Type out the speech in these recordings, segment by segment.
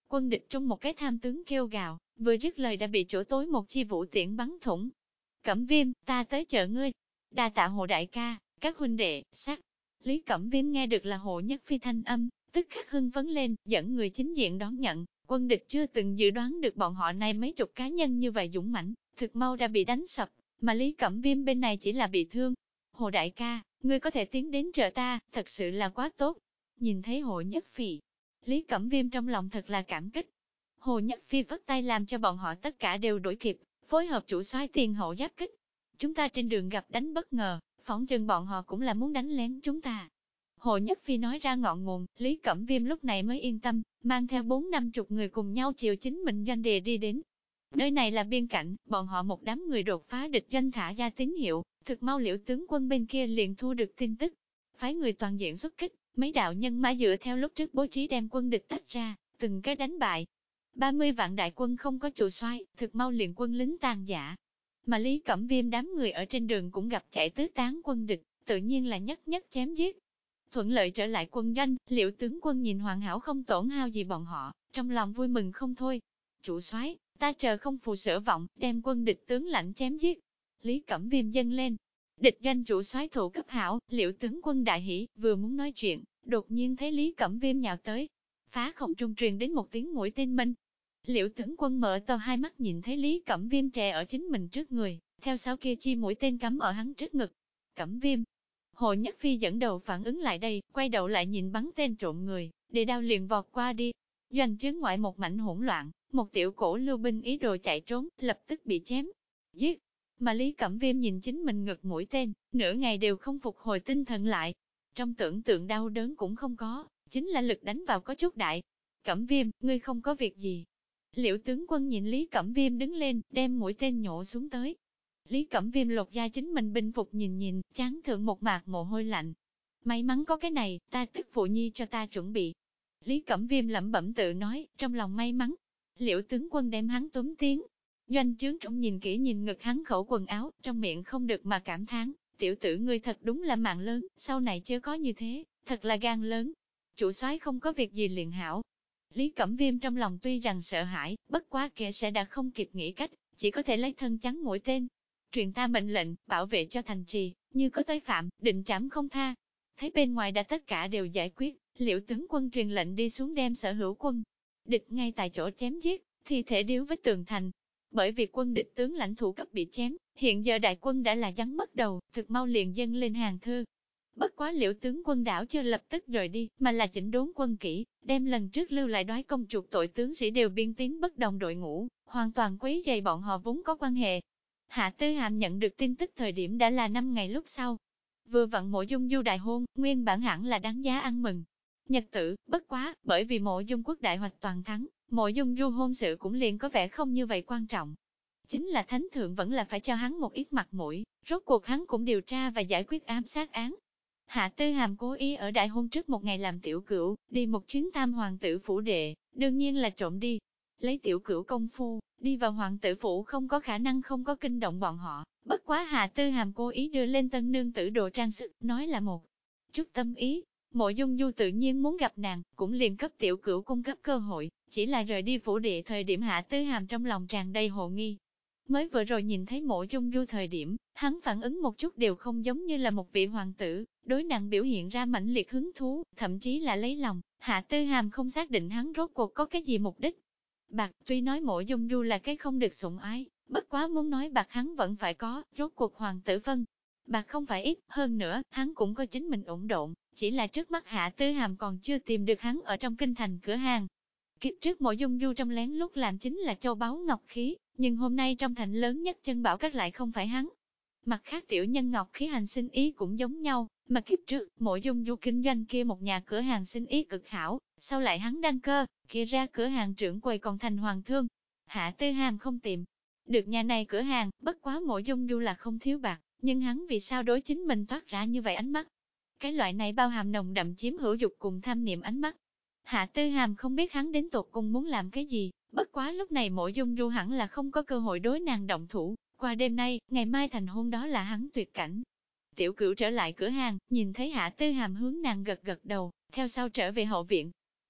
Quân địch trung một cái tham tướng kêu gào, vừa dứt lời đã bị chỗ tối một chi vũ tiễn bắn thủng. Cẩm Viêm, ta tới chợ ngươi. Đa tạ Hồ đại ca, các huynh đệ, sát. Lý Cẩm Viêm nghe được là Hồ Nhất Phi thanh âm, tức khắc hưng phấn lên, dẫn người chính diện đón nhận. Quân địch chưa từng dự đoán được bọn họ này mấy chục cá nhân như vậy dũng mãnh, thực mau đã bị đánh sập, mà Lý Cẩm Viêm bên này chỉ là bị thương. Hồ đại ca, ngươi có thể tiến đến trợ ta, thật sự là quá tốt. Nhìn thấy Hồ Nhất Phi, Lý Cẩm Viêm trong lòng thật là cảm kích. Hồ Nhất Phi vất tay làm cho bọn họ tất cả đều đuổi kịp, phối hợp chủ soái tiền hậu giáp kích. Chúng ta trên đường gặp đánh bất ngờ, phỏng chừng bọn họ cũng là muốn đánh lén chúng ta. Hồ Nhất Phi nói ra ngọn nguồn, Lý Cẩm Viêm lúc này mới yên tâm, mang theo 4-50 người cùng nhau chiều chính mình doanh địa đi đến. Nơi này là biên cảnh, bọn họ một đám người đột phá địch doanh thả ra tín hiệu, thực mau Liễu tướng quân bên kia liền thu được tin tức. Phái người toàn diện xuất kích, mấy đạo nhân mã dựa theo lúc trước bố trí đem quân địch tách ra, từng cái đánh bại. 30 vạn đại quân không có chủ soái, thực mau liền quân lính tàn giả. Mà Lý Cẩm Viêm đám người ở trên đường cũng gặp chạy tứ tán quân địch, tự nhiên là nhất chém giết. Thuận lợi trở lại quân doanh, Liễu tướng quân nhìn hoàn hảo không tổn hao gì bọn họ, trong lòng vui mừng không thôi. Chủ soái, ta chờ không phụ sở vọng, đem quân địch tướng lãnh chém giết. Lý Cẩm Viêm dâng lên. Địch doanh chủ soái thủ cấp hảo, Liễu tướng quân đại hỉ, vừa muốn nói chuyện, đột nhiên thấy Lý Cẩm Viêm nhào tới. Phá không trung truyền đến một tiếng mũi tên minh. Liễu tướng quân mở to hai mắt nhìn thấy Lý Cẩm Viêm trè ở chính mình trước người, theo sau kia chi mũi tên cắm ở hắn trước ngực. Cẩm Viêm. Hồ Nhất Phi dẫn đầu phản ứng lại đây, quay đầu lại nhìn bắn tên trộm người, để đao liền vọt qua đi. Doanh chướng ngoại một mảnh hỗn loạn, một tiểu cổ lưu binh ý đồ chạy trốn, lập tức bị chém. Giết. Mà Lý Cẩm Viêm nhìn chính mình ngực mũi tên, nửa ngày đều không phục hồi tinh thần lại. Trong tưởng tượng đau đớn cũng không có, chính là lực đánh vào có chút đại. Cẩm Viêm, ngươi không có việc gì. Liễu tướng quân nhìn Lý Cẩm Viêm đứng lên, đem mũi tên nhổ xuống tới. Lý Cẩm Viêm lột ra chính mình binh phục nhìn, trán thượng một mạt mồ hôi lạnh. May mắn có cái này, ta tức phụ nhi cho ta chuẩn bị. Lý Cẩm Viêm lẩm bẩm tự nói, trong lòng may mắn. Liễu tướng quân đem hắn túm tiếng. Doanh chướng trong nhìn kỹ nhìn ngực hắn khẩu quần áo, trong miệng không được mà cảm thán, tiểu tử ngươi thật đúng là mạng lớn, sau này chưa có như thế, thật là gan lớn. Chủ soái không có việc gì liền hảo. Lý Cẩm Viêm trong lòng tuy rằng sợ hãi, bất quá kẻ sẽ đã không kịp nghĩ cách, chỉ có thể lấy thân chắn mũi tên. Truyền ta mệnh lệnh, bảo vệ cho thành trì, như có tới phạm, định trảm không tha. Thấy bên ngoài đã tất cả đều giải quyết, Liễu tướng quân truyền lệnh đi xuống đem sở hữu quân. Địch ngay tại chỗ chém giết, thi thể điếu với tường thành. Bởi vì quân địch tướng lãnh thủ cấp bị chém, hiện giờ đại quân đã là vắng mất đầu, thực mau liền dâng lên hàng thư. Bất quá Liễu tướng quân đảo chưa lập tức rời đi, mà là chỉnh đốn quân kỹ, đem lần trước lưu lại đoái công chuộc tội tướng sĩ đều biên tiến bất đồng đội ngũ, hoàn toàn quấy rầy bọn họ vốn có quan hệ. Hạ Tư Hàm nhận được tin tức thời điểm đã là 5 ngày lúc sau. Vừa vặn Mộ Dung Du đại hôn, nguyên bản hẳn là đáng giá ăn mừng. Nhật tử, bất quá, bởi vì Mộ Dung quốc đại hoạch toàn thắng, Mộ Dung Du hôn sự cũng liền có vẻ không như vậy quan trọng. Chính là thánh thượng vẫn là phải cho hắn một ít mặt mũi, rốt cuộc hắn cũng điều tra và giải quyết ám sát án. Hạ Tư Hàm cố ý ở đại hôn trước một ngày làm tiểu cửu, đi một chuyến tam hoàng tử phủ đệ, đương nhiên là trộm đi. Lấy tiểu cửu công phu, đi vào hoàng tử phủ không có khả năng không có kinh động bọn họ, bất quá Hạ Tư Hàm cố ý đưa lên tân nương tử đồ trang sức, nói là một chút tâm ý. Mộ Dung Du tự nhiên muốn gặp nàng, cũng liền cấp tiểu cửu cung cấp cơ hội, chỉ là rời đi phủ đệ thời điểm Hạ Tư Hàm trong lòng tràn đầy hồ nghi. Mới vừa rồi nhìn thấy Mộ Dung Du thời điểm, hắn phản ứng một chút đều không giống như là một vị hoàng tử, đối nàng biểu hiện ra mãnh liệt hứng thú, thậm chí là lấy lòng. Hạ Tư Hàm không xác định hắn rốt cuộc có cái gì mục đích. Bạc, tuy nói Mộ Dung Du là cái không được sủng ái, bất quá muốn nói bạc hắn vẫn phải có, rốt cuộc hoàng tử phân. Bạc không phải ít, hơn nữa, hắn cũng có chính mình ổn độn, chỉ là trước mắt Hạ Tư Hàm còn chưa tìm được hắn ở trong kinh thành cửa hàng. Kiếp trước Mộ Dung Du trong lén lút làm chính là châu báu ngọc khí, nhưng hôm nay trong thành lớn nhất chân bảo các lại không phải hắn. Mặt khác tiểu nhân ngọc khí hành sinh ý cũng giống nhau, mà kiếp trước, Mộ Dung Du kinh doanh kia một nhà cửa hàng sinh ý cực hảo, sau lại hắn đăng cơ, kia ra cửa hàng trưởng quầy còn thành hoàng thương. Hạ Tư Hàm không tìm được nhà này cửa hàng, bất quá Mộ Dung Du là không thiếu bạc, nhưng hắn vì sao đối chính mình toát ra như vậy ánh mắt? Cái loại này bao hàm nồng đậm chiếm hữu dục cùng tham niệm ánh mắt. Hạ Tư Hàm không biết hắn đến tột cùng muốn làm cái gì, bất quá lúc này Mộ Dung Du hẳn là không có cơ hội đối nàng động thủ, qua đêm nay, ngày mai thành hôn đó là hắn tuyệt cảnh. Tiểu Cửu trở lại cửa hàng, nhìn thấy Hạ Tư Hàm hướng nàng gật gật đầu, theo sau trở về hậu viện.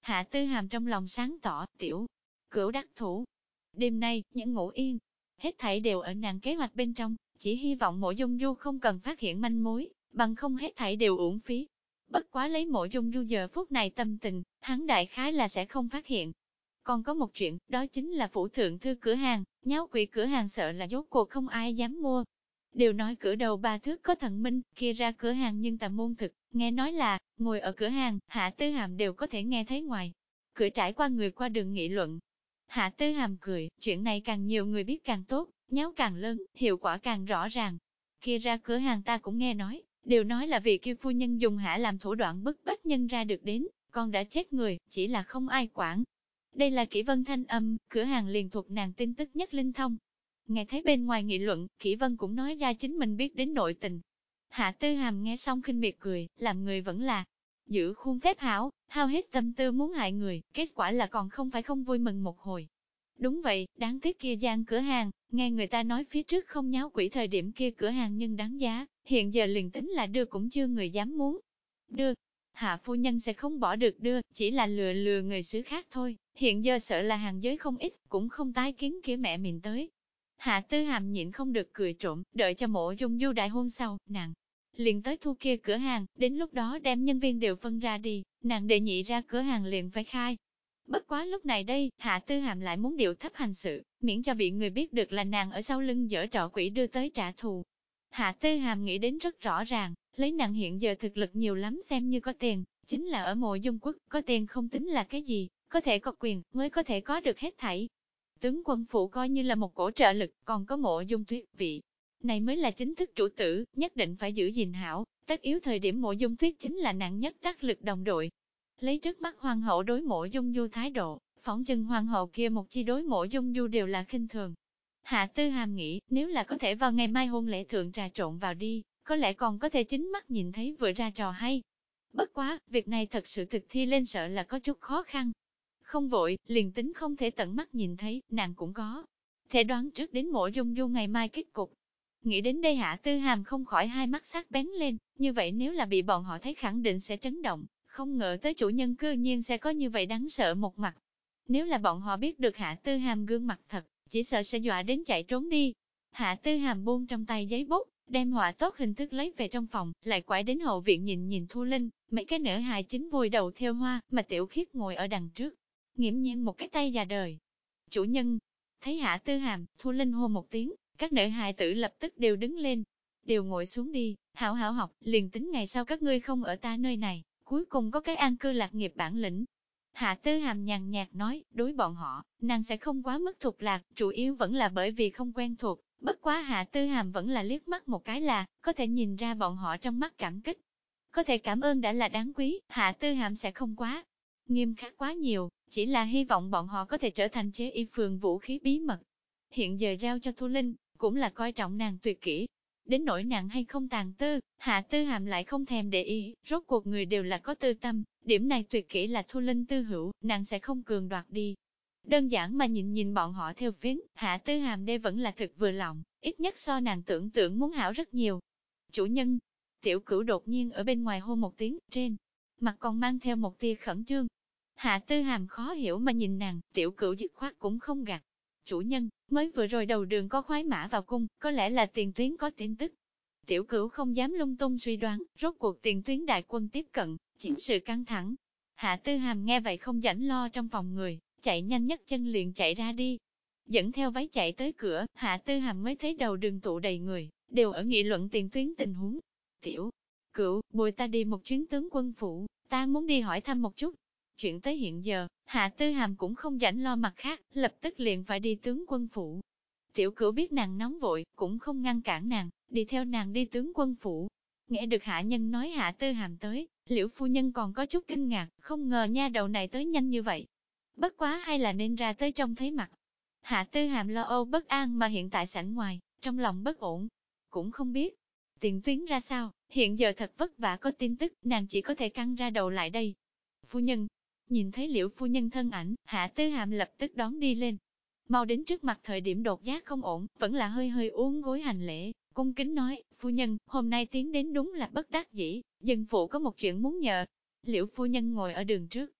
Hạ Tư Hàm trong lòng sáng tỏ, tiểu cửu đắc thủ. Đêm nay, những ngủ yên, hết thảy đều ở nàng kế hoạch bên trong, chỉ hy vọng Mộ Dung Du không cần phát hiện manh mối, bằng không hết thảy đều uổng phí. Bất quá lấy Mộ Dung Du giờ phút này tâm tình, hắn đại khái là sẽ không phát hiện. Còn có một chuyện, đó chính là phủ thượng thư cửa hàng, nháo quỷ cửa hàng sợ là rốt cuộc không ai dám mua. Đều nói cửa đầu ba thước có thần minh, kia ra cửa hàng nhưng tà môn thực, nghe nói là, ngồi ở cửa hàng, Hạ Tư Hàm đều có thể nghe thấy ngoài. Cửa trải qua người qua đường nghị luận. Hạ Tư Hàm cười, chuyện này càng nhiều người biết càng tốt, nháo càng lớn, hiệu quả càng rõ ràng. Kia ra cửa hàng ta cũng nghe nói, đều nói là vì kêu phu nhân dùng hạ làm thủ đoạn bức bách nhân ra được đến, còn đã chết người, chỉ là không ai quản. Đây là Kỷ Vân thanh âm, cửa hàng liền thuộc nàng tin tức nhất linh thông. Nghe thấy bên ngoài nghị luận, Kỷ Vân cũng nói ra chính mình biết đến nội tình. Hạ Tư Hàm nghe xong khinh miệt cười, làm người vẫn là giữ khuôn phép hảo, hao hết tâm tư muốn hại người, kết quả là còn không phải không vui mừng một hồi. Đúng vậy, đáng tiếc kia gian cửa hàng, nghe người ta nói phía trước không nháo quỷ thời điểm kia cửa hàng nhưng đáng giá, hiện giờ liền tính là đưa cũng chưa người dám muốn. Đưa, Hạ phu nhân sẽ không bỏ được đưa, chỉ là lừa lừa người xứ khác thôi, hiện giờ sợ là hàng giới không ít, cũng không tái kiến kia mẹ mình tới. Hạ Tư Hàm nhịn không được cười trộm, đợi cho Mộ Dung Du đại hôn sau, nàng liền tới thu kia cửa hàng, đến lúc đó đem nhân viên đều phân ra đi, nàng đệ nhị ra cửa hàng liền phải khai. Bất quá lúc này đây, Hạ Tư Hàm lại muốn điệu thấp hành sự, miễn cho bị người biết được là nàng ở sau lưng giở trò quỷ đưa tới trả thù. Hạ Tư Hàm nghĩ đến rất rõ ràng, lấy nàng hiện giờ thực lực nhiều lắm xem như có tiền, chính là ở Mộ Dung quốc, có tiền không tính là cái gì, có thể có quyền, mới có thể có được hết thảy. Tướng quân phủ coi như là một cổ trợ lực, còn có Mộ Dung Tuyết vị. Này mới là chính thức chủ tử, nhất định phải giữ gìn hảo, tất yếu thời điểm Mộ Dung Tuyết chính là nặng nhất đắc lực đồng đội. Lấy trước mắt hoàng hậu đối Mộ Dung Du thái độ, phỏng chừng hoàng hậu kia một chi đối Mộ Dung Du đều là khinh thường. Hạ Tư Hàm nghĩ, nếu là có thể vào ngày mai hôn lễ thượng trà trộn vào đi, có lẽ còn có thể chính mắt nhìn thấy vừa ra trò hay. Bất quá, việc này thật sự thực thi lên sợ là có chút khó khăn. Không vội, liền tính không thể tận mắt nhìn thấy, nàng cũng có thể đoán trước đến Mộ Dung Du ngày mai kết cục. Nghĩ đến đây Hạ Tư Hàm không khỏi hai mắt sắc bén lên, như vậy nếu là bị bọn họ thấy khẳng định sẽ chấn động, không ngờ tới chủ nhân cư nhiên sẽ có như vậy đáng sợ một mặt. Nếu là bọn họ biết được Hạ Tư Hàm gương mặt thật, chỉ sợ sẽ dọa đến chạy trốn đi. Hạ Tư Hàm buông trong tay giấy bút, đem họa tốt hình thức lấy về trong phòng, lại quay đến hậu viện nhìn nhìn Thu Linh, mấy cái nữ hài chính vùi đầu theo hoa, mà Tiểu Khiết ngồi ở đằng trước, nghiễm nhiên một cái tay già đời. Chủ nhân, thấy Hạ Tư Hàm, Thu Linh hô một tiếng, các nữ hài tử lập tức đều đứng lên, đều ngồi xuống đi, hảo hảo học, liền tính ngày sau các ngươi không ở ta nơi này, cuối cùng có cái an cư lạc nghiệp bản lĩnh. Hạ Tư Hàm nhàn nhạt nói, đối bọn họ, nàng sẽ không quá mức thuộc lạc, chủ yếu vẫn là bởi vì không quen thuộc, bất quá Hạ Tư Hàm vẫn là liếc mắt một cái là, có thể nhìn ra bọn họ trong mắt cảm kích. Có thể cảm ơn đã là đáng quý, Hạ Tư Hàm sẽ không quá nghiêm khắc quá nhiều, chỉ là hy vọng bọn họ có thể trở thành chế y phường vũ khí bí mật. Hiện giờ giao cho Thu Linh, cũng là coi trọng nàng tuyệt kỹ. Đến nỗi nàng hay không tàn tư, Hạ Tư Hàm lại không thèm để ý, rốt cuộc người đều là có tư tâm, điểm này tuyệt kỹ là Thu Linh tư hữu, nàng sẽ không cường đoạt đi. Đơn giản mà nhìn nhìn bọn họ theo phiến, Hạ Tư Hàm đây vẫn là thực vừa lòng, ít nhất so nàng tưởng tượng muốn hảo rất nhiều. Chủ nhân, Tiểu Cửu đột nhiên ở bên ngoài hô một tiếng, trên mặt còn mang theo một tia khẩn trương. Hạ Tư Hàm khó hiểu mà nhìn nàng, Tiểu Cửu dứt khoát cũng không gạt. Chủ nhân, mới vừa rồi đầu đường có khoái mã vào cung, có lẽ là tiền tuyến có tin tức. Tiểu Cửu không dám lung tung suy đoán, rốt cuộc tiền tuyến đại quân tiếp cận, chiến sự căng thẳng. Hạ Tư Hàm nghe vậy không rảnh lo trong phòng người, chạy nhanh nhất chân liền chạy ra đi. Dẫn theo váy chạy tới cửa, Hạ Tư Hàm mới thấy đầu đường tụ đầy người, đều ở nghị luận tiền tuyến tình huống. Tiểu Cửu, bồi ta đi một chuyến tướng quân phủ, ta muốn đi hỏi thăm một chút. Chuyện tới hiện giờ, Hạ Tư Hàm cũng không rảnh lo mặt khác, lập tức liền phải đi tướng quân phủ. Tiểu Cửu biết nàng nóng vội, cũng không ngăn cản nàng, đi theo nàng đi tướng quân phủ. Nghe được hạ nhân nói Hạ Tư Hàm tới, Liễu phu nhân còn có chút kinh ngạc, không ngờ nha đầu này tới nhanh như vậy. Bất quá hay là nên ra tới trông thấy mặt. Hạ Tư Hàm lo âu bất an mà hiện tại sảnh ngoài, trong lòng bất ổn. Cũng không biết, tiền tuyến ra sao, hiện giờ thật vất vả có tin tức, nàng chỉ có thể căng ra đầu lại đây. Phu nhân, nhìn thấy Liễu phu nhân thân ảnh, Hạ Tư Hàm lập tức đón đi lên. Mau đến trước mặt thời điểm đột giác không ổn, vẫn là hơi hơi uốn gối hành lễ, cung kính nói, phu nhân, hôm nay tiến đến đúng là bất đắc dĩ, dân phụ có một chuyện muốn nhờ. Liễu phu nhân ngồi ở đường trước,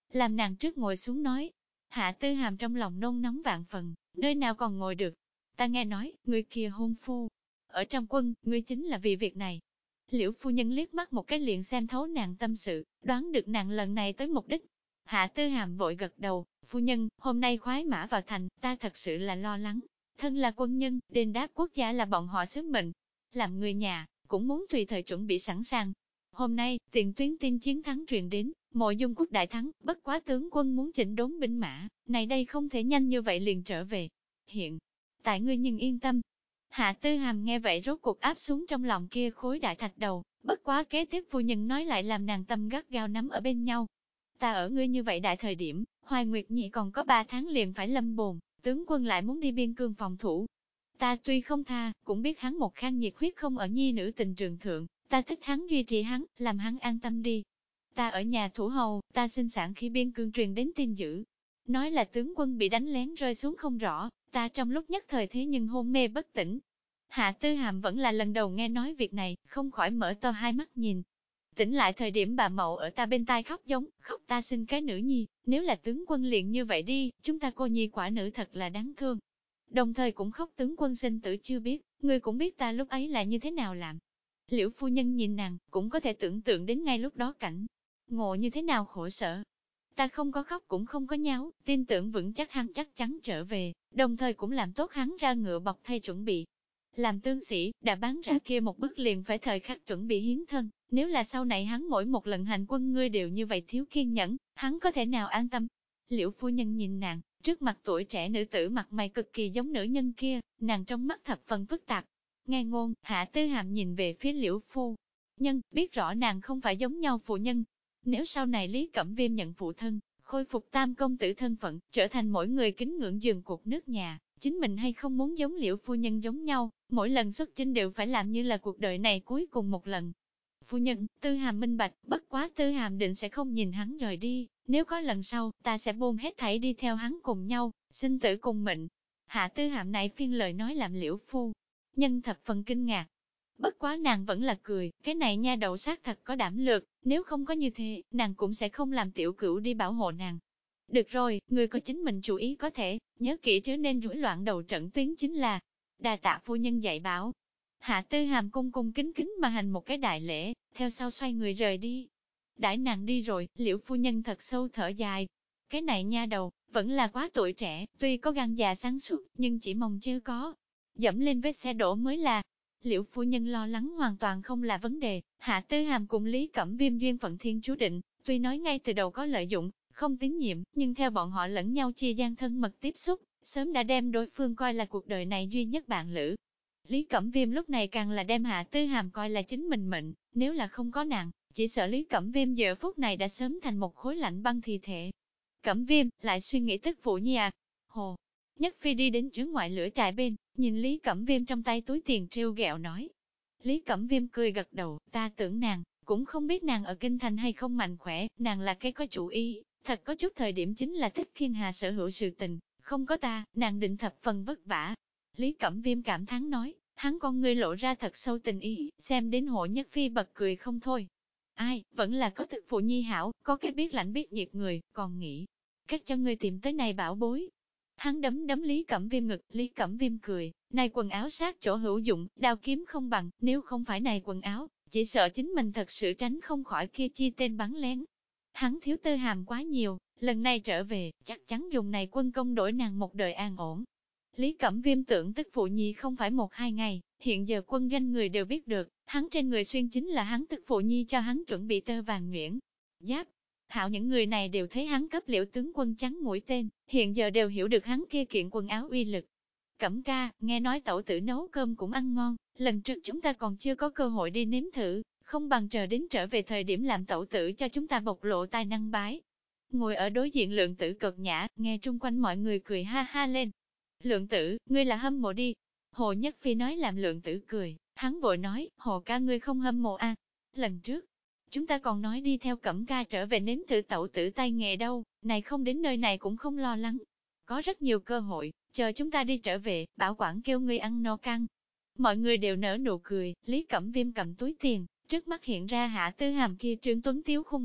làm nàng trước ngồi xuống nói. Hạ Tư Hàm trong lòng nôn nóng vạn phần, nơi nào còn ngồi được. Ta nghe nói, người kia hôn phu. Ở trong quân, ngươi chính là vì việc này. Liễu phu nhân liếc mắt một cái liền xem thấu nàng tâm sự, đoán được nàng lần này tới mục đích. Hạ Tư Hàm vội gật đầu, phu nhân, hôm nay khoái mã vào thành, ta thật sự là lo lắng. Thân là quân nhân, đền đáp quốc gia là bọn họ sứ mệnh. Làm người nhà, cũng muốn tùy thời chuẩn bị sẵn sàng. Hôm nay, tiền tuyến tin chiến thắng truyền đến, Mộ Dung quốc đại thắng, bất quá tướng quân muốn chỉnh đốn binh mã, này đây không thể nhanh như vậy liền trở về. Hiện tại ngươi nhưng yên tâm. Hạ Tư Hàm nghe vậy rốt cuộc áp xuống trong lòng kia khối đại thạch đầu, bất quá kế tiếp phu nhân nói lại làm nàng tâm gắt gao nắm ở bên nhau. Ta ở ngươi như vậy đại thời điểm, Hoài Nguyệt Nhị còn có 3 tháng liền phải lâm bồn, tướng quân lại muốn đi biên cương phòng thủ. Ta tuy không tha, cũng biết hắn một khang nhiệt huyết không ở nhi nữ tình trường thượng, ta thích hắn duy trì hắn, làm hắn an tâm đi. Ta ở nhà thủ hầu, ta sinh sản khi biên cương truyền đến tin dữ. Nói là tướng quân bị đánh lén rơi xuống không rõ, ta trong lúc nhất thời thế nhưng hôn mê bất tỉnh. Hạ Tư Hàm vẫn là lần đầu nghe nói việc này, không khỏi mở to hai mắt nhìn. Tỉnh lại thời điểm bà mậu ở ta bên tai khóc giống, khóc ta sinh cái nữ nhi, nếu là tướng quân liền như vậy đi, chúng ta cô nhi quả nữ thật là đáng thương. Đồng thời cũng khóc tướng quân sinh tử chưa biết, người cũng biết ta lúc ấy là như thế nào làm. Liễu phu nhân nhìn nàng, cũng có thể tưởng tượng đến ngay lúc đó cảnh. Ngộ như thế nào khổ sở. Ta không có khóc cũng không có nháo, tin tưởng vững chắc hắn chắc chắn trở về, đồng thời cũng làm tốt hắn ra ngựa bọc thay chuẩn bị. Làm tướng sĩ, đã bán ra kia một bước liền phải thời khắc chuẩn bị hiến thân, nếu là sau này hắn mỗi một lần hành quân ngươi đều như vậy thiếu kiên nhẫn, hắn có thể nào an tâm. Liễu phu nhân nhìn nàng, trước mặt tuổi trẻ nữ tử mặt mày cực kỳ giống nữ nhân kia, nàng trong mắt thập phần phức tạp. Nghe ngôn, Hạ Tư Hàm nhìn về phía Liễu phu nhân, biết rõ nàng không phải giống nhau phụ nhân. Nếu sau này Lý Cẩm Viêm nhận phụ thân, khôi phục tam công tử thân phận, trở thành mỗi người kính ngưỡng giường cột nước nhà, chính mình hay không muốn giống Liễu phu nhân giống nhau, mỗi lần xuất chinh đều phải làm như là cuộc đời này cuối cùng một lần. Phu nhân, Tư Hàm minh bạch, bất quá Tư Hàm định sẽ không nhìn hắn rời đi, nếu có lần sau, ta sẽ buông hết thảy đi theo hắn cùng nhau, sinh tử cùng mệnh. Hạ Tư Hàm này phiên lời nói làm Liễu phu nhân thập phần kinh ngạc. Bất quá nàng vẫn là cười, cái này nha đầu sát thật có đảm lược, nếu không có như thế, nàng cũng sẽ không làm tiểu cửu đi bảo hộ nàng. Được rồi, người có chính mình chú ý có thể, nhớ kỹ chứ nên rối loạn đầu trận tuyến chính là. Đà tạ phu nhân dạy bảo. Hạ Tư Hàm cung cung kính kính mà hành một cái đại lễ, theo sau xoay người rời đi. Đãi nàng đi rồi, Liễu phu nhân thật sâu thở dài. Cái này nha đầu, vẫn là quá tuổi trẻ, tuy có gan già sáng suốt, nhưng chỉ mong chưa có. Dẫm lên vết xe đổ mới là. Liễu phu nhân lo lắng hoàn toàn không là vấn đề, Hạ Tư Hàm cùng Lý Cẩm Viêm duyên phận thiên chú định, tuy nói ngay từ đầu có lợi dụng, không tín nhiệm, nhưng theo bọn họ lẫn nhau chia gian thân mật tiếp xúc, sớm đã đem đối phương coi là cuộc đời này duy nhất bạn lữ. Lý Cẩm Viêm lúc này càng là đem Hạ Tư Hàm coi là chính mình mệnh, nếu là không có nàng, chỉ sợ Lý Cẩm Viêm giờ phút này đã sớm thành một khối lạnh băng thi thể. Cẩm Viêm, lại suy nghĩ tức phụ nhi à? Hồ! Nhất Phi đi đến trước ngoại lửa trại bên, nhìn Lý Cẩm Viêm trong tay túi tiền trêu ghẹo nói. Lý Cẩm Viêm cười gật đầu, ta tưởng nàng, cũng không biết nàng ở kinh thành hay không mạnh khỏe, nàng là cái có chủ ý, thật có chút thời điểm chính là thích khiên hà sở hữu sự tình, không có ta, nàng định thập phần vất vả. Lý Cẩm Viêm cảm thán nói, hắn con ngươi lộ ra thật sâu tình ý, xem đến Hộ Nhất Phi bật cười không thôi. Ai, vẫn là có thực phụ nhi hảo, có cái biết lãnh biết nhiệt người, còn nghĩ, cách cho ngươi tìm tới này bảo bối. Hắn đấm đấm Lý Cẩm Viêm ngực, Lý Cẩm Viêm cười, này quần áo sát chỗ hữu dụng, đao kiếm không bằng, nếu không phải này quần áo, chỉ sợ chính mình thật sự tránh không khỏi kia chi tên bắn lén. Hắn thiếu Tư Hàm quá nhiều, lần này trở về, chắc chắn dùng này quân công đổi nàng một đời an ổn. Lý Cẩm Viêm tưởng tức phụ nhi không phải 1-2 ngày, hiện giờ quân doanh người đều biết được, hắn trên người xuyên chính là hắn tức phụ nhi cho hắn chuẩn bị tơ vàng nhuyễn. Giáp, hảo những người này đều thấy hắn cấp Liễu tướng quân trắng mũi tên, hiện giờ đều hiểu được hắn kia kiện quần áo uy lực. Cẩm ca, nghe nói tẩu tử nấu cơm cũng ăn ngon, lần trước chúng ta còn chưa có cơ hội đi nếm thử, không bằng chờ đến trở về thời điểm làm tẩu tử cho chúng ta bộc lộ tài năng bái. Ngồi ở đối diện Lượng Tử cợt nhã, nghe chung quanh mọi người cười ha ha lên. Lượng Tử, ngươi là hâm mộ đi. Hồ Nhất Phi nói làm Lượng Tử cười, hắn vội nói, Hồ ca ngươi không hâm mộ à. Lần trước, chúng ta còn nói đi theo Cẩm ca trở về nếm thử tẩu tử tay nghề đâu, này không đến nơi này cũng không lo lắng. Có rất nhiều cơ hội, chờ chúng ta đi trở về, bảo quản kêu ngươi ăn no căng. Mọi người đều nở nụ cười, Lý Cẩm Viêm cầm túi tiền, trước mắt hiện ra Hạ Tư Hàm kia trương tuấn tiếu khuôn mặt,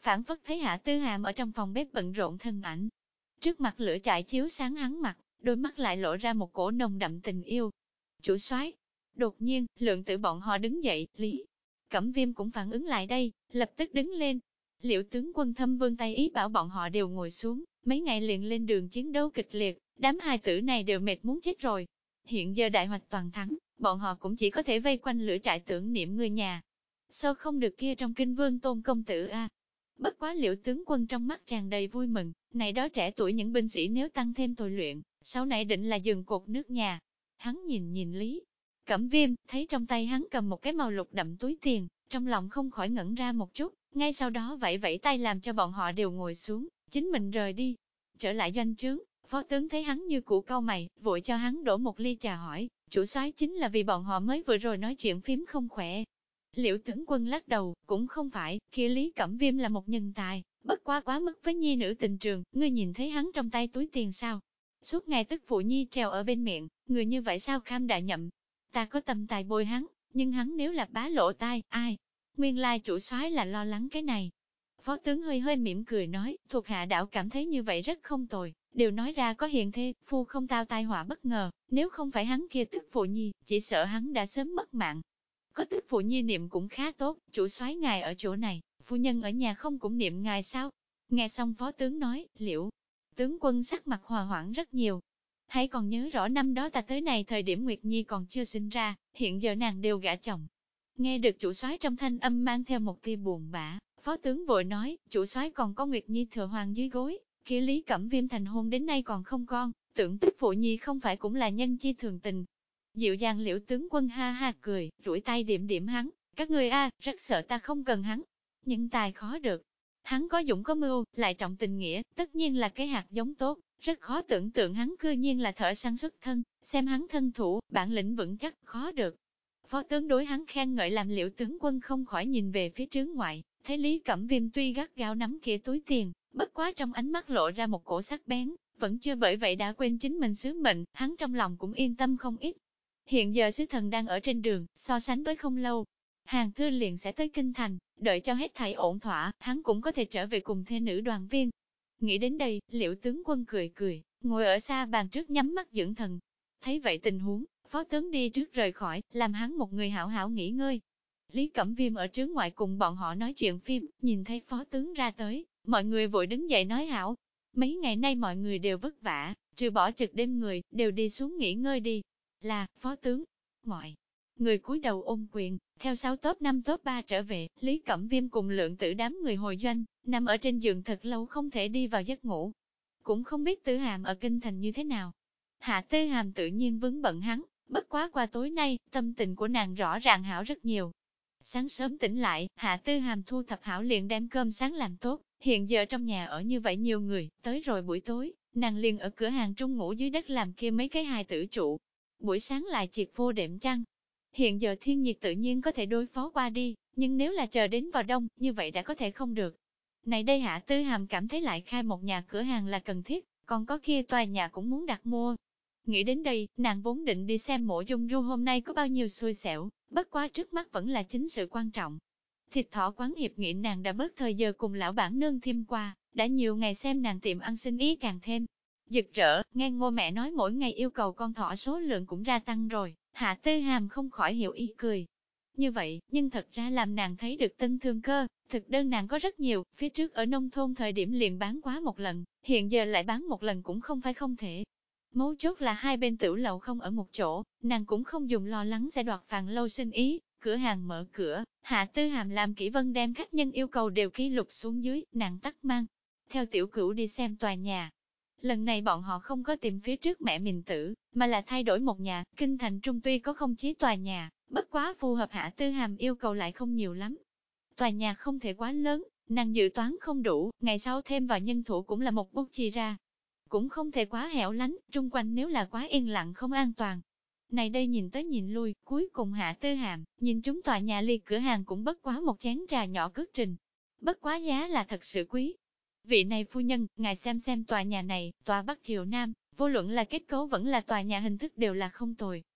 phản phất thấy Hạ Tư Hàm ở trong phòng bếp bận rộn thân ảnh. Trước mặt lửa trại chiếu sáng hắn mặt, đôi mắt lại lộ ra một cổ nồng đậm tình yêu. Chủ soái. Đột nhiên, Lượng Tử bọn họ đứng dậy, Lý Cẩm Viêm cũng phản ứng lại đây, lập tức đứng lên. Liễu tướng quân Thâm vươn tay ý bảo bọn họ đều ngồi xuống, mấy ngày liền lên đường chiến đấu kịch liệt, đám hài tử này đều mệt muốn chết rồi. Hiện giờ đại hoạch toàn thắng, bọn họ cũng chỉ có thể vây quanh lửa trại tưởng niệm người nhà. Sao không được kia trong kinh Vương Tôn công tử a? Bất quá Liễu tướng quân trong mắt tràn đầy vui mừng, này đó trẻ tuổi những binh sĩ nếu tăng thêm tôi luyện, sau này định là dừng cột nước nhà. Hắn nhìn Lý Cẩm Viêm, thấy trong tay hắn cầm một cái màu lục đậm túi tiền, trong lòng không khỏi ngẩn ra một chút, ngay sau đó vẫy vẫy tay làm cho bọn họ đều ngồi xuống, chính mình rời đi. Trở lại doanh trướng, phó tướng thấy hắn như cũ cau mày, vội cho hắn đổ một ly trà hỏi, chủ soái chính là vì bọn họ mới vừa rồi nói chuyện phím không khỏe. Liễu tướng quân lắc đầu, cũng không phải, kia Lý Cẩm Viêm là một nhân tài, bất quá quá mức với nhi nữ tình trường, ngươi nhìn thấy hắn trong tay túi tiền sao? Suốt ngày tức phụ nhi treo ở bên miệng, người như vậy sao kham đại nhậm? Ta có tâm tài bồi hắn, nhưng hắn nếu là bá lộ tai, ai? Nguyên lai chủ soái là lo lắng cái này. Phó tướng hơi mỉm cười nói, thuộc hạ đảo cảm thấy như vậy rất không tồi, đều nói ra có hiền thê, phu không tao tai họa bất ngờ, nếu không phải hắn kia tức phụ nhi, chỉ sợ hắn đã sớm mất mạng. Có tức phụ nhi niệm cũng khá tốt, chủ soái ngài ở chỗ này, phu nhân ở nhà không cũng niệm ngài sao? Nghe xong phó tướng nói, Liễu tướng quân sắc mặt hòa hoãn rất nhiều. Hãy còn nhớ rõ năm đó ta tới này thời điểm Nguyệt Nhi còn chưa sinh ra, hiện giờ nàng đều gả chồng. Nghe được chủ soái trong thanh âm mang theo một tia buồn bã, phó tướng vội nói, chủ soái còn có Nguyệt Nhi thừa hoàng dưới gối, kia Lý Cẩm Viêm thành hôn đến nay còn không con, tưởng tức phụ nhi không phải cũng là nhân chi thường tình. Dịu dàng Liễu tướng quân ha ha cười, duỗi tay điểm điểm hắn, các người rất sợ ta không cần hắn, nhưng tài khó được. Hắn có dũng có mưu, lại trọng tình nghĩa, tất nhiên là cái hạt giống tốt, rất khó tưởng tượng hắn cư nhiên là thợ săn xuất thân, xem hắn thân thủ, bản lĩnh vững chắc, khó được. Phó tướng đối hắn khen ngợi làm Liễu tướng quân không khỏi nhìn về phía trướng ngoại, thấy Lý Cẩm Viêm tuy gắt gao nắm kia túi tiền, bất quá trong ánh mắt lộ ra một cổ sắc bén, vẫn chưa bởi vậy đã quên chính mình sứ mệnh, hắn trong lòng cũng yên tâm không ít. Hiện giờ sứ thần đang ở trên đường, so sánh với không lâu, Hàng Thư liền sẽ tới kinh thành, đợi cho hết thảy ổn thỏa, hắn cũng có thể trở về cùng thê nữ đoàn viên. Nghĩ đến đây, Liễu tướng quân cười, ngồi ở xa bàn trước nhắm mắt dưỡng thần. Thấy vậy tình huống, phó tướng đi trước rời khỏi, làm hắn một người hảo hảo nghỉ ngơi. Lý Cẩm Viêm ở trướng ngoại cùng bọn họ nói chuyện phim, nhìn thấy phó tướng ra tới, mọi người vội đứng dậy nói hảo. Mấy ngày nay mọi người đều vất vả, trừ bỏ trực đêm người, đều đi xuống nghỉ ngơi đi. Là, phó tướng, mọi người cúi đầu ôm quyền, theo 6 top 5 top 3 trở về, Lý Cẩm Viêm cùng Lượng Tử đám người hồi doanh, nằm ở trên giường thật lâu không thể đi vào giấc ngủ. Cũng không biết Tử Hàm ở kinh thành như thế nào. Hạ Tư Hàm tự nhiên vướng bận hắn, bất quá qua tối nay, tâm tình của nàng rõ ràng hảo rất nhiều. Sáng sớm tỉnh lại, Hạ Tư Hàm thu thập hảo liền đem cơm sáng làm tốt, hiện giờ trong nhà ở như vậy nhiều người, tới rồi buổi tối, nàng liền ở cửa hàng trung ngủ dưới đất làm kia mấy cái hài tử trụ. Buổi sáng lại triệt vô đệm chăn. Hiện giờ thiên nhiệt tự nhiên có thể đối phó qua đi, nhưng nếu là chờ đến vào đông, như vậy đã có thể không được. Này đây Hạ Tư Hàm cảm thấy lại khai một nhà cửa hàng là cần thiết, còn có kia tòa nhà cũng muốn đặt mua. Nghĩ đến đây, nàng vốn định đi xem Mộ Dung Du hôm nay có bao nhiêu xui xẻo, bất quá trước mắt vẫn là chính sự quan trọng. Thịt thỏ quán hiệp nghị nàng đã bớt thời giờ cùng lão bản nương thêm qua, đã nhiều ngày xem nàng tiệm ăn sinh ý càng thêm rực rỡ, nghe Ngô mẹ nói mỗi ngày yêu cầu con thỏ số lượng cũng gia tăng rồi, Hạ Tư Hàm không khỏi hiểu ý cười. Như vậy, nhưng thật ra làm nàng thấy được tân thương cơ, thực đơn nàng có rất nhiều, phía trước ở nông thôn thời điểm liền bán quá một lần, hiện giờ lại bán một lần cũng không phải không thể. Mấu chốt là hai bên tiểu lầu không ở một chỗ, nàng cũng không dùng lo lắng sẽ đoạt Phàn Lâu sinh ý, cửa hàng mở cửa, Hạ Tư Hàm làm kỹ vân đem khách nhân yêu cầu đều ký lục xuống dưới, nàng tắt mang. Theo tiểu cửu đi xem tòa nhà. Lần này bọn họ không có tìm phía trước mẹ mình tử, mà là thay đổi một nhà, kinh thành trung tuy có không chí tòa nhà, bất quá phù hợp Hạ Tư Hàm yêu cầu lại không nhiều lắm. Tòa nhà không thể quá lớn, nàng dự toán không đủ, ngày sau thêm vào nhân thủ cũng là một bút chi ra. Cũng không thể quá hẻo lánh, trung quanh nếu là quá yên lặng không an toàn. Này đây nhìn tới nhìn lui, cuối cùng Hạ Tư Hàm, nhìn chúng tòa nhà ly cửa hàng cũng bất quá một chén trà nhỏ cước trình. Bất quá giá là thật sự quý. Vị này phu nhân, ngài xem tòa nhà này, tòa Bắc Triều Nam, vô luận là kết cấu vẫn là tòa nhà hình thức đều là không tồi,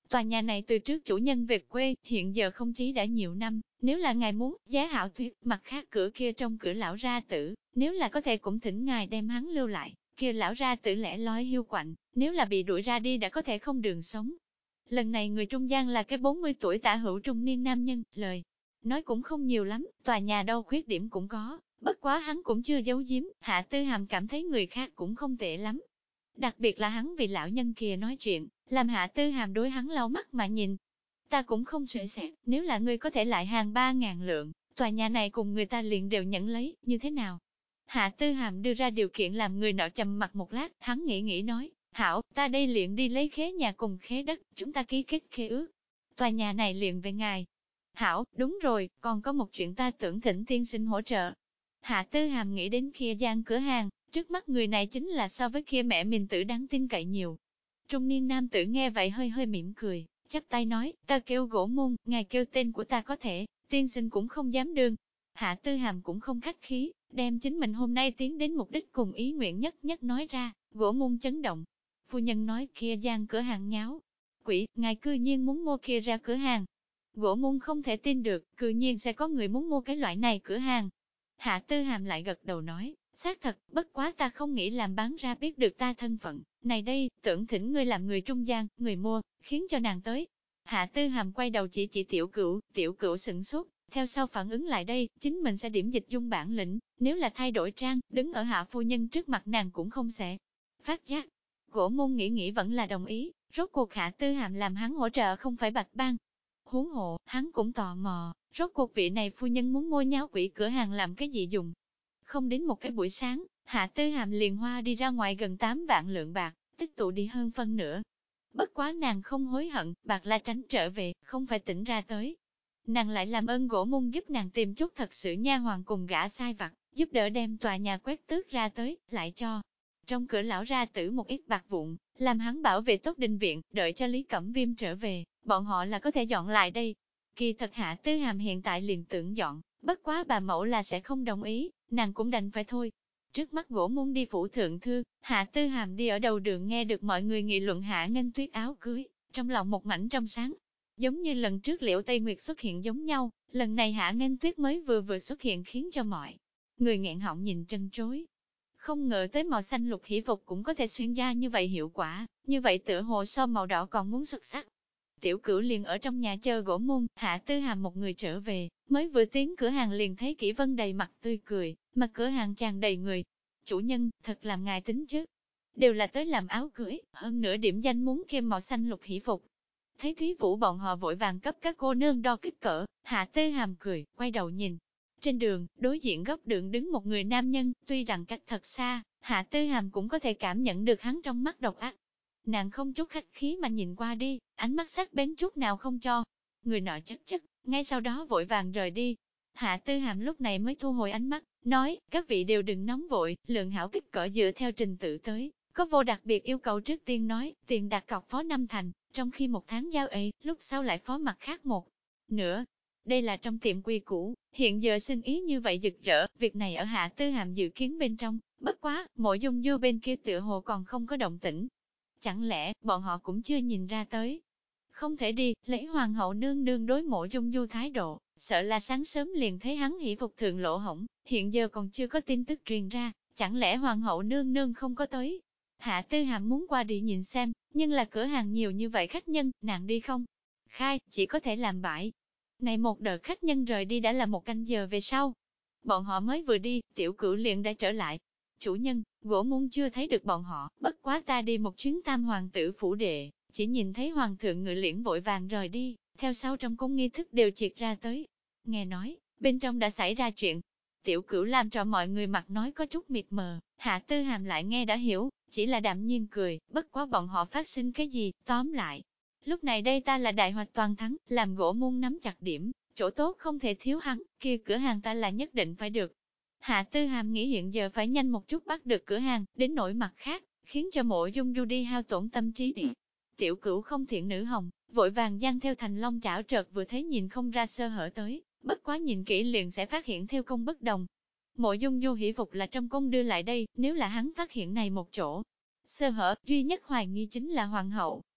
Tòa nhà này từ trước chủ nhân về quê, hiện giờ không chí đã nhiều năm, nếu là ngài muốn, giá hảo thuyết, mặt khác cửa kia trong cửa lão ra tử, nếu là có thể cũng thỉnh ngài đem hắn lưu lại, kia lão ra tử lẻ loi hiu quạnh, nếu là bị đuổi ra đi đã có thể không đường sống. Lần này người trung gian là cái 40 tuổi tả hữu trung niên nam nhân, lời nói cũng không nhiều lắm, tòa nhà đâu khuyết điểm cũng có, bất quá hắn cũng chưa giấu giếm, Hạ Tư Hàm cảm thấy người khác cũng không tệ lắm. Đặc biệt là hắn vì lão nhân kia nói chuyện, làm Hạ Tư Hàm đối hắn lau mắt mà nhìn. Ta cũng không suy xét, nếu là ngươi có thể lại hàng 3.000 lượng, tòa nhà này cùng người ta liền đều nhận lấy, như thế nào? Hạ Tư Hàm đưa ra điều kiện làm người nọ trầm mặt một lát, hắn nghĩ nói, hảo, ta đây liền đi lấy khế nhà cùng khế đất, chúng ta ký kết khế ước. Tòa nhà này liền về ngài. Hảo, đúng rồi, còn có một chuyện ta tưởng thỉnh tiên sinh hỗ trợ. Hạ Tư Hàm nghĩ đến kia gian cửa hàng, trước mắt người này chính là so với kia mẹ mình tử đáng tin cậy nhiều. Trung niên nam tử nghe vậy hơi hơi mỉm cười, chắp tay nói, ta kêu Gỗ Môn, ngài kêu tên của ta có thể, tiên sinh cũng không dám đương. Hạ Tư Hàm cũng không khách khí, đem chính mình hôm nay tiến đến mục đích cùng ý nguyện nhất nhất nói ra, Gỗ Môn chấn động. Phu nhân nói kia gian cửa hàng nháo. Quỷ, ngài cư nhiên muốn mua kia ra cửa hàng. Gỗ Môn không thể tin được, cư nhiên sẽ có người muốn mua cái loại này cửa hàng. Hạ Tư Hàm lại gật đầu nói, xác thật, bất quá ta không nghĩ làm bán ra biết được ta thân phận, này đây, tưởng thỉnh ngươi làm người trung gian, người mua, khiến cho nàng tới. Hạ Tư Hàm quay đầu chỉ tiểu cửu sửng sốt, theo sau phản ứng lại đây, chính mình sẽ điểm dịch dung bản lĩnh, nếu là thay đổi trang, đứng ở hạ phu nhân trước mặt nàng cũng không sẽ phát giác. Gỗ Môn nghĩ vẫn là đồng ý, rốt cuộc Hạ Tư Hàm làm hắn hỗ trợ không phải bạch ban. Huống hộ, hắn cũng tò mò, rốt cuộc vị này phu nhân muốn mua nháo quỷ cửa hàng làm cái gì dùng. Không đến một cái buổi sáng, Hạ Tư Hàm liền hoa đi ra ngoài gần 8 vạn lượng bạc, tích tụ đi hơn phân nửa. Bất quá nàng không hối hận, bạc là tránh trở về, không phải tỉnh ra tới. Nàng lại làm ơn Gỗ Môn giúp nàng tìm chút thật sự nha hoàn cùng gã sai vặt, giúp đỡ đem tòa nhà quét tước ra tới, lại cho. Trong cửa lão ra tử một ít bạc vụn, làm hắn bảo vệ tốt đình viện, đợi cho Lý Cẩm Viêm trở về, bọn họ là có thể dọn lại đây. Kỳ thật Hạ Tư Hàm hiện tại liền tưởng dọn, bất quá bà mẫu là sẽ không đồng ý, nàng cũng đành phải thôi. Trước mắt Gỗ Môn đi phủ thượng thư, Hạ Tư Hàm đi ở đầu đường nghe được mọi người nghị luận Hạ Nghênh Tuyết áo cưới, trong lòng một mảnh trong sáng. Giống như lần trước Liễu Tây Nguyệt xuất hiện giống nhau, lần này Hạ Nghênh Tuyết mới vừa xuất hiện khiến cho mọi người nghẹn họng nhìn trân trối. Không ngờ tới màu xanh lục hỷ phục cũng có thể xuyên ra như vậy hiệu quả, như vậy tựa hồ so màu đỏ còn muốn xuất sắc. Tiểu Cửu liền ở trong nhà chờ Gỗ Môn, Hạ Tư Hàm một người trở về, mới vừa tiến cửa hàng liền thấy Kỷ Vân đầy mặt tươi cười, mà cửa hàng tràn đầy người. Chủ nhân, thật làm ngài tính chứ. Đều là tới làm áo cưới, hơn nữa điểm danh muốn kim màu xanh lục hỷ phục. Thấy Thúy Vũ bọn họ vội vàng cấp các cô nương đo kích cỡ, Hạ Tư Hàm cười, quay đầu nhìn. Trên đường, đối diện góc đường đứng một người nam nhân, tuy rằng cách thật xa, Hạ Tư Hàm cũng có thể cảm nhận được hắn trong mắt độc ác. Nàng không chút khách khí mà nhìn qua đi, ánh mắt sắc bén chút nào không cho. Người nọ chất, ngay sau đó vội vàng rời đi. Hạ Tư Hàm lúc này mới thu hồi ánh mắt, nói, các vị đều đừng nóng vội, lượng hảo kích cỡ dựa theo trình tự tới. Có vô đặc biệt yêu cầu trước tiên nói, tiền đặt cọc phó 5 thành, trong khi 1 tháng giao ấy, lúc sau lại phó mặt khác một nữa. Đây là trong tiệm quy cũ, hiện giờ sinh ý như vậy rực rỡ, việc này ở Hạ Tư Hàm dự kiến bên trong, bất quá, Mộ Dung Du bên kia tựa hồ còn không có động tĩnh. Chẳng lẽ, bọn họ cũng chưa nhìn ra tới. Không thể đi, lấy hoàng hậu nương nương đối Mộ Dung Du thái độ, sợ là sáng sớm liền thấy hắn hỷ phục thượng lỗ hổng, hiện giờ còn chưa có tin tức truyền ra, chẳng lẽ hoàng hậu nương nương không có tới. Hạ Tư Hàm muốn qua đi nhìn xem, nhưng là cửa hàng nhiều như vậy khách nhân, nàng đi không khai, chỉ có thể làm bãi. Này một đợt khách nhân rời đi đã là 1 canh giờ về sau. Bọn họ mới vừa đi, Tiểu Cửu liền đã trở lại. Chủ nhân, Gỗ Môn chưa thấy được bọn họ, bất quá ta đi một chuyến Tam hoàng tử phủ đệ, chỉ nhìn thấy hoàng thượng ngự liễn vội vàng rời đi, theo sau trong cung nghi thức đều triệt ra tới. Nghe nói, bên trong đã xảy ra chuyện. Tiểu Cửu làm cho mọi người mặt nói có chút mịt mờ, Hạ Tư Hàm lại nghe đã hiểu, chỉ là đạm nhiên cười, bất quá bọn họ phát sinh cái gì, tóm lại. Lúc này đây ta là đại hoạch toàn thắng, làm Gỗ Môn nắm chặt điểm, chỗ tốt không thể thiếu hắn, kia cửa hàng ta là nhất định phải được. Hạ Tư Hàm nghĩ hiện giờ phải nhanh một chút bắt được cửa hàng, đến nỗi mặt khác, khiến cho Mộ Dung Du đi hao tổn tâm trí đi. Tiểu Cửu không thiện nữ hồng, vội vàng giăng theo thành long chảo trợt vừa thấy nhìn không ra sơ hở tới, bất quá nhìn kỹ liền sẽ phát hiện theo công bất đồng. Mộ Dung Du hỷ phục là trong cung đưa lại đây, nếu là hắn phát hiện này một chỗ sơ hở, duy nhất hoài nghi chính là hoàng hậu,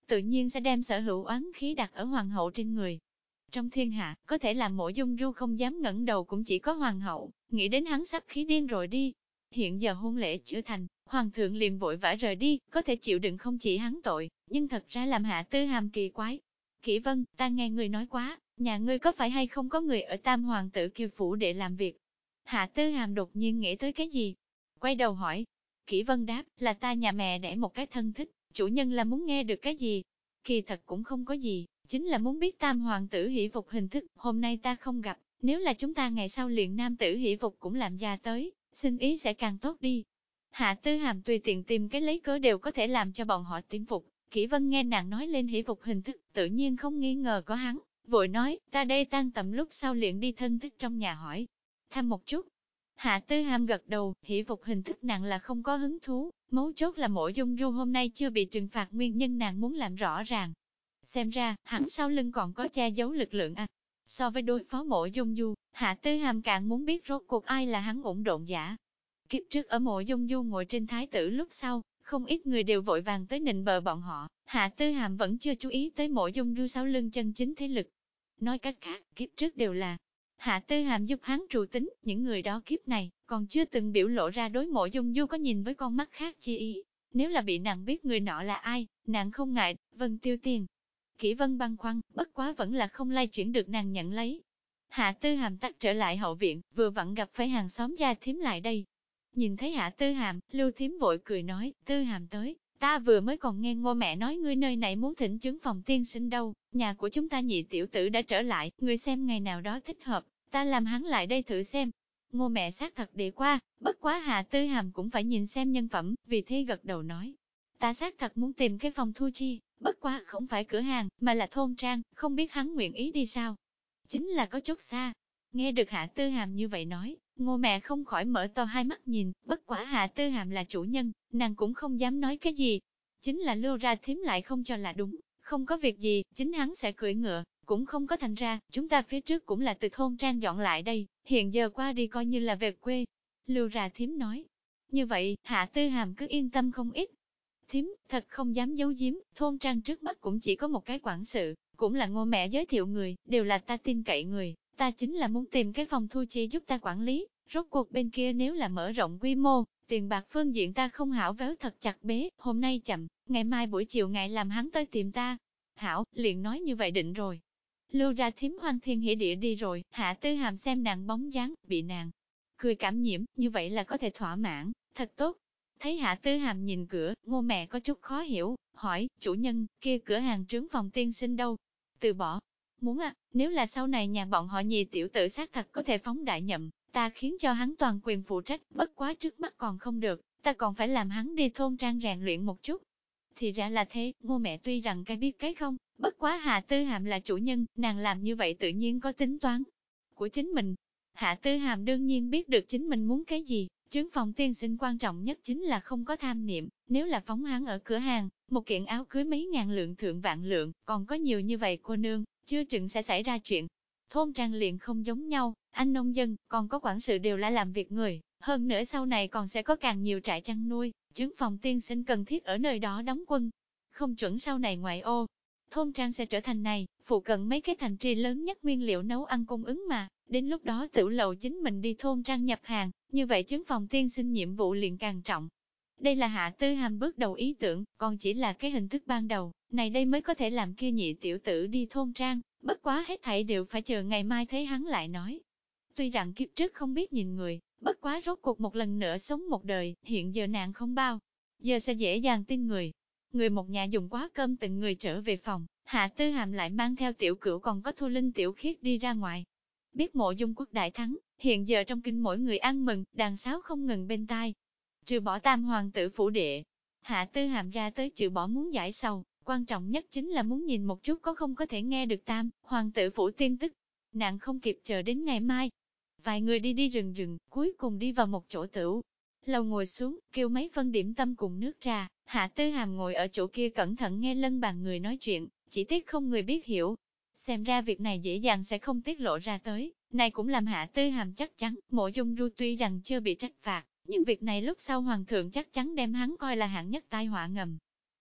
tự nhiên sẽ đem sở hữu oán khí đặt ở hoàng hậu trên người. Trong thiên hạ, có thể làm Mộ Dung Du không dám ngẩng đầu cũng chỉ có hoàng hậu, nghĩ đến hắn sắp khí điên rồi đi. Hiện giờ hôn lễ chưa thành, hoàng thượng liền vội vã rời đi, có thể chịu đựng không chỉ hắn tội, nhưng thật ra làm Hạ Tư Hàm kỳ quái. Kỷ Vân, ta nghe người nói quá, nhà ngươi có phải hay không có người ở Tam Hoàng tử Kiều phủ để làm việc? Hạ Tư Hàm đột nhiên nghĩ tới cái gì? Quay đầu hỏi. Kỷ Vân đáp, là ta nhà mẹ đẻ một cái thân thích, chủ nhân là muốn nghe được cái gì? Kỳ thật cũng không có gì, chính là muốn biết Tam Hoàng tử hỷ phục hình thức, hôm nay ta không gặp, nếu là chúng ta ngày sau liền nam tử hỷ phục cũng làm ra tới, xin ý sẽ càng tốt đi. Hạ Tư Hàm tùy tiện tìm cái lấy cớ đều có thể làm cho bọn họ tiêm phục. Kỷ Vân nghe nàng nói lên hỷ phục hình thức, tự nhiên không nghi ngờ có hắn, vội nói, ta đây tan tầm lúc sau liền đi thân thích trong nhà hỏi, thăm một chút. Hạ Tư Hàm gật đầu, hỷ phục hình thức nàng là không có hứng thú, mấu chốt là Mộ Dung Du hôm nay chưa bị trừng phạt nguyên nhân nàng muốn làm rõ ràng. Xem ra, hắn sau lưng còn có che giấu lực lượng à. So với đối phó Mộ Dung Du, Hạ Tư Hàm càng muốn biết rốt cuộc ai là hắn ổn độn giả. Kiếp trước ở Mộ Dung Du ngồi trên thái tử lúc sau, không ít người đều vội vàng tới nịnh bợ bọn họ, Hạ Tư Hàm vẫn chưa chú ý tới Mộ Dung Du sau lưng chân chính thế lực. Nói cách khác, kiếp trước đều là Hạ Tư Hàm giúp hắn trụ tính, những người đó kiếp này, còn chưa từng biểu lộ ra đối Mộ Dung Du có nhìn với con mắt khác chi ý. Nếu là bị nàng biết người nọ là ai, nàng không ngại, Vân tiêu tiền. Kỷ Vân băn khoăn, bất quá vẫn là không lay chuyển được nàng nhận lấy. Hạ Tư Hàm tắt trở lại hậu viện, vừa vặn gặp phải hàng xóm gia thím lại đây. Nhìn thấy Hạ Tư Hàm, Lưu thím vội cười nói, Tư Hàm tới, ta vừa mới còn nghe Ngô mẹ nói ngươi nơi này muốn thỉnh chứng phòng tiên sinh đâu, nhà của chúng ta nhị tiểu tử đã trở lại, ngươi xem ngày nào đó thích hợp, ta làm hắn lại đây thử xem. Ngô mẹ xác thật để qua, bất quá Hạ Tư Hàm cũng phải nhìn xem nhân phẩm, vì thế gật đầu nói. Ta xác thật muốn tìm cái phòng thu chi, bất quá không phải cửa hàng, mà là thôn trang, không biết hắn nguyện ý đi sao. Chính là có chút xa. Nghe được Hạ Tư Hàm như vậy nói, Ngô mẹ không khỏi mở to hai mắt nhìn, bất quả Hạ Tư Hàm là chủ nhân, nàng cũng không dám nói cái gì. Chính là Lưu ra thím lại không cho là đúng, không có việc gì, chính hắn sẽ cưỡi ngựa, cũng không có thành ra, chúng ta phía trước cũng là từ thôn trang dọn lại đây, hiện giờ qua đi coi như là về quê. Lưu ra thím nói. Như vậy, Hạ Tư Hàm cứ yên tâm không ít. Thím, thật không dám giấu giếm, thôn trang trước mắt cũng chỉ có một cái quản sự, cũng là Ngô mẹ giới thiệu người, đều là ta tin cậy người, ta chính là muốn tìm cái phòng thu chi giúp ta quản lý, rốt cuộc bên kia nếu là mở rộng quy mô, tiền bạc phương diện ta không hảo véo thật chặt bế, hôm nay chậm, ngày mai buổi chiều ngại làm hắn tới tìm ta. Hảo, liền nói như vậy định rồi. Lưu ra thím hoang thiên hỉ địa đi rồi, Hạ Tư Hàm xem nàng bóng dáng, bị nàng cười cảm nhiễm, như vậy là có thể thỏa mãn, thật tốt. Thấy Hạ Tư Hàm nhìn cửa, Ngô mẹ có chút khó hiểu, hỏi, chủ nhân, kia cửa hàng trướng phòng tiên sinh đâu? Từ bỏ. Muốn à, nếu là sau này nhà bọn họ nhì tiểu tử xác thật có thể phóng đại nhậm, ta khiến cho hắn toàn quyền phụ trách, bất quá trước mắt còn không được, ta còn phải làm hắn đi thôn trang rèn luyện một chút. Thì ra là thế, Ngô mẹ tuy rằng cái biết cái không, bất quá Hạ Tư Hàm là chủ nhân, nàng làm như vậy tự nhiên có tính toán của chính mình. Hạ Tư Hàm đương nhiên biết được chính mình muốn cái gì, trướng phòng tiên sinh quan trọng nhất chính là không có tham niệm, nếu là phóng hắn ở cửa hàng, một kiện áo cưới mấy ngàn lượng thượng vạn lượng, còn có nhiều như vậy cô nương, chưa chừng sẽ xảy ra chuyện. Thôn trang liền không giống nhau, anh nông dân, còn có quản sự đều là làm việc người, hơn nữa sau này còn sẽ có càng nhiều trại chăn nuôi, trướng phòng tiên sinh cần thiết ở nơi đó đóng quân. Không chuẩn sau này ngoại ô, thôn trang sẽ trở thành này, phụ cận mấy cái thành trì lớn nhất nguyên liệu nấu ăn cung ứng mà, đến lúc đó tiểu lầu chính mình đi thôn trang nhập hàng, như vậy trướng phòng tiên sinh nhiệm vụ liền càng trọng. Đây là Hạ Tư Hàm bước đầu ý tưởng, còn chỉ là cái hình thức ban đầu, này đây mới có thể làm kia nhị tiểu tử đi thôn trang, bất quá hết thảy đều phải chờ ngày mai thấy hắn lại nói. Tuy rằng kiếp trước không biết nhìn người, bất quá rốt cuộc một lần nữa sống một đời, hiện giờ nàng không bao giờ sẽ dễ dàng tin người. Người một nhà dùng quá cơm từng người trở về phòng, Hạ Tư Hàm lại mang theo tiểu cửu còn có Thu Linh tiểu khiết đi ra ngoài. Biết Mộ Dung quốc đại thắng, hiện giờ trong kinh mỗi người ăn mừng, đàn sáo không ngừng bên tai. Trừ bỏ Tam hoàng tử phủ đệ, Hạ Tư Hàm ra tới trừ bỏ muốn giải sầu, quan trọng nhất chính là muốn nhìn một chút có không có thể nghe được Tam hoàng tử phủ tin tức. Nàng không kịp chờ đến ngày mai. Vài người đi đi rừng rừng, cuối cùng đi vào một chỗ tửu lầu ngồi xuống, kêu mấy phân điểm tâm cùng nước trà. Hạ Tư Hàm ngồi ở chỗ kia cẩn thận nghe lân bàn người nói chuyện, chỉ tiếc không người biết hiểu. Xem ra việc này dễ dàng sẽ không tiết lộ ra tới, này cũng làm Hạ Tư Hàm chắc chắn, Mộ Dung Du tuy rằng chưa bị trách phạt, nhưng việc này lúc sau Hoàng thượng chắc chắn đem hắn coi là hạng nhất tai họa ngầm.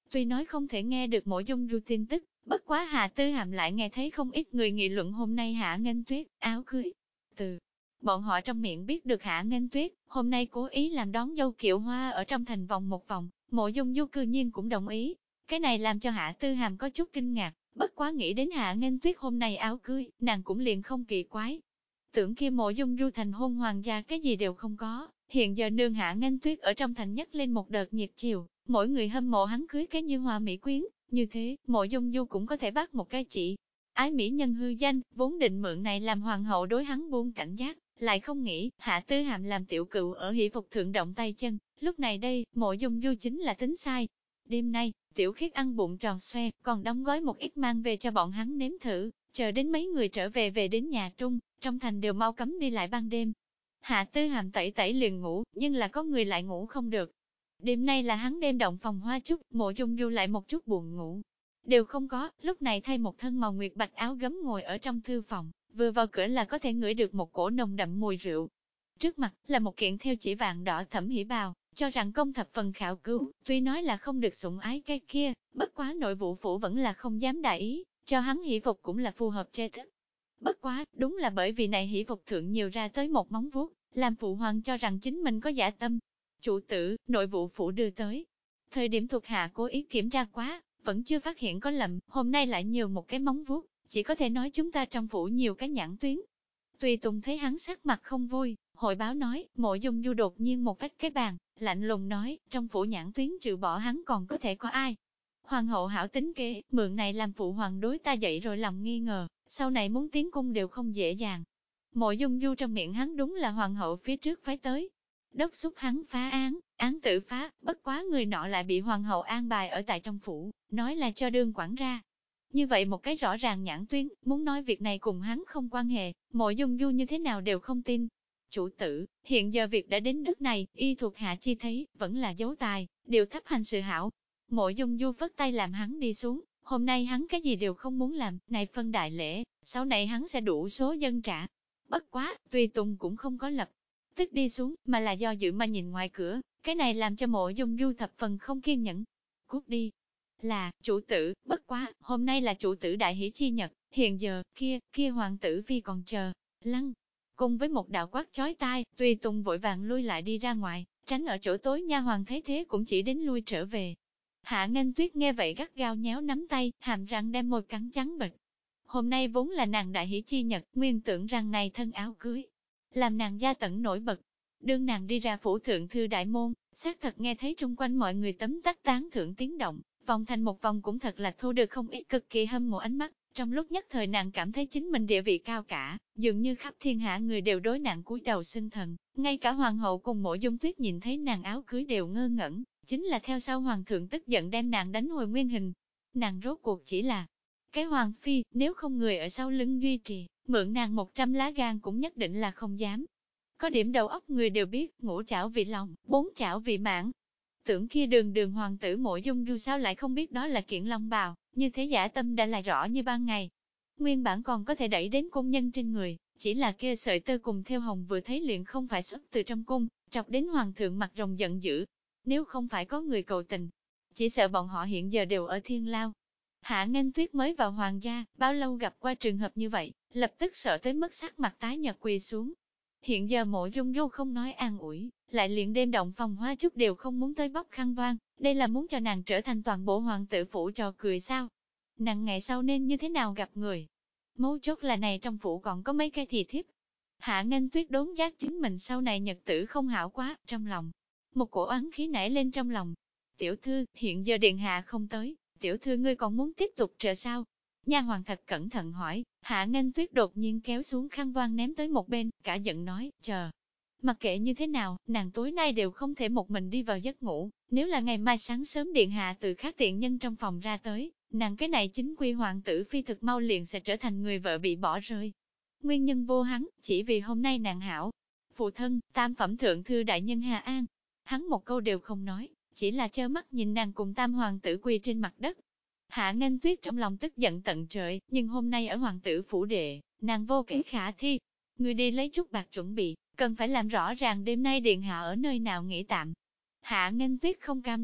Tuy nói không thể nghe được Mộ Dung Du tin tức, bất quá Hạ Tư Hàm lại nghe thấy không ít người nghị luận hôm nay Hạ Nghênh Tuyết áo cưới. Từ bọn họ trong miệng biết được Hạ Nghênh Tuyết hôm nay cố ý làm đón dâu kiệu hoa ở trong thành vòng một vòng, Mộ Dung Du cư nhiên cũng đồng ý. Cái này làm cho Hạ Tư Hàm có chút kinh ngạc, bất quá nghĩ đến Hạ Nghênh Tuyết hôm nay áo cưới, nàng cũng liền không kỳ quái. Tưởng kia Mộ Dung Du thành hôn hoàng gia cái gì đều không có, hiện giờ nương Hạ Nghênh Tuyết ở trong thành nhất lên một đợt nhiệt chiều, mỗi người hâm mộ hắn cưới cái như hoa mỹ quyến, như thế, Mộ Dung Du cũng có thể bắt một cái chỉ. Ái mỹ nhân hư danh, vốn định mượn này làm hoàng hậu đối hắn buông cảnh giác, lại không nghĩ, Hạ Tư Hàm làm tiểu cựu ở hỷ phục thượng động tay chân, lúc này đây, Mộ Dung Du chính là tính sai. Đêm nay, tiểu khiết ăn bụng tròn xoe, còn đóng gói một ít mang về cho bọn hắn nếm thử, chờ đến mấy người trở về đến nhà Trung, trong thành đều mau cấm đi lại ban đêm. Hạ Tư Hàm tẩy tẩy liền ngủ, nhưng là có người lại ngủ không được. Đêm nay là hắn đêm động phòng hoa chút, Mộ Dung Du lại một chút buồn ngủ. Đều không có, lúc này thay một thân màu nguyệt bạch áo gấm ngồi ở trong thư phòng, vừa vào cửa là có thể ngửi được một cổ nồng đậm mùi rượu. Trước mặt là một kiện theo chỉ vàng đỏ thẫm hỉ bào, cho rằng công thập phần khảo cứu, tuy nói là không được sủng ái cái kia, bất quá nội vụ phủ vẫn là không dám đại ý, cho hắn hỷ phục cũng là phù hợp chê thức. Bất quá, đúng là bởi vì này hỷ phục thượng nhiều ra tới một móng vuốt, làm phụ hoàng cho rằng chính mình có giả tâm. Chủ tử, nội vụ phủ đưa tới. Thời điểm thuộc hạ cố ý kiểm tra quá, vẫn chưa phát hiện có lầm, hôm nay lại nhiều một cái móng vuốt, chỉ có thể nói chúng ta trong phủ nhiều cái nhãn tuyến. Tùy Tùng thấy hắn sắc mặt không vui, hội báo nói, Mộ Dung Du đột nhiên một vách cái bàn, lạnh lùng nói, trong phủ nhãn tuyến trừ bỏ hắn còn có thể có ai. Hoàng hậu hảo tính kế, mượn này làm phụ hoàng đối ta dậy rồi lòng nghi ngờ, sau này muốn tiến cung đều không dễ dàng. Mộ Dung Du trong miệng hắn đúng là hoàng hậu phía trước phái tới. Đốc xúc hắn phá án tự phá, bất quá người nọ lại bị hoàng hậu an bài ở tại trong phủ, nói là cho đương quản ra. Như vậy một cái rõ ràng nhãn tuyến, muốn nói việc này cùng hắn không quan hệ, Mộ Dung Du như thế nào đều không tin. Chủ tử, hiện giờ việc đã đến nước này, y thuộc hạ chi thấy, vẫn là dấu tài, điều thấp hành sự hảo. Mộ Dung Du phất tay làm hắn đi xuống, hôm nay hắn cái gì đều không muốn làm, này phân đại lễ, sau này hắn sẽ đủ số dân trả. Bất quá, Tùy Tùng cũng không có lập tức đi xuống, mà là do dự mà nhìn ngoài cửa, cái này làm cho Mộ Dung Du thập phần không kiên nhẫn. Cút đi. Là, chủ tử, bất quá, hôm nay là chủ tử đại hỷ chi nhật, hiện giờ, kia hoàng tử phi còn chờ. Lăng, cùng với một đạo quát chói tai, Tùy Tùng vội vàng lui lại đi ra ngoài, tránh ở chỗ tối nha hoàng thấy thế cũng chỉ đến lui trở về. Hạ Nghênh Tuyết nghe vậy gắt gao nhéo nắm tay, hàm răng đem môi cắn trắng bệch. Hôm nay vốn là nàng đại hỷ chi nhật, nguyên tưởng rằng này thân áo cưới, làm nàng gia tẩn nổi bật. Đương nàng đi ra phủ thượng thư đại môn, xác thật nghe thấy chung quanh mọi người tấm tắc tán thưởng tiếng động, vòng thành một vòng cũng thật là thu được không ít cực kỳ hâm mộ ánh mắt. Trong lúc nhất thời nàng cảm thấy chính mình địa vị cao cả, dường như khắp thiên hạ người đều đối nàng cúi đầu xưng thần, ngay cả hoàng hậu cùng Mộ Dung Tuyết nhìn thấy nàng áo cưới đều ngơ ngẩn, chính là theo sau hoàng thượng tức giận đem nàng đánh hồi nguyên hình. Nàng rốt cuộc chỉ là cái hoàng phi, nếu không người ở sau lưng duy trì, mượn nàng 100 lá gan cũng nhất định là không dám. Có điểm đầu óc người đều biết, ngũ chảo vì lòng, bốn chảo vì mãn. Tưởng kia đường hoàng tử Mộ Dung Du sao lại không biết đó là kiện long bào, như thế giả tâm đã là rõ như ban ngày. Nguyên bản còn có thể đẩy đến cung nhân trên người, chỉ là kia sợi tơ cùng theo hồng vừa thấy liền không phải xuất từ trong cung, trọc đến hoàng thượng mặt rồng giận dữ. Nếu không phải có người cầu tình, chỉ sợ bọn họ hiện giờ đều ở thiên lao. Hạ Nghênh Tuyết mới vào hoàng gia, bao lâu gặp qua trường hợp như vậy, lập tức sợ tới mức sắc mặt tái nhợt quỳ xuống. Hiện giờ Mộ Dung Du không nói an ủi, lại liền đêm động phòng hoa chút đều không muốn tới bóc khăn voan, đây là muốn cho nàng trở thành toàn bộ hoàng tử phủ trò cười sao? Nàng ngày sau nên như thế nào gặp người? Mấu chốt là này trong phủ còn có mấy cái thì thiếp. Hạ Nghênh Tuyết đốn giác chính mình sau này nhật tử không hảo quá, trong lòng. Một cổ oán khí nảy lên trong lòng. Tiểu thư, hiện giờ điện hạ không tới, tiểu thư ngươi còn muốn tiếp tục chờ sao? Nha hoàng thật cẩn thận hỏi, Hạ Nghênh Tuyết đột nhiên kéo xuống khăn voan ném tới một bên, cả giận nói, chờ. Mặc kệ như thế nào, nàng tối nay đều không thể một mình đi vào giấc ngủ, nếu là ngày mai sáng sớm điện hạ từ khác tiện nhân trong phòng ra tới, nàng cái này chính quy hoàng tử phi thực mau liền sẽ trở thành người vợ bị bỏ rơi. Nguyên nhân vô hắn, chỉ vì hôm nay nàng hảo. Phụ thân, tam phẩm thượng thư đại nhân Hà An, hắn một câu đều không nói, chỉ là trơ mắt nhìn nàng cùng tam hoàng tử quỳ trên mặt đất. Hạ Nghênh Tuyết trong lòng tức giận tận trời, nhưng hôm nay ở hoàng tử phủ đệ, nàng vô kể khả thi. Người đi lấy chút bạc chuẩn bị, cần phải làm rõ ràng đêm nay điện hạ ở nơi nào nghỉ tạm. Hạ Nghênh Tuyết không cam lòng,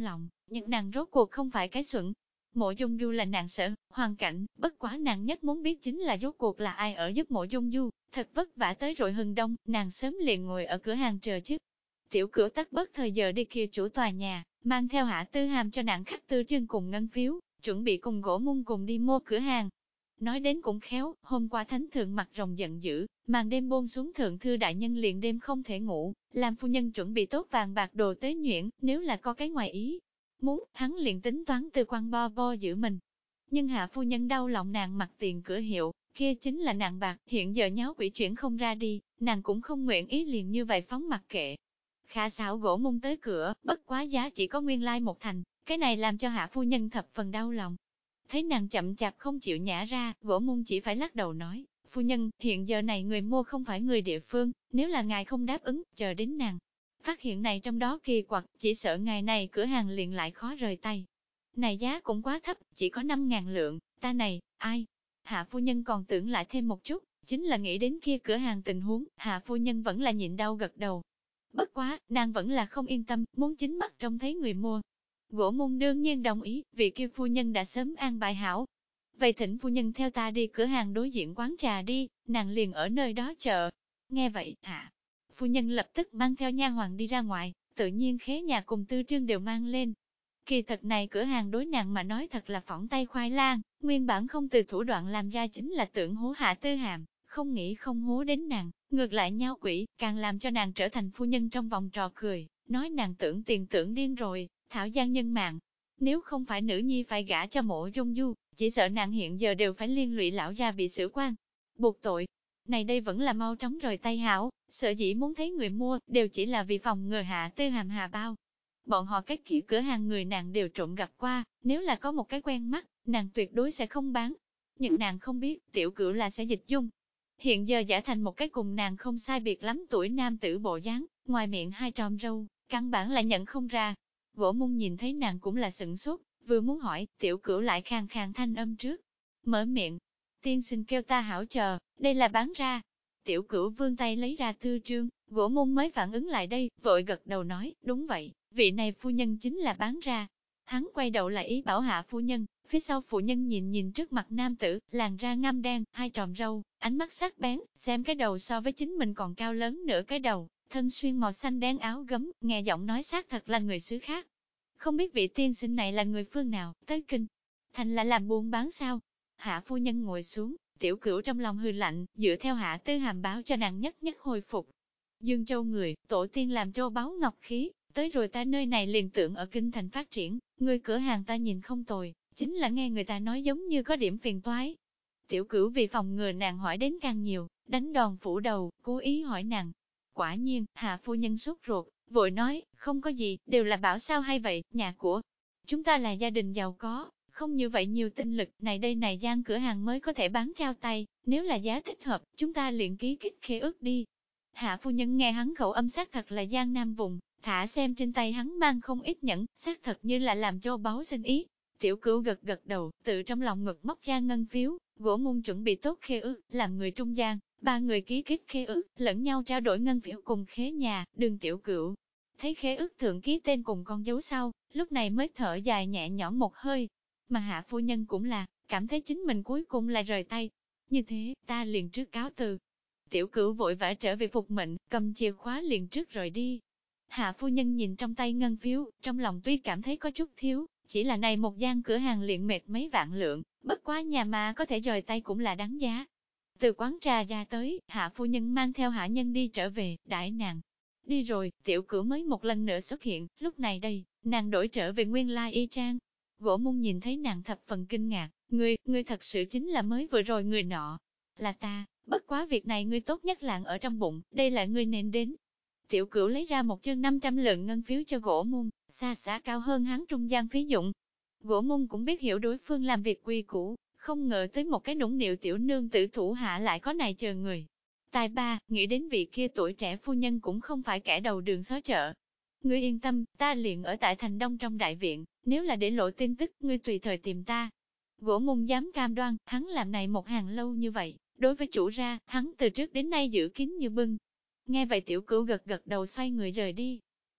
Nhưng nàng rốt cuộc không phải cái xuẩn. Mộ Dung Du là nàng sợ, hoàn cảnh, bất quá nàng nhất muốn biết chính là rốt cuộc là ai ở giúp Mộ Dung Du, thật vất vả tới rồi hừng đông, nàng sớm liền ngồi ở cửa hàng chờ chứ. Tiểu Cửu tắt bớt thời giờ đi kia chủ tòa nhà, mang theo Hạ Tư Hàm cho nàng khắc tư chương cùng ngân phiếu, chuẩn bị cùng Gỗ Mung cùng đi mua cửa hàng. Nói đến cũng khéo, hôm qua thánh thượng mặt rồng giận dữ, màn đêm buông xuống thượng thư đại nhân liền đêm không thể ngủ, làm phu nhân chuẩn bị tốt vàng bạc đồ tế nhuyễn, nếu là có cái ngoài ý. Muốn, hắn liền tính toán từ quan bo bo giữ mình. Nhưng hạ phu nhân đau lòng nàng mặt tiền cửa hiệu, kia chính là nàng bạc, hiện giờ nháo quỷ chuyển không ra đi, nàng cũng không nguyện ý liền như vậy phóng mặc kệ. Khả xảo Gỗ Mung tới cửa, bất quá giá chỉ có nguyên lai một thành, cái này làm cho hạ phu nhân thập phần đau lòng. Thấy nàng chậm chạp không chịu nhả ra, Gỗ Mung chỉ phải lắc đầu nói, phu nhân, hiện giờ này người mua không phải người địa phương, nếu là ngài không đáp ứng, chờ đến nàng. Phát hiện này trong đó kỳ quặc, chỉ sợ ngày này cửa hàng liền lại khó rời tay. Này giá cũng quá thấp, chỉ có 5.000 lượng, ta này, ai? Hạ phu nhân còn tưởng lại thêm một chút, chính là nghĩ đến kia cửa hàng tình huống, hạ phu nhân vẫn là nhịn đau gật đầu. Bất quá, nàng vẫn là không yên tâm, muốn chính mắt trông thấy người mua. Gỗ Mung đương nhiên đồng ý, vì kia phu nhân đã sớm an bài hảo. Vậy thỉnh phu nhân theo ta đi cửa hàng đối diện quán trà đi, nàng liền ở nơi đó chờ. Nghe vậy, hạ phu nhân lập tức mang theo nha hoàn đi ra ngoài, tự nhiên khế nhà cùng tư trương đều mang lên. Kỳ thật này cửa hàng đối nàng mà nói thật là phỏng tay khoai lang, nguyên bản không từ thủ đoạn làm ra chính là tưởng hố Hạ Tư Hàm, không nghĩ không hố đến nàng, ngược lại nhau quỷ, càng làm cho nàng trở thành phu nhân trong vòng trò cười, nói nàng tưởng tiền tưởng điên rồi, thảo gian nhân mạng. Nếu không phải nữ nhi phải gả cho Mộ Dung Du, chỉ sợ nàng hiện giờ đều phải liên lụy lão ra bị xử quan, buộc tội. Này đây vẫn là mau chóng rời tay hảo, sợ dĩ muốn thấy người mua, đều chỉ là vì phòng ngừa Hạ Tư Hàm hà bao. Bọn họ các kiểu cửa hàng người nàng đều trộm gặp qua, nếu là có một cái quen mắt, nàng tuyệt đối sẽ không bán. Nhưng nàng không biết, Tiểu Cửu là sẽ dịch dung. Hiện giờ giả thành một cái cùng nàng không sai biệt lắm tuổi nam tử bộ dáng, ngoài miệng hai tròm râu, căn bản là nhận không ra. Gỗ Mung nhìn thấy nàng cũng là sửng sốt, vừa muốn hỏi, Tiểu Cửu lại khàn khàn thanh âm trước. Mở miệng, tiên sinh kêu ta hảo chờ, đây là bán ra. Tiểu Cửu vươn tay lấy ra thư trương, Gỗ Mung mới phản ứng lại đây, vội gật đầu nói, đúng vậy, vị này phu nhân chính là bán ra. Hắn quay đầu lại ý bảo hạ phu nhân, phía sau phụ nhân nhìn nhìn trước mặt nam tử, làn da ngăm đen, hai tròm râu, ánh mắt sắc bén, xem cái đầu so với chính mình còn cao lớn nửa cái đầu, thân xuyên màu xanh đen áo gấm, nghe giọng nói xác thật là người xứ khác. Không biết vị tiên sinh này là người phương nào, tới kinh, thành là làm buôn bán sao? Hạ phu nhân ngồi xuống, Tiểu Cửu trong lòng hừ lạnh, dựa theo Hạ Tư Hàm báo cho nàng nhất nhất hồi phục. Dương Châu người, tổ tiên làm châu báu ngọc khí, tới rồi ta nơi này liền tưởng ở kinh thành phát triển, người cửa hàng ta nhìn không tồi, chính là nghe người ta nói giống như có điểm phiền toái. Tiểu Cửu vì phòng ngừa nàng hỏi đến càng nhiều, đánh đòn phủ đầu, cố ý hỏi nàng. Quả nhiên, Hạ phu nhân sốt ruột, vội nói, không có gì, đều là bảo sao hay vậy, nhà của chúng ta là gia đình giàu có, không như vậy nhiều tinh lực, này đây này gian cửa hàng mới có thể bán trao tay, nếu là giá thích hợp, chúng ta liền ký kết khế ước đi. Hạ phu nhân nghe hắn khẩu âm xác thật là Giang Nam vùng, thả xem trên tay hắn mang không ít nhẫn, xác thật như là làm châu báu sinh ý. Tiểu Cửu gật gật đầu, tự trong lòng ngực móc ra ngân phiếu, Gỗ Mung chuẩn bị tốt khế ước, làm người trung gian, ba người ký kết khế ước, lẫn nhau trao đổi ngân phiếu cùng khế nhà, đường Tiểu Cửu. Thấy khế ước thượng ký tên cùng con dấu sau, lúc này mới thở dài nhẹ nhõm một hơi. Mà hạ phu nhân cũng là, cảm thấy chính mình cuối cùng là rời tay. Như thế, ta liền trước cáo từ. Tiểu Cửu vội vã trở về phục mệnh, cầm chìa khóa liền trước rời đi. Hạ phu nhân nhìn trong tay ngân phiếu, trong lòng tuy cảm thấy có chút thiếu, chỉ là này một gian cửa hàng liền mệt mấy vạn lượng, bất quá nhà mà có thể rời tay cũng là đáng giá. Từ quán trà ra tới, hạ phu nhân mang theo hạ nhân đi trở về, đãi nàng. Đi rồi, Tiểu Cửu mới một lần nữa xuất hiện, lúc này đây, nàng đổi trở về nguyên lai y trang. Gỗ Mung nhìn thấy nàng thập phần kinh ngạc, ngươi thật sự chính là mới vừa rồi người nọ. Là ta, bất quá việc này ngươi tốt nhất lạng ở trong bụng, đây là ngươi nên đến. Tiểu Cửu lấy ra một chương 500 lượng ngân phiếu cho Gỗ Mung, xa xa cao hơn hắn trung gian phí dụng. Gỗ Mung cũng biết hiểu đối phương làm việc quy củ, không ngờ tới một cái nũng nịu tiểu nương tử thủ hạ lại có này chờ người. Tài ba, nghĩ đến vị kia tuổi trẻ phu nhân cũng không phải kẻ đầu đường xó chợ. Ngươi yên tâm, ta liền ở tại thành đông trong đại viện, nếu là để lộ tin tức, ngươi tùy thời tìm ta. Gỗ Mung dám cam đoan, hắn làm này một hàng lâu như vậy, đối với chủ ra, hắn từ trước đến nay giữ kín như bưng. Nghe vậy Tiểu Cửu gật gật đầu xoay người rời đi.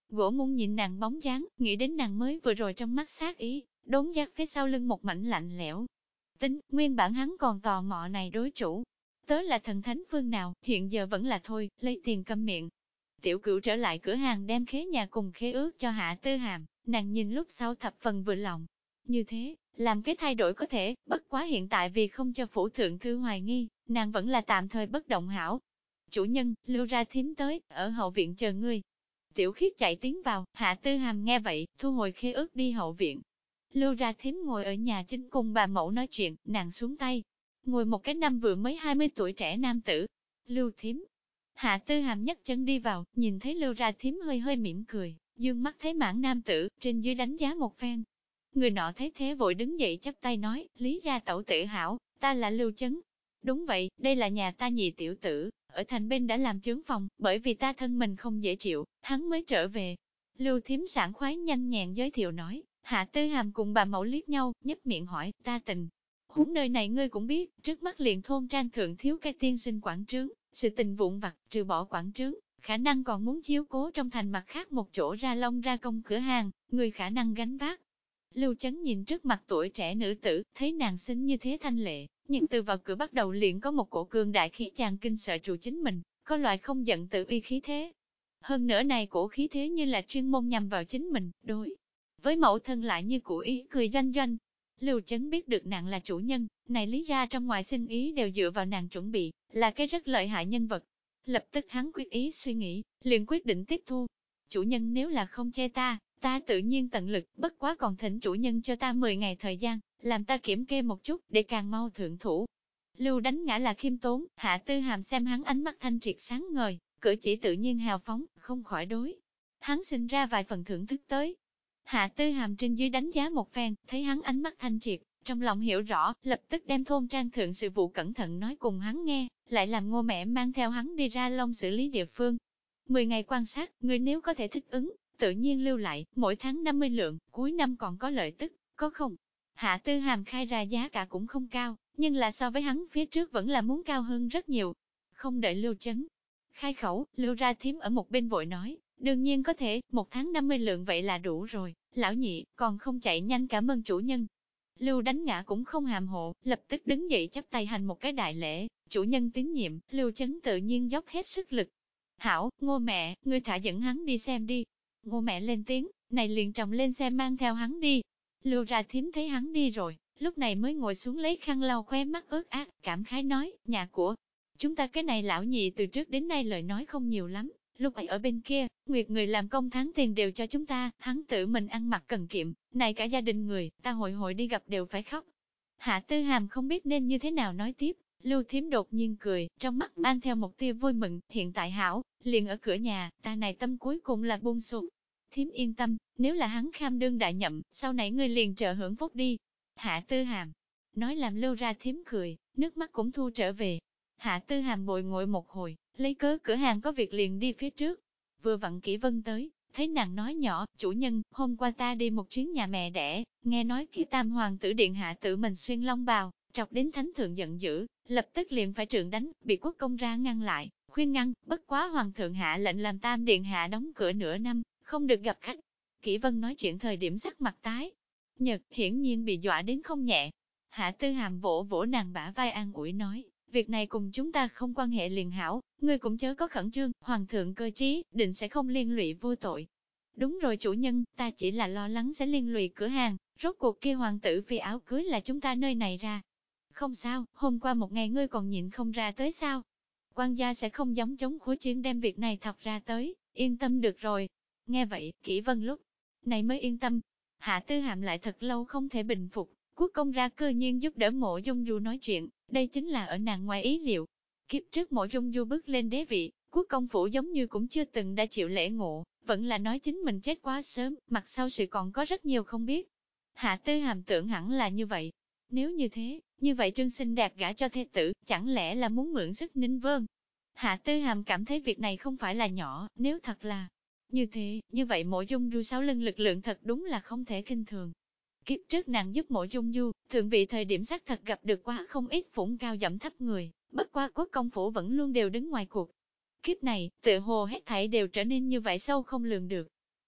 Gỗ Muôn nhìn nàng bóng dáng, nghĩ đến nàng mới vừa rồi trong mắt sát ý, đốn giác phía sau lưng một mảnh lạnh lẽo. Tính, nguyên bản hắn còn tò mò này đối chủ. Tớ là thần thánh phương nào, hiện giờ vẫn là thôi, lấy tiền câm miệng. Tiểu Cửu trở lại cửa hàng đem khế nhà cùng khế ước cho Hạ Tư Hàm, nàng nhìn lúc sau thập phần vừa lòng. Như thế, làm cái thay đổi có thể, bất quá hiện tại vì không cho phủ thượng thư hoài nghi, nàng vẫn là tạm thời bất động hảo. Chủ nhân, Lưu ra thím tới, ở hậu viện chờ ngươi. Tiểu Khiết chạy tiến vào, Hạ Tư Hàm nghe vậy, thu hồi khế ước đi hậu viện. Lưu ra thím ngồi ở nhà chính cùng bà mẫu nói chuyện, nàng xuống tay. Ngồi một cái năm vừa mới 20 tuổi trẻ nam tử. Lưu thím. Hạ Tư Hàm nhấc chân đi vào, nhìn thấy Lưu ra thím hơi hơi mỉm cười, dương mắt thấy mãn nam tử, trên dưới đánh giá một phen. Người nọ thấy thế vội đứng dậy chắp tay nói, Lý ra tẩu tử hảo, ta là Lưu Chấn. Đúng vậy, đây là nhà ta nhị tiểu tử, ở thành bên đã làm chướng phòng, bởi vì ta thân mình không dễ chịu, hắn mới trở về. Lưu thím sảng khoái nhanh nhẹn giới thiệu nói, Hạ Tư Hàm cùng bà mẫu liếc nhau, nhấp miệng hỏi, ta tình. Huống nơi này ngươi cũng biết, trước mắt liền thôn trang thượng thiếu cái tiên sinh quản trướng, sự tình vụn vặt, trừ bỏ quản trướng, khả năng còn muốn chiếu cố trong thành mặt khác một chỗ ra lông ra công cửa hàng, người khả năng gánh vác. Lưu Chấn nhìn trước mặt tuổi trẻ nữ tử, thấy nàng xinh như thế thanh lệ, nhưng từ vào cửa bắt đầu liền có một cổ cường đại khí chàng kinh sợ trụ chính mình, có loại không giận tự uy khí thế. Hơn nữa này cổ khí thế như là chuyên môn nhằm vào chính mình, đối với mẫu thân lại như của ý cười doanh doanh. Lưu Chấn biết được nàng là chủ nhân, này lý ra trong ngoài sinh ý đều dựa vào nàng chuẩn bị, là cái rất lợi hại nhân vật. Lập tức hắn quyết ý suy nghĩ, liền quyết định tiếp thu. Chủ nhân nếu là không che ta tự nhiên tận lực, bất quá còn thỉnh chủ nhân cho ta 10 ngày thời gian, làm ta kiểm kê một chút, để càng mau thượng thủ. Lưu đánh ngã là khiêm tốn, Hạ Tư Hàm xem hắn ánh mắt thanh triệt sáng ngời, cử chỉ tự nhiên hào phóng, không khỏi đối. Hắn sinh ra vài phần thưởng thức tới. Hạ Tư Hàm trên dưới đánh giá một phen, thấy hắn ánh mắt thanh triệt, trong lòng hiểu rõ, lập tức đem thôn trang thượng sự vụ cẩn thận nói cùng hắn nghe, lại làm Ngô mẹ mang theo hắn đi ra Long xử lý địa phương. 10 ngày quan sát, người nếu có thể thích ứng, tự nhiên lưu lại, mỗi tháng 50 lượng, cuối năm còn có lợi tức, có không? Hạ Tư Hàm khai ra giá cả cũng không cao, nhưng là so với hắn phía trước vẫn là muốn cao hơn rất nhiều. Không đợi Lưu Chấn khai khẩu, Lưu ra thím ở một bên vội nói, đương nhiên có thể, một tháng 50 lượng vậy là đủ rồi, lão nhị, còn không chạy nhanh cảm ơn chủ nhân. Lưu đánh ngã cũng không hàm hộ, lập tức đứng dậy chắp tay hành một cái đại lễ, chủ nhân tín nhiệm, Lưu Chấn tự nhiên dốc hết sức lực. Hảo, Ngô mẹ, ngươi thả dẫn hắn đi xem đi. Ngô mẹ lên tiếng, này liền trồng lên xe mang theo hắn đi. Lưu ra thím thấy hắn đi rồi, lúc này mới ngồi xuống lấy khăn lau khóe mắt ướt át, cảm khái nói, nhà của chúng ta cái này lão nhị từ trước đến nay lời nói không nhiều lắm, lúc ấy ở bên kia, Nguyệt người làm công tháng tiền đều cho chúng ta, hắn tự mình ăn mặc cần kiệm, này cả gia đình người, ta hội hội đi gặp đều phải khóc. Hạ Tư Hàm không biết nên như thế nào nói tiếp, Lưu thím đột nhiên cười, trong mắt mang theo một tia vui mừng, hiện tại hảo, liền ở cửa nhà, ta này tâm cuối cùng là buông xuống. Thím yên tâm, nếu là hắn kham đương đại nhậm, sau này ngươi liền trợ hưởng phúc đi. Hạ Tư Hàm nói làm Lưu ra thím cười, nước mắt cũng thu trở về. Hạ Tư Hàm bồi ngồi một hồi, lấy cớ cửa hàng có việc liền đi phía trước. Vừa vặn Kỷ Vân tới, thấy nàng nói nhỏ, chủ nhân, hôm qua ta đi một chuyến nhà mẹ đẻ, nghe nói Kỷ Tam hoàng tử điện hạ tự mình xuyên long bào, trọc đến thánh thượng giận dữ, lập tức liền phải trượng đánh, bị quốc công ra ngăn lại, khuyên ngăn, bất quá hoàng thượng hạ lệnh làm Tam điện hạ đóng cửa nửa năm, không được gặp khách. Kỷ Vân nói chuyện thời điểm sắc mặt tái nhợt, hiển nhiên bị dọa đến không nhẹ. Hạ Tư Hàm vỗ vỗ nàng bả vai an ủi nói, việc này cùng chúng ta không quan hệ liền hảo, ngươi cũng chớ có khẩn trương, hoàng thượng cơ trí, định sẽ không liên lụy vô tội. Đúng rồi chủ nhân, ta chỉ là lo lắng sẽ liên lụy cửa hàng, rốt cuộc kia hoàng tử phi áo cưới là chúng ta nơi này ra. Không sao, hôm qua một ngày ngươi còn nhịn không ra tới sao? Quan gia sẽ không giống chống khối chiến đem việc này thọc ra tới, yên tâm được rồi. Nghe vậy, Kỷ Vân lúc này mới yên tâm. Hạ Tư Hàm lại thật lâu không thể bình phục, quốc công ra cơ nhiên giúp đỡ Mộ Dung Du nói chuyện, đây chính là ở nàng ngoài ý liệu. Kiếp trước Mộ Dung Du bước lên đế vị, quốc công phủ giống như cũng chưa từng đã chịu lễ ngộ, vẫn là nói chính mình chết quá sớm, mặt sau sự còn có rất nhiều không biết. Hạ Tư Hàm tưởng hẳn là như vậy. Nếu như thế, như vậy Trương Sinh Đạt gả cho thê tử, chẳng lẽ là muốn mượn sức Ninh Vân? Hạ Tư Hàm cảm thấy việc này không phải là nhỏ, nếu thật là như thế, như vậy Mộ Dung Du sau lưng lực lượng thật đúng là không thể kinh thường. Kiếp trước nàng giúp Mộ Dung Du, thượng vị thời điểm xác thật gặp được quá không ít phủng cao dẫm thấp người, bất qua quốc công phủ vẫn luôn đều đứng ngoài cuộc. Kiếp này, tự hồ hết thảy đều trở nên như vậy sâu không lường được.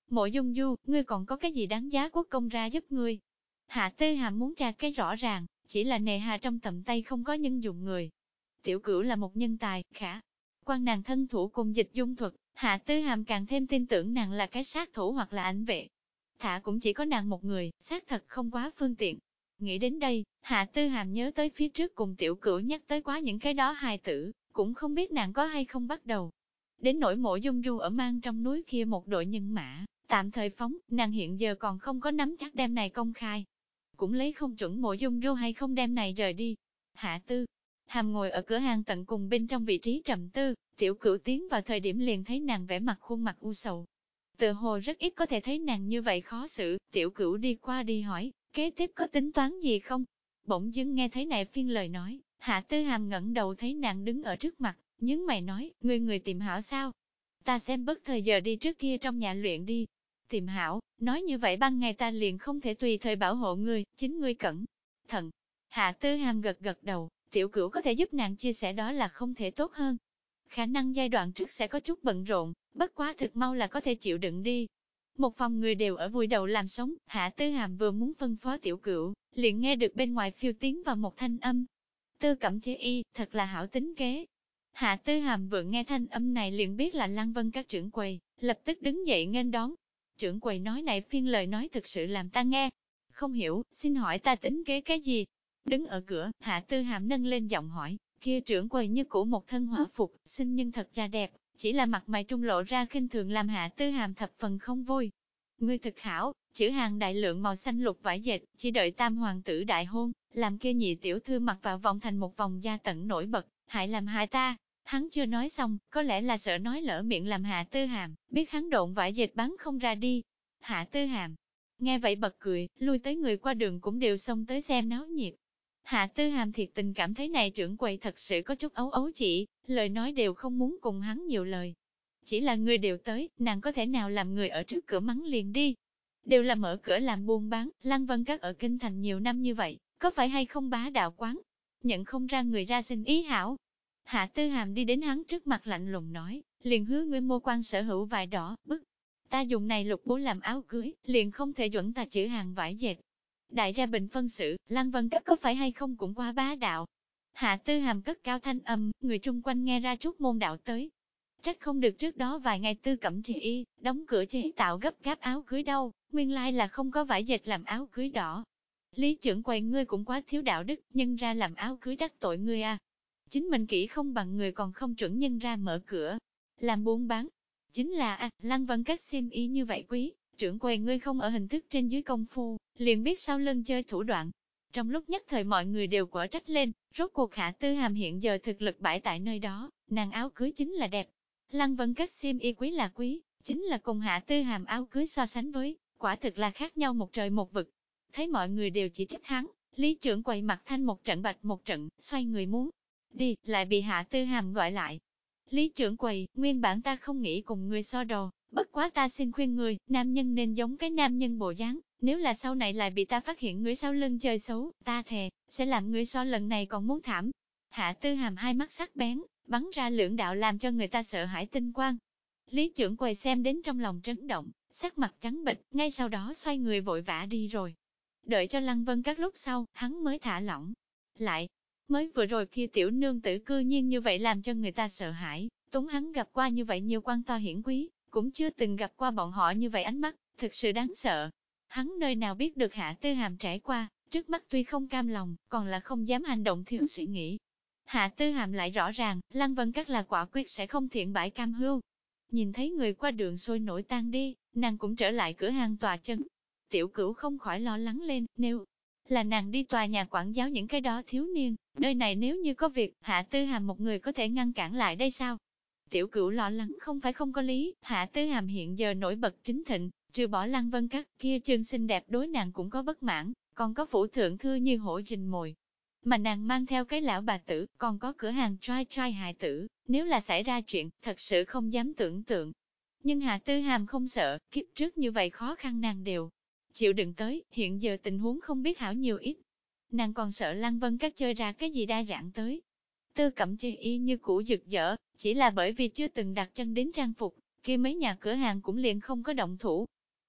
Mộ Dung Du, ngươi còn có cái gì đáng giá quốc công ra giúp ngươi? Hạ Tư Hàm muốn tra cái rõ ràng, chỉ là nề hà trong tầm tay không có nhân dụng người. Tiểu Cửu là một nhân tài, khả quan nàng thân thủ cùng dịch dung thuật, Hạ Tư Hàm càng thêm tin tưởng nàng là cái sát thủ hoặc là ảnh vệ. Thả cũng chỉ có nàng một người, xác thật không quá phương tiện. Nghĩ đến đây, Hạ Tư Hàm nhớ tới phía trước cùng Tiểu Cửu nhắc tới quá những cái đó hài tử, cũng không biết nàng có hay không bắt đầu. Đến nỗi Mộ Dung Du ở mang trong núi kia một đội nhân mã, tạm thời phóng, nàng hiện giờ còn không có nắm chắc đem này công khai. Cũng lấy không chuẩn Mộ Dung Du hay không đem này rời đi. Hạ Tư Hàm ngồi ở cửa hàng tận cùng bên trong vị trí trầm tư, Tiểu Cửu tiến vào thời điểm liền thấy nàng vẻ mặt khuôn mặt u sầu. Tựa hồ rất ít có thể thấy nàng như vậy khó xử, Tiểu Cửu đi qua đi hỏi, kế tiếp có tính toán gì không? Bỗng dưng nghe thấy này phiên lời nói, Hạ Tư Hàm ngẩng đầu thấy nàng đứng ở trước mặt, nhướng mày nói, người tìm hảo sao? Ta xem bất thời giờ đi trước kia trong nhà luyện đi. Tìm hảo, nói như vậy ban ngày ta liền không thể tùy thời bảo hộ ngươi, chính ngươi cẩn thận. Hạ Tư Hàm gật gật đầu, Tiểu Cửu có thể giúp nàng chia sẻ đó là không thể tốt hơn. Khả năng giai đoạn trước sẽ có chút bận rộn, bất quá thực mau là có thể chịu đựng đi. Một phòng người đều ở vui đầu làm sống, Hạ Tư Hàm vừa muốn phân phó Tiểu Cửu, liền nghe được bên ngoài phiêu tiến vào một thanh âm. Tư Cẩm Chế Y, thật là hảo tính kế. Hạ Tư Hàm vừa nghe thanh âm này liền biết là Lăng Vân các trưởng quầy, lập tức đứng dậy nghênh đón. Trưởng quầy nói này phiên lời nói thực sự làm ta nghe không hiểu, xin hỏi ta tính kế cái gì? Đứng ở cửa, Hạ Tư Hàm nâng lên giọng hỏi, kia trưởng quầy như cũ một thân hỏa phục, xinh nhưng thật ra đẹp, chỉ là mặt mày trung lộ ra khinh thường làm Hạ Tư Hàm thập phần không vui. Ngươi thực hảo, chữ hàng đại lượng màu xanh lục vải dệt, chỉ đợi tam hoàng tử đại hôn, làm kia nhị tiểu thư mặc vào vòng thành một vòng da tận nổi bật, hại làm hại ta. Hắn chưa nói xong, có lẽ là sợ nói lỡ miệng làm Hạ Tư Hàm, biết hắn độn vải dệt bán không ra đi. Hạ Tư Hàm nghe vậy bật cười, lui tới người qua đường cũng đều xông tới xem náo nhiệt. Hạ Tư Hàm thiệt tình cảm thấy này trưởng quầy thật sự có chút ấu ấu chỉ, lời nói đều không muốn cùng hắn nhiều lời. Chỉ là người đều tới, nàng có thể nào làm người ở trước cửa mắng liền đi. Đều là mở cửa làm buôn bán, Lăng Vân Các ở Kinh Thành nhiều năm như vậy, có phải hay không bá đạo quán? Nhận không ra người ra xin ý hảo. Hạ Tư Hàm đi đến hắn trước mặt lạnh lùng nói, liền hứa ngươi mua quan sở hữu vải đỏ, bức. Ta dùng này lục bố làm áo cưới, liền không thể chuẩn ta chữ hàng vải dệt. Đại ra bình phân xử, Lăng Vân Các có phải hay không cũng qua bá đạo. Hạ Tư Hàm cất cao thanh âm, người chung quanh nghe ra chút môn đạo tới. Trách không được trước đó vài ngày Tư Cẩm Chế Y, đóng cửa chế tạo gấp gáp áo cưới đâu, nguyên lai là không có vải dệt làm áo cưới đỏ. Lý trưởng quầy ngươi cũng quá thiếu đạo đức, nhân ra làm áo cưới đắc tội ngươi à. Chính mình kỹ không bằng người còn không chuẩn nhân ra mở cửa, làm buôn bán. Chính là Lăng Vân Các xiêm y như vậy quý, trưởng quầy ngươi không ở hình thức trên dưới công phu, liền biết sau lưng chơi thủ đoạn. Trong lúc nhất thời mọi người đều quở trách lên, rốt cuộc Hạ Tư Hàm hiện giờ thực lực bãi tại nơi đó, nàng áo cưới chính là đẹp. Lăng Vân Các xiêm y quý là quý, chính là cùng Hạ Tư Hàm áo cưới so sánh với, quả thực là khác nhau một trời một vực. Thấy mọi người đều chỉ trích hắn, Lý trưởng quầy mặt thanh một trận bạch một trận, xoay người muốn đi, lại bị Hạ Tư Hàm gọi lại. Lý trưởng quầy, nguyên bản ta không nghĩ cùng ngươi so đồ, bất quá ta xin khuyên ngươi, nam nhân nên giống cái nam nhân bộ dáng, nếu là sau này lại bị ta phát hiện ngươi sau lưng chơi xấu, ta thề, sẽ làm ngươi so lần này còn muốn thảm. Hạ Tư Hàm hai mắt sắc bén, bắn ra lưỡng đạo làm cho người ta sợ hãi tinh quang. Lý trưởng quầy xem đến trong lòng chấn động, sắc mặt trắng bệch, ngay sau đó xoay người vội vã đi rồi. Đợi cho Lăng Vân Các lúc sau, hắn mới thả lỏng lại. Mới vừa rồi kia tiểu nương tử cư nhiên như vậy làm cho người ta sợ hãi, Túng hắn gặp qua như vậy nhiều quan to hiển quý, cũng chưa từng gặp qua bọn họ như vậy ánh mắt, thực sự đáng sợ. Hắn nơi nào biết được Hạ Tư Hàm trải qua, trước mắt tuy không cam lòng, còn là không dám hành động thiếu suy nghĩ. Hạ Tư Hàm lại rõ ràng, Lăng Vân Các là quả quyết sẽ không thiện bãi cam hưu. Nhìn thấy người qua đường sôi nổi tan đi, nàng cũng trở lại cửa hàng tòa chân. Tiểu Cửu không khỏi lo lắng lên, nếu là nàng đi tòa nhà quản giáo những cái đó thiếu niên, nơi này nếu như có việc, Hạ Tư Hàm một người có thể ngăn cản lại đây sao? Tiểu Cửu lo lắng không phải không có lý, Hạ Tư Hàm hiện giờ nổi bật chính thịnh, trừ bỏ Lăng Vân Các kia trường xinh đẹp đối nàng cũng có bất mãn, còn có phủ thượng thư như hổ rình mồi. Mà nàng mang theo cái lão bà tử, còn có cửa hàng trai trai hài tử, nếu là xảy ra chuyện, thật sự không dám tưởng tượng. Nhưng Hạ Tư Hàm không sợ, kiếp trước như vậy khó khăn nàng đều chịu đựng tới, hiện giờ tình huống không biết hảo nhiều ít. Nàng còn sợ Lăng Vân Các chơi ra cái gì đa dạng tới. Tư Cẩm Chế Y như cũ rực rỡ, chỉ là bởi vì chưa từng đặt chân đến trang phục, kia mấy nhà cửa hàng cũng liền không có động thủ.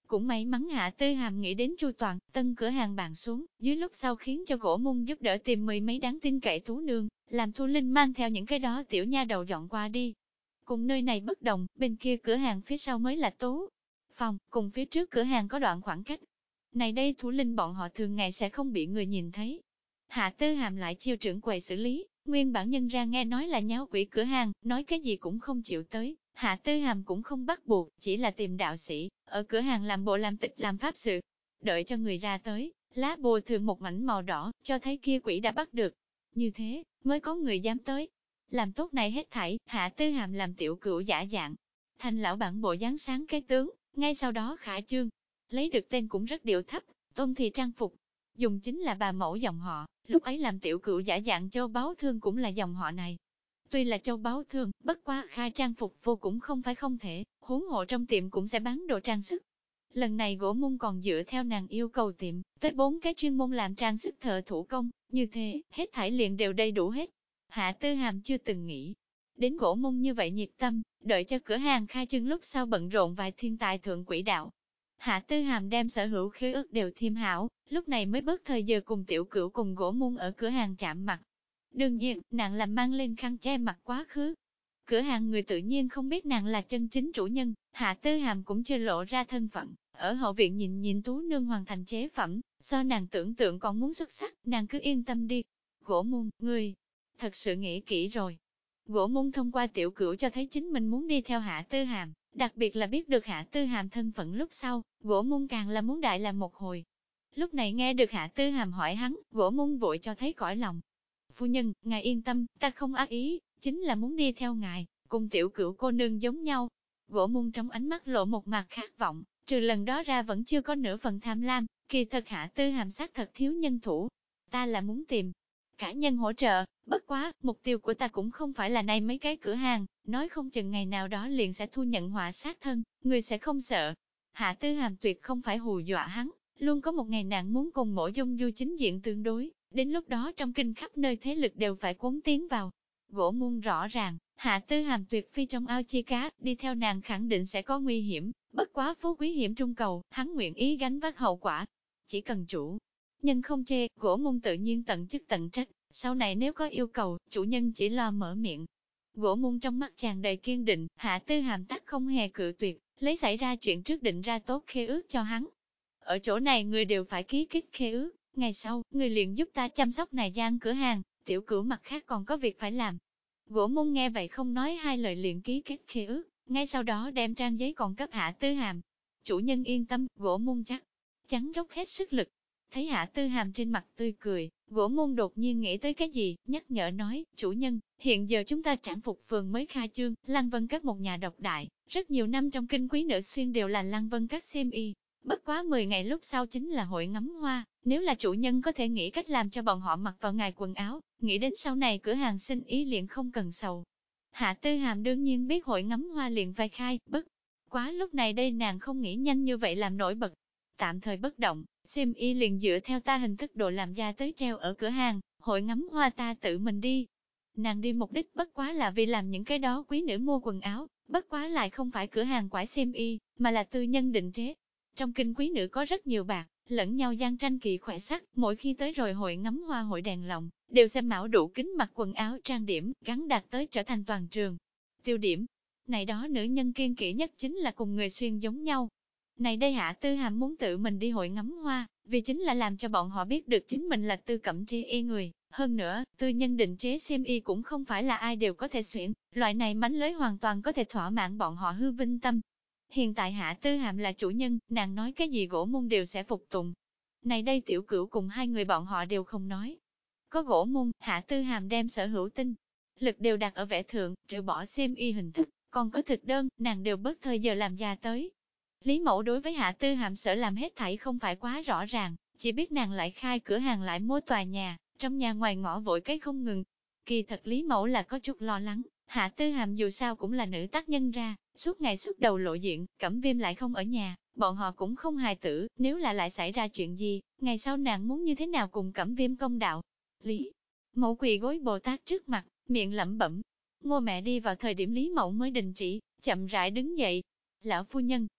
Cũng may mắn Hạ Tư Hàm nghĩ đến chu toàn, tân cửa hàng bàn xuống, dưới lúc sau khiến cho Gỗ Mung giúp đỡ tìm mười mấy đáng tin cậy thú nương, làm Thu Linh mang theo những cái đó tiểu nha đầu dọn qua đi. Cùng nơi này bất đồng, bên kia cửa hàng phía sau mới là tú phòng, cùng phía trước cửa hàng có đoạn khoảng cách. Này đây Thủ Linh bọn họ thường ngày sẽ không bị người nhìn thấy. Hạ Tư Hàm lại chiêu trưởng quầy xử lý, nguyên bản nhân ra nghe nói là nháo quỷ cửa hàng, nói cái gì cũng không chịu tới. Hạ Tư Hàm cũng không bắt buộc, chỉ là tìm đạo sĩ, ở cửa hàng làm bộ làm tịch làm pháp sự. Đợi cho người ra tới, lá bùa thường một mảnh màu đỏ, cho thấy kia quỷ đã bắt được. Như thế, mới có người dám tới. Làm tốt này hết thảy, Hạ Tư Hàm làm tiểu cửu giả dạng. Thành lão bản bộ dáng sáng cái tướng, ngay sau đó khả trương. Lấy được tên cũng rất điệu thấp, Tôn Thị trang phục. Dùng chính là bà mẫu dòng họ, lúc ấy làm tiểu cửu giả dạng Châu Báo Thương cũng là dòng họ này. Tuy là Châu Báo Thương, bất quá khai trang phục vô cũng không phải không thể, huống hộ trong tiệm cũng sẽ bán đồ trang sức. Lần này Gỗ Mung còn dựa theo nàng yêu cầu tiệm, tới 4 cái chuyên môn làm trang sức thợ thủ công, như thế, hết thảy liền đều đầy đủ hết. Hạ Tư Hàm chưa từng nghĩ đến Gỗ Mung như vậy nhiệt tâm, đợi cho cửa hàng khai trương lúc sau bận rộn vài thiên tài thượng quỹ đạo. Hạ Tư Hàm đem sở hữu khế ước đều thiêm hảo, lúc này mới bớt thời giờ cùng tiểu cửu cùng Gỗ Mung ở cửa hàng chạm mặt. Đương nhiên, nàng làm mang lên khăn che mặt quá khứ. Cửa hàng người tự nhiên không biết nàng là chân chính chủ nhân, Hạ Tư Hàm cũng chưa lộ ra thân phận. Ở hậu viện nhìn nhìn Tú Nương hoàn thành chế phẩm, so nàng tưởng tượng còn muốn xuất sắc, nàng cứ yên tâm đi. Gỗ Mung, ngươi thật sự nghĩ kỹ rồi. Gỗ Mung thông qua tiểu cửu cho thấy chính mình muốn đi theo Hạ Tư Hàm, đặc biệt là biết được Hạ Tư Hàm thân phận lúc sau, Gỗ Mung càng là muốn đại làm một hồi. Lúc này nghe được Hạ Tư Hàm hỏi hắn, Gỗ Mung vội cho thấy cõi lòng. Phu nhân, ngài yên tâm, ta không ác ý, chính là muốn đi theo ngài, cùng tiểu cửu cô nương giống nhau. Gỗ Mung trong ánh mắt lộ một mặt khát vọng, trừ lần đó ra vẫn chưa có nửa phần tham lam, kỳ thật Hạ Tư Hàm xác thật thiếu nhân thủ. Ta là muốn tìm cả nhân hỗ trợ, bất quá, mục tiêu của ta cũng không phải là nay mấy cái cửa hàng, nói không chừng ngày nào đó liền sẽ thu nhận họa sát thân, người sẽ không sợ. Hạ Tư Hàm tuyệt không phải hù dọa hắn, luôn có một ngày nàng muốn cùng Mộ Dung Du chính diện tương đối, đến lúc đó trong kinh khắp nơi thế lực đều phải cuốn tiến vào. Gỗ Mung rõ ràng, Hạ Tư Hàm tuyệt phi trong ao chi cá, đi theo nàng khẳng định sẽ có nguy hiểm, bất quá phú quý hiểm trung cầu, hắn nguyện ý gánh vác hậu quả. Chỉ cần chủ nhân không chê, Gỗ Mung tự nhiên tận chức tận trách, sau này nếu có yêu cầu, chủ nhân chỉ lo mở miệng. Gỗ Mung trong mắt tràn đầy kiên định, Hạ Tư Hàm tắc không hề cự tuyệt, lấy xảy ra chuyện trước định ra tốt khế ước cho hắn. Ở chỗ này người đều phải ký kết khế ước, ngày sau, người liền giúp ta chăm sóc này gian cửa hàng, tiểu cửu mặt khác còn có việc phải làm. Gỗ Mung nghe vậy không nói hai lời liền ký kết khế ước, ngay sau đó đem trang giấy còn cấp Hạ Tư Hàm. Chủ nhân yên tâm, Gỗ Mung chắc chắn dốc hết sức lực. Thấy Hạ Tư Hàm trên mặt tươi cười, Gỗ Mung đột nhiên nghĩ tới cái gì, nhắc nhở nói, chủ nhân, hiện giờ chúng ta Trảng Phục phường mới khai trương, Lăng Vân Các một nhà độc đại, rất nhiều năm trong kinh quý nữ xuyên đều là Lăng Vân Các xiêm y. Bất quá 10 ngày lúc sau chính là hội ngắm hoa, nếu là chủ nhân có thể nghĩ cách làm cho bọn họ mặc vào ngài quần áo, nghĩ đến sau này cửa hàng sinh ý liền không cần sầu. Hạ Tư Hàm đương nhiên biết hội ngắm hoa liền vai khai, bất quá lúc này đây nàng không nghĩ nhanh như vậy làm nổi bật. Tạm thời bất động, xiêm y liền dựa theo ta hình thức đồ làm ra tới treo ở cửa hàng, hội ngắm hoa ta tự mình đi. Nàng đi mục đích bất quá là vì làm những cái đó quý nữ mua quần áo, bất quá lại không phải cửa hàng quải xiêm y, mà là tư nhân định chế. Trong kinh quý nữ có rất nhiều bạc, lẫn nhau gian tranh kỳ khỏe sắc, mỗi khi tới rồi hội ngắm hoa hội đèn lồng, đều xem mão đủ kính mặc quần áo trang điểm, gắn đạt tới trở thành toàn trường tiêu điểm. Này đó nữ nhân kiên kỵ nhất chính là cùng người xuyên giống nhau. Này đây Hạ Tư Hàm muốn tự mình đi hội ngắm hoa, vì chính là làm cho bọn họ biết được chính mình là Tư Cẩm Tri y người. Hơn nữa, tư nhân định chế xiêm y cũng không phải là ai đều có thể xuyên, loại này mánh lưới hoàn toàn có thể thỏa mãn bọn họ hư vinh tâm. Hiện tại Hạ Tư Hàm là chủ nhân, nàng nói cái gì Gỗ Mung đều sẽ phục tùng. Này đây tiểu cửu cùng hai người bọn họ đều không nói. Có Gỗ Mung, Hạ Tư Hàm đem sở hữu tinh lực đều đặt ở vẽ thượng, trừ bỏ xiêm y hình thức, còn có thực đơn, nàng đều bớt thời giờ làm ra tới. Lý Mẫu đối với Hạ Tư Hàm sở làm hết thảy không phải quá rõ ràng, chỉ biết nàng lại khai cửa hàng lại mua tòa nhà, trong nhà ngoài ngõ vội cái không ngừng. Kỳ thật Lý Mẫu là có chút lo lắng, Hạ Tư Hàm dù sao cũng là nữ tác nhân ra, suốt ngày suốt đầu lộ diện, Cẩm Viêm lại không ở nhà, bọn họ cũng không hài tử, nếu là lại xảy ra chuyện gì, ngày sau nàng muốn như thế nào cùng Cẩm Viêm công đạo. Lý Mẫu quỳ gối Bồ Tát trước mặt, miệng lẩm bẩm. Ngô mẹ đi vào thời điểm Lý Mẫu mới đình chỉ, chậm rãi đứng dậy. Lão phu nhân,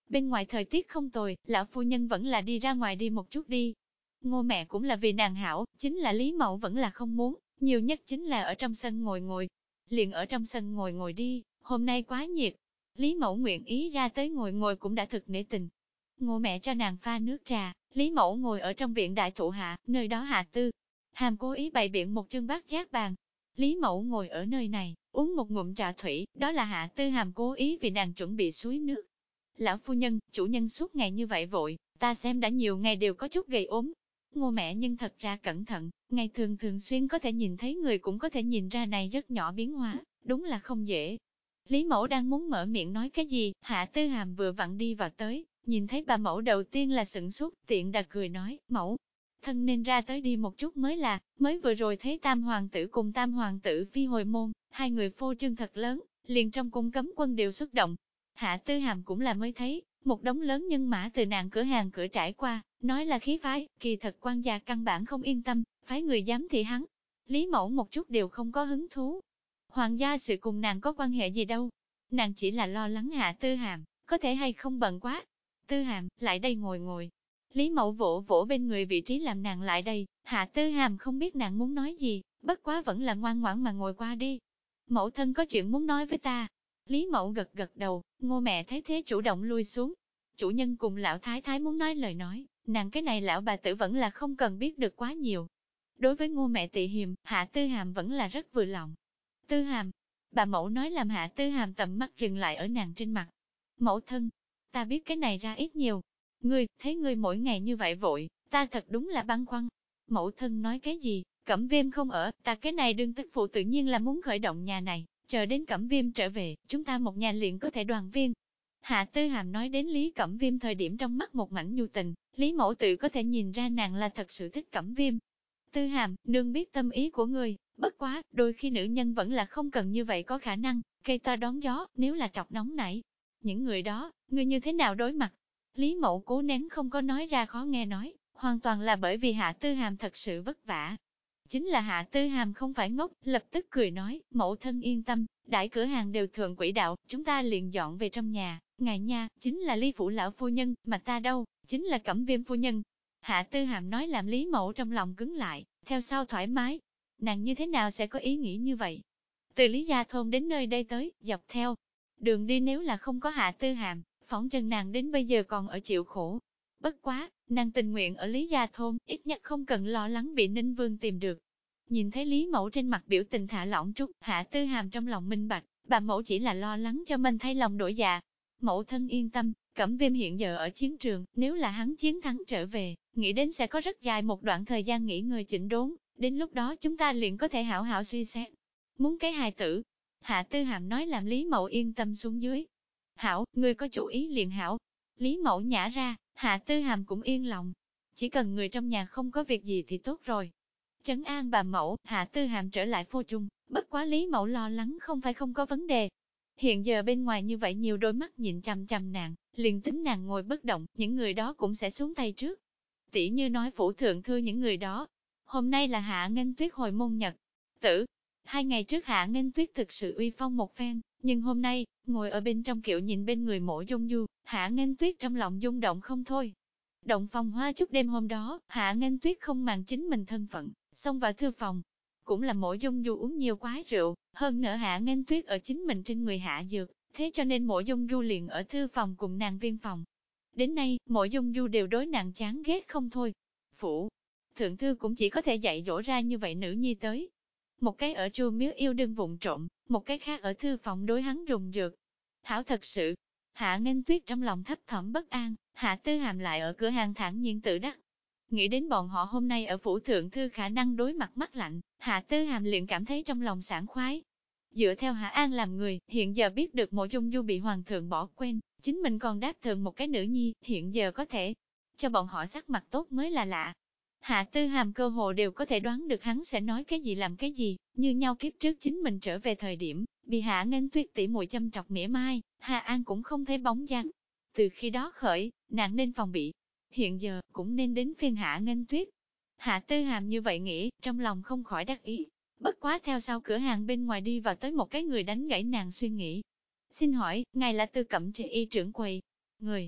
bên ngoài thời tiết không tồi, lão phu nhân vẫn là đi ra ngoài đi một chút đi. Ngô mẹ cũng là vì nàng hảo, chính là Lý Mẫu vẫn là không muốn, nhiều nhất chính là ở trong sân ngồi ngồi. Liền ở trong sân ngồi ngồi đi, hôm nay quá nhiệt. Lý Mẫu nguyện ý ra tới ngồi ngồi cũng đã thực nể tình. Ngô mẹ cho nàng pha nước trà, Lý Mẫu ngồi ở trong viện đại thụ hạ, nơi đó Hạ Tư Hàm cố ý bày biện một chân bát giác bàn. Lý Mẫu ngồi ở nơi này, uống một ngụm trà thủy, đó là Hạ Tư Hàm cố ý vì nàng chuẩn bị suối nước. Lão phu nhân, chủ nhân suốt ngày như vậy vội, ta xem đã nhiều ngày đều có chút gầy ốm. Ngô mẹ nhưng thật ra cẩn thận, ngày thường thường xuyên có thể nhìn thấy người cũng có thể nhìn ra này rất nhỏ biến hóa, đúng là không dễ. Lý Mẫu đang muốn mở miệng nói cái gì, Hạ Tư Hàm vừa vặn đi vào tới, nhìn thấy bà mẫu đầu tiên là sửng sốt, tiện đà cười nói, mẫu, thân nên ra tới đi một chút mới là, mới vừa rồi thấy tam hoàng tử cùng tam hoàng tử phi hồi môn, hai người phô trương thật lớn, liền trong cung cấm quân đều xuất động. Hạ Tư Hàm cũng là mới thấy, một đống lớn nhân mã từ nàng cửa hàng cửa trải qua, nói là khí phái, kỳ thật quan gia căn bản không yên tâm, phái người giám thị hắn. Lý Mẫu một chút đều không có hứng thú. Hoàng gia sự cùng nàng có quan hệ gì đâu. Nàng chỉ là lo lắng Hạ Tư Hàm, có thể hay không bận quá. Tư Hàm, lại đây ngồi ngồi. Lý Mẫu vỗ vỗ bên người vị trí làm nàng lại đây, Hạ Tư Hàm không biết nàng muốn nói gì, bất quá vẫn là ngoan ngoãn mà ngồi qua đi. Mẫu thân có chuyện muốn nói với ta. Lý Mẫu gật gật đầu, Ngô mẹ thấy thế chủ động lui xuống. Chủ nhân cùng lão thái thái muốn nói lời nói, nàng cái này lão bà tử vẫn là không cần biết được quá nhiều. Đối với Ngô mẹ tị hiềm, Hạ Tư Hàm vẫn là rất vừa lòng. Tư Hàm, bà mẫu nói làm Hạ Tư Hàm tầm mắt dừng lại ở nàng trên mặt. Mẫu thân, ta biết cái này ra ít nhiều. Ngươi, thấy ngươi mỗi ngày như vậy vội, ta thật đúng là băn khoăn. Mẫu thân nói cái gì, Cẩm Viêm không ở, ta cái này đương tức phụ tự nhiên là muốn khởi động nhà này, chờ đến Cẩm Viêm trở về, chúng ta một nhà liền có thể đoàn viên. Hạ Tư Hàm nói đến Lý Cẩm Viêm thời điểm trong mắt một mảnh nhu tình, Lý Mẫu tự có thể nhìn ra nàng là thật sự thích Cẩm Viêm. Tư Hàm, nương biết tâm ý của người, bất quá, đôi khi nữ nhân vẫn là không cần như vậy có khả năng, cây to đón gió, nếu là trọc nóng nảy. Những người đó, người như thế nào đối mặt? Lý Mẫu cố nén không có nói ra khó nghe nói, hoàn toàn là bởi vì Hạ Tư Hàm thật sự vất vả. Chính là Hạ Tư Hàm không phải ngốc, lập tức cười nói, mẫu thân yên tâm, đại cửa hàng đều thượng quỹ đạo, chúng ta liền dọn về trong nhà, ngài nha, chính là Lý Phủ lão phu nhân, mà ta đâu, chính là Cẩm Viêm phu nhân. Hạ Tư Hàm nói làm Lý Mẫu trong lòng cứng lại, theo sau thoải mái. Nàng như thế nào sẽ có ý nghĩ như vậy? Từ Lý Gia Thôn đến nơi đây tới, dọc theo đường đi nếu là không có Hạ Tư Hàm, phỏng chừng nàng đến bây giờ còn ở chịu khổ. Bất quá, nàng tình nguyện ở Lý Gia Thôn, ít nhất không cần lo lắng bị Ninh Vương tìm được. Nhìn thấy Lý Mẫu trên mặt biểu tình thả lỏng chút, Hạ Tư Hàm trong lòng minh bạch, bà mẫu chỉ là lo lắng cho mình thay lòng đổi dạ. Mẫu thân yên tâm, Cẩm Viêm hiện giờ ở chiến trường, nếu là hắn chiến thắng trở về, nghĩ đến sẽ có rất dài một đoạn thời gian nghỉ ngơi chỉnh đốn, đến lúc đó chúng ta liền có thể hảo hảo suy xét. Muốn cái hài tử, Hạ Tư Hàm nói làm Lý Mẫu yên tâm xuống dưới. Hảo, ngươi có chủ ý liền hảo. Lý Mẫu nhả ra, Hạ Tư Hàm cũng yên lòng. Chỉ cần người trong nhà không có việc gì thì tốt rồi. Trấn an bà mẫu, Hạ Tư Hàm trở lại phô trung, bất quá Lý Mẫu lo lắng không phải không có vấn đề. Hiện giờ bên ngoài như vậy nhiều đôi mắt nhìn chằm chằm nàng, liền tính nàng ngồi bất động, những người đó cũng sẽ xuống tay trước. Tỷ như nói phủ thượng thư những người đó. Hôm nay là Hạ Nghênh Tuyết hồi môn nhật tử. 2 ngày trước Hạ Nghênh Tuyết thực sự uy phong một phen, nhưng hôm nay, ngồi ở bên trong kiệu nhìn bên người Mộ Dung Du, Hạ Nghênh Tuyết trong lòng rung động không thôi. Động phòng hoa chúc đêm hôm đó, Hạ Nghênh Tuyết không màng chính mình thân phận, xông vào thư phòng. Cũng là Mộ Dung Du uống nhiều quá rượu, hơn nữa Hạ Nghênh Tuyết ở chính mình trên người hạ dược, thế cho nên Mộ Dung Du liền ở thư phòng cùng nàng viên phòng. Đến nay, Mộ Dung Du đều đối nàng chán ghét không thôi. Phủ thượng thư cũng chỉ có thể dạy dỗ ra như vậy nữ nhi tới. Một cái ở chùa miếu yêu đương vụng trộm, một cái khác ở thư phòng đối hắn rùng rượt. Hảo thật sự, Hạ Nghênh Tuyết trong lòng thấp thỏm bất an, Hạ Tư Hàm lại ở cửa hàng thản nhiên tự đắc. Nghĩ đến bọn họ hôm nay ở phủ thượng thư khả năng đối mặt mắt lạnh, Hạ Tư Hàm liền cảm thấy trong lòng sảng khoái. Dựa theo Hạ An làm người, hiện giờ biết được Mộ Dung Du bị hoàng thượng bỏ quên, chính mình còn đáp thượng một cái nữ nhi, hiện giờ có thể cho bọn họ sắc mặt tốt mới là lạ. Hạ Tư Hàm cơ hồ đều có thể đoán được hắn sẽ nói cái gì làm cái gì, như nhau kiếp trước chính mình trở về thời điểm, bị Hạ Nghênh Tuyết tỉ muội châm trọc mỉa mai, Hạ An cũng không thấy bóng dáng. Từ khi đó khởi, nàng nên phòng bị, hiện giờ cũng nên đến phiên Hạ Nghênh Tuyết. Hạ Tư Hàm như vậy nghĩ, trong lòng không khỏi đắc ý. Bất quá theo sau cửa hàng bên ngoài đi vào tới một cái người đánh gãy nàng suy nghĩ. Xin hỏi, ngài là Tư Cẩm Trì y trưởng quầy. Người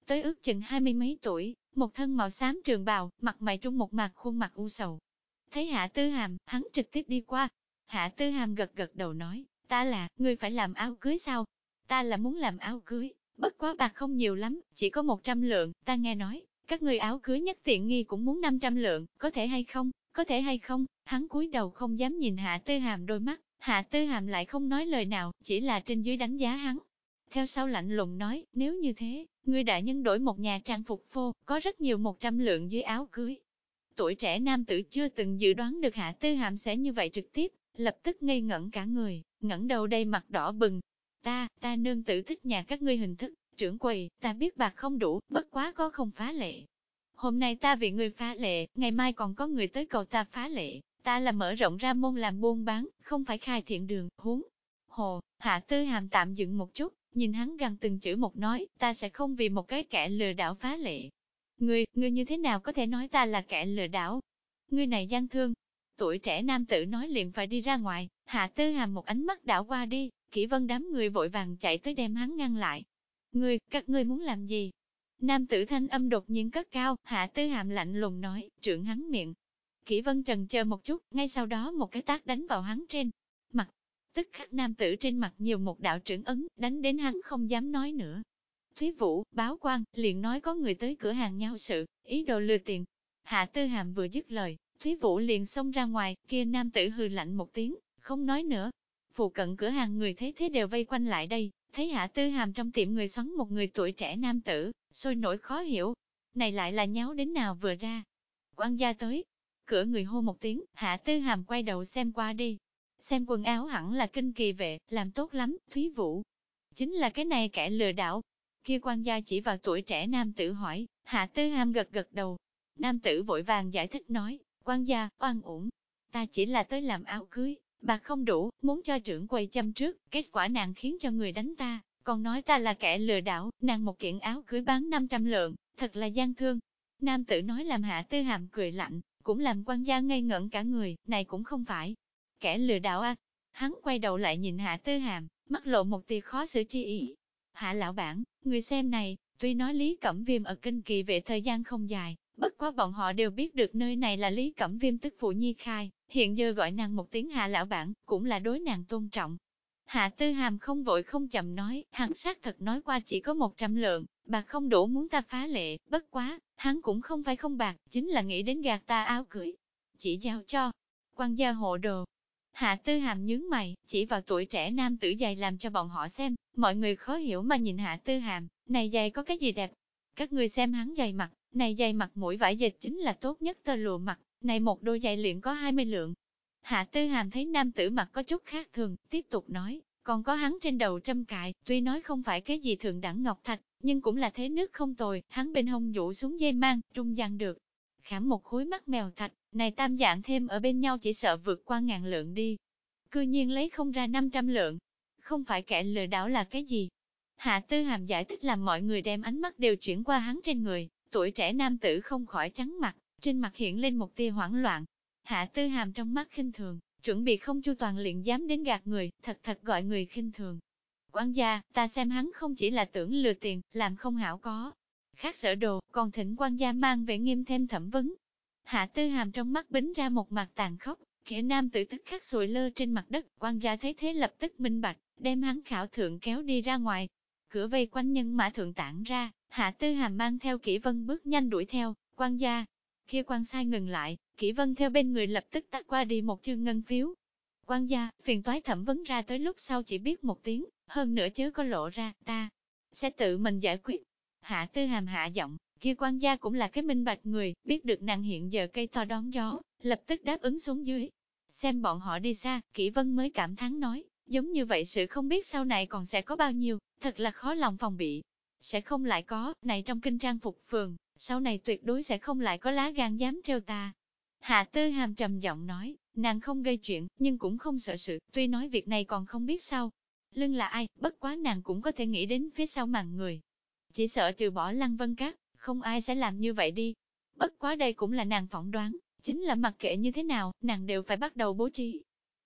tới ước chừng 20 mấy tuổi, một thân màu xám trường bào, mặt mày trung một mặt khuôn mặt u sầu. Thấy Hạ Tư Hàm, hắn trực tiếp đi qua. Hạ Tư Hàm gật gật đầu nói, ngươi phải làm áo cưới sao? Ta là muốn làm áo cưới, bất quá bạc không nhiều lắm, chỉ có 100 lượng, ta nghe nói, các ngươi áo cưới nhất tiện nghi cũng muốn 500 lượng, có thể hay không, có thể hay không? Hắn cúi đầu không dám nhìn Hạ Tư Hàm đôi mắt, Hạ Tư Hàm lại không nói lời nào, chỉ là trên dưới đánh giá hắn. Theo sau lạnh lùng nói, nếu như thế, ngươi đại nhân đổi một nhà trang phục phô, có rất nhiều 100 lượng dưới áo cưới. Tuổi trẻ nam tử chưa từng dự đoán được Hạ Tư Hàm sẽ như vậy trực tiếp, lập tức ngây ngẩn cả người, ngẩng đầu đây mặt đỏ bừng. Ta nương tử thích nhà các ngươi hình thức, trưởng quầy, ta biết bạc không đủ, bất quá có không phá lệ. Hôm nay ta vì người phá lệ, ngày mai còn có người tới cầu ta phá lệ, ta là mở rộng ra môn làm buôn bán, không phải khai thiện đường, huống. Hồ, Hạ Tư Hàm tạm dừng một chút, nhìn hắn gằn từng chữ một nói, ta sẽ không vì một cái kẻ lừa đảo phá lệ. Ngươi như thế nào có thể nói ta là kẻ lừa đảo? Ngươi này gian thương. Tuổi trẻ nam tử nói liền phải đi ra ngoài, Hạ Tư Hàm một ánh mắt đảo qua đi, Kỷ Vân đám người vội vàng chạy tới đem hắn ngăn lại. Các ngươi muốn làm gì? Nam tử thanh âm đột nhiên cất cao, Hạ Tư Hàm lạnh lùng nói, trượng hắn miệng. Kỷ Vân trần chờ một chút, ngay sau đó một cái tát đánh vào hắn trên mặt. Tức khắc nam tử trên mặt nhiều một đạo trưởng ấn, đánh đến hắn không dám nói nữa. Thúy Vũ, báo quan, liền nói có người tới cửa hàng nhau sự, ý đồ lừa tiền. Hạ Tư Hàm vừa dứt lời, Thúy Vũ liền xông ra ngoài, kia nam tử hừ lạnh một tiếng, không nói nữa. Phụ cận cửa hàng người thấy thế đều vây quanh lại đây, thấy Hạ Tư Hàm trong tiệm người xoắn một người tuổi trẻ nam tử, sôi nổi khó hiểu. Này lại là nháo đến nào vừa ra. Quan gia tới, cửa người hô một tiếng, Hạ Tư Hàm quay đầu xem qua đi. Xem quần áo hẳn là kinh kỳ vệ, làm tốt lắm, Thúy Vũ. Chính là cái này kẻ lừa đảo. Kia quan gia chỉ vào tuổi trẻ nam tử hỏi, Hạ Tư Hàm gật gật đầu. Nam tử vội vàng giải thích nói, quan gia, oan uổng. Ta chỉ là tới làm áo cưới, bạc không đủ, muốn cho trưởng quầy chăm trước, kết quả nàng khiến cho người đánh ta, còn nói ta là kẻ lừa đảo, nàng một kiện áo cưới bán 500 lượng, thật là gian thương. Nam tử nói làm Hạ Tư Hàm cười lạnh, cũng làm quan gia ngây ngẩn cả người, này cũng không phải kẻ lừa đảo à. Hắn quay đầu lại nhìn Hạ Tư Hàm, mắt lộ một tia khó xử chi ý. Hạ lão bản, người xem này, tuy nói Lý Cẩm Viêm ở kinh kỳ vệ thời gian không dài, bất quá bọn họ đều biết được nơi này là Lý Cẩm Viêm tức phụ nhi khai, hiện giờ gọi nàng một tiếng Hạ lão bản, cũng là đối nàng tôn trọng. Hạ Tư Hàm không vội không chậm nói, hắn xác thật nói qua chỉ có 100 lượng, bạc không đủ muốn ta phá lệ, bất quá, hắn cũng không phải không bạc, chính là nghĩ đến gạt ta áo cưới. Chỉ giao cho quan gia hộ đồ. Hạ Tư Hàm nhướng mày, chỉ vào tuổi trẻ nam tử giày làm cho bọn họ xem, mọi người khó hiểu mà nhìn Hạ Tư Hàm, này giày có cái gì đẹp? Các người xem hắn giày mặt, này giày mặt mũi vải dệt chính là tốt nhất tơ lụa mặt, này một đôi giày liền có 20 lượng. Hạ Tư Hàm thấy nam tử mặt có chút khác thường, tiếp tục nói, còn có hắn trên đầu trâm cài, tuy nói không phải cái gì thượng đẳng ngọc thạch, nhưng cũng là thế nước không tồi, hắn bên hông dụ xuống dây mang, trung gian được. Khảm một khối mắt mèo thạch, này tam dạng thêm ở bên nhau chỉ sợ vượt qua 1000 lượng đi. Cư nhiên lấy không ra 500 lượng. Không phải kẻ lừa đảo là cái gì? Hạ Tư Hàm giải thích làm mọi người đem ánh mắt đều chuyển qua hắn trên người, tuổi trẻ nam tử không khỏi trắng mặt, trên mặt hiện lên một tia hoảng loạn. Hạ Tư Hàm trong mắt khinh thường, chuẩn bị không chu toàn liền dám đến gạt người, thật gọi người khinh thường. Quản gia, ta xem hắn không chỉ là tưởng lừa tiền, làm không hảo có khác sở đồ, còn thỉnh quan gia mang về nghiêm thêm thẩm vấn. Hạ Tư Hàm trong mắt bính ra một mặt tàn khốc, kia nam tử tức khắc sùi lơ trên mặt đất, quan gia thấy thế lập tức minh bạch, đem hắn khảo thượng kéo đi ra ngoài. Cửa vây quanh nhân mã thượng tản ra, Hạ Tư Hàm mang theo Kỷ Vân bước nhanh đuổi theo, quan gia. Kia quan sai ngừng lại, Kỷ Vân theo bên người lập tức tắt qua đi một chương ngân phiếu. Quan gia, phiền toái thẩm vấn ra tới lúc sau chỉ biết một tiếng, hơn nữa chớ có lộ ra, ta sẽ tự mình giải quyết. Hạ Tư Hàm hạ giọng, kia quan gia cũng là cái minh bạch người, biết được nàng hiện giờ cây to đón gió, lập tức đáp ứng xuống dưới. Xem bọn họ đi xa, Kỷ Vân mới cảm thán nói, giống như vậy sự không biết sau này còn sẽ có bao nhiêu, thật là khó lòng phòng bị. Sẽ không lại có, này trong kinh trang phục phường, sau này tuyệt đối sẽ không lại có lá gan dám trêu ta. Hạ Tư Hàm trầm giọng nói, nàng không gây chuyện, nhưng cũng không sợ sự, tuy nói việc này còn không biết sau lưng là ai, bất quá nàng cũng có thể nghĩ đến phía sau màn người. Chỉ sợ trừ bỏ Lăng Vân Các, không ai sẽ làm như vậy đi. Bất quá đây cũng là nàng phỏng đoán, chính là mặc kệ như thế nào, nàng đều phải bắt đầu bố trí.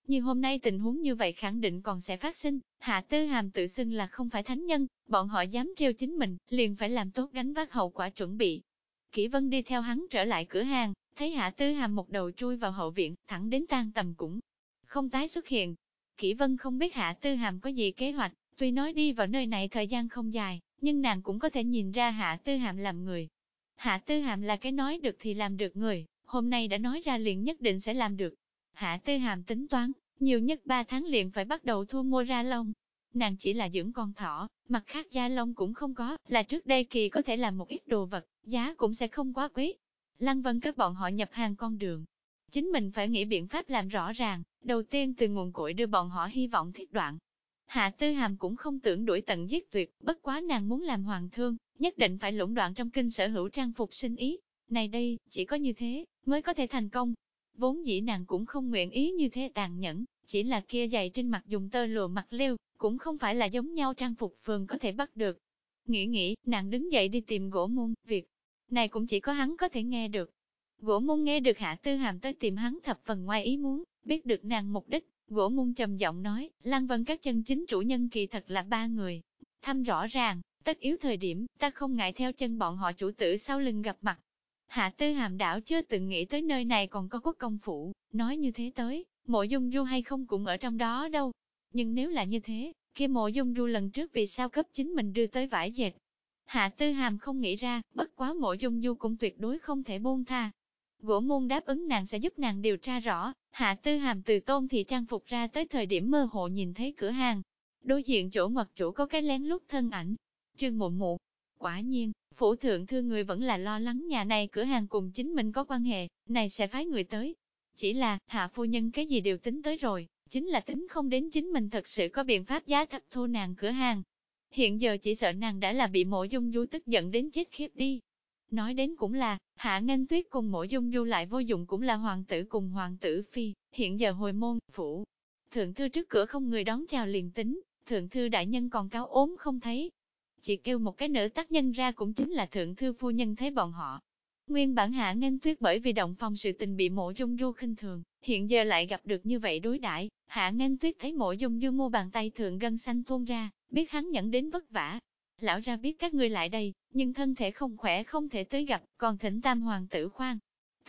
Như hôm nay tình huống như vậy khẳng định còn sẽ phát sinh, Hạ Tư Hàm tự xưng là không phải thánh nhân, bọn họ dám trêu chính mình, liền phải làm tốt gánh vác hậu quả chuẩn bị. Kỷ Vân đi theo hắn trở lại cửa hàng, thấy Hạ Tư Hàm một đầu chui vào hậu viện, thẳng đến tan tầm cũng không tái xuất hiện. Kỷ Vân không biết Hạ Tư Hàm có gì kế hoạch, tuy nói đi vào nơi này thời gian không dài, nhưng nàng cũng có thể nhìn ra Hạ Tư Hàm làm người. Hạ Tư Hàm là cái nói được thì làm được người, hôm nay đã nói ra liền nhất định sẽ làm được. Hạ Tư Hàm tính toán, nhiều nhất 3 tháng liền phải bắt đầu thu mua ra lông. Nàng chỉ là dưỡng con thỏ, mặt khác da lông cũng không có, là trước đây kỳ có thể làm một ít đồ vật, giá cũng sẽ không quá quý. Lăng Vân các bọn họ nhập hàng con đường. Chính mình phải nghĩ biện pháp làm rõ ràng, đầu tiên từ nguồn cội đưa bọn họ hy vọng thiết đoạn. Hạ Tư Hàm cũng không tưởng đuổi tận giết tuyệt, bất quá nàng muốn làm hoàng thương, nhất định phải lũng đoạn trong kinh sở hữu trang phục sinh ý. Này đây, chỉ có như thế, mới có thể thành công. Vốn dĩ nàng cũng không nguyện ý như thế tàn nhẫn, chỉ là kia giày trên mặt dùng tơ lụa mặt liêu, cũng không phải là giống nhau trang phục phường có thể bắt được. Nghĩ, nàng đứng dậy đi tìm Gỗ Môn, việc này cũng chỉ có hắn có thể nghe được. Gỗ Môn nghe được Hạ Tư Hàm tới tìm hắn thập phần ngoài ý muốn, biết được nàng mục đích, Gỗ Môn trầm giọng nói, Lăng Vân các chân chính chủ nhân kỳ thật là 3 người. Thăm rõ ràng, tất yếu thời điểm, ta không ngại theo chân bọn họ chủ tử sau lưng gặp mặt. Hạ Tư Hàm đảo chưa từng nghĩ tới nơi này còn có quốc công phủ, nói như thế tới, Mộ Dung Du hay không cũng ở trong đó đâu. Nhưng nếu là như thế, kia Mộ Dung Du lần trước vì sao cấp chính mình đưa tới vải dệt. Hạ Tư Hàm không nghĩ ra, bất quá Mộ Dung Du cũng tuyệt đối không thể buông tha. Gỗ Môn đáp ứng nàng sẽ giúp nàng điều tra rõ, Hạ Tư Hàm từ Tôn thị trang phục ra tới thời điểm mơ hồ nhìn thấy cửa hàng. Đối diện chỗ ngoặt chủ có cái lén lút thân ảnh. Trương Mụ Mụ. Quả nhiên, phủ thượng thư người vẫn là lo lắng nhà này cửa hàng cùng chính mình có quan hệ, này sẽ phái người tới. Chỉ là, Hạ phu nhân cái gì đều tính tới rồi, chính là tính không đến chính mình thật sự có biện pháp giá thấp thu nàng cửa hàng. Hiện giờ chỉ sợ nàng đã là bị Mộ Dung Du tức giận đến chết khiếp đi. Nói đến cũng là, Hạ Nghênh Tuyết cùng Mộ Dung Du lại vô dụng cũng là hoàng tử cùng hoàng tử phi, hiện giờ hồi môn, phủ. Thượng thư trước cửa không người đón chào liền tính, thượng thư đại nhân còn cao ốm không thấy. Chỉ kêu một cái nữ tác nhân ra cũng chính là thượng thư phu nhân thấy bọn họ. Nguyên bản Hạ Nghênh Tuyết bởi vì động phòng sự tình bị Mộ Dung Du khinh thường, hiện giờ lại gặp được như vậy đối đãi, Hạ Nghênh Tuyết thấy Mộ Dung Du mua bàn tay thượng gân xanh tuôn ra, biết hắn nhẫn đến vất vả. Lão ra biết các ngươi lại đây, nhưng thân thể không khỏe không thể tới gặp, còn thỉnh tam hoàng tử khoan.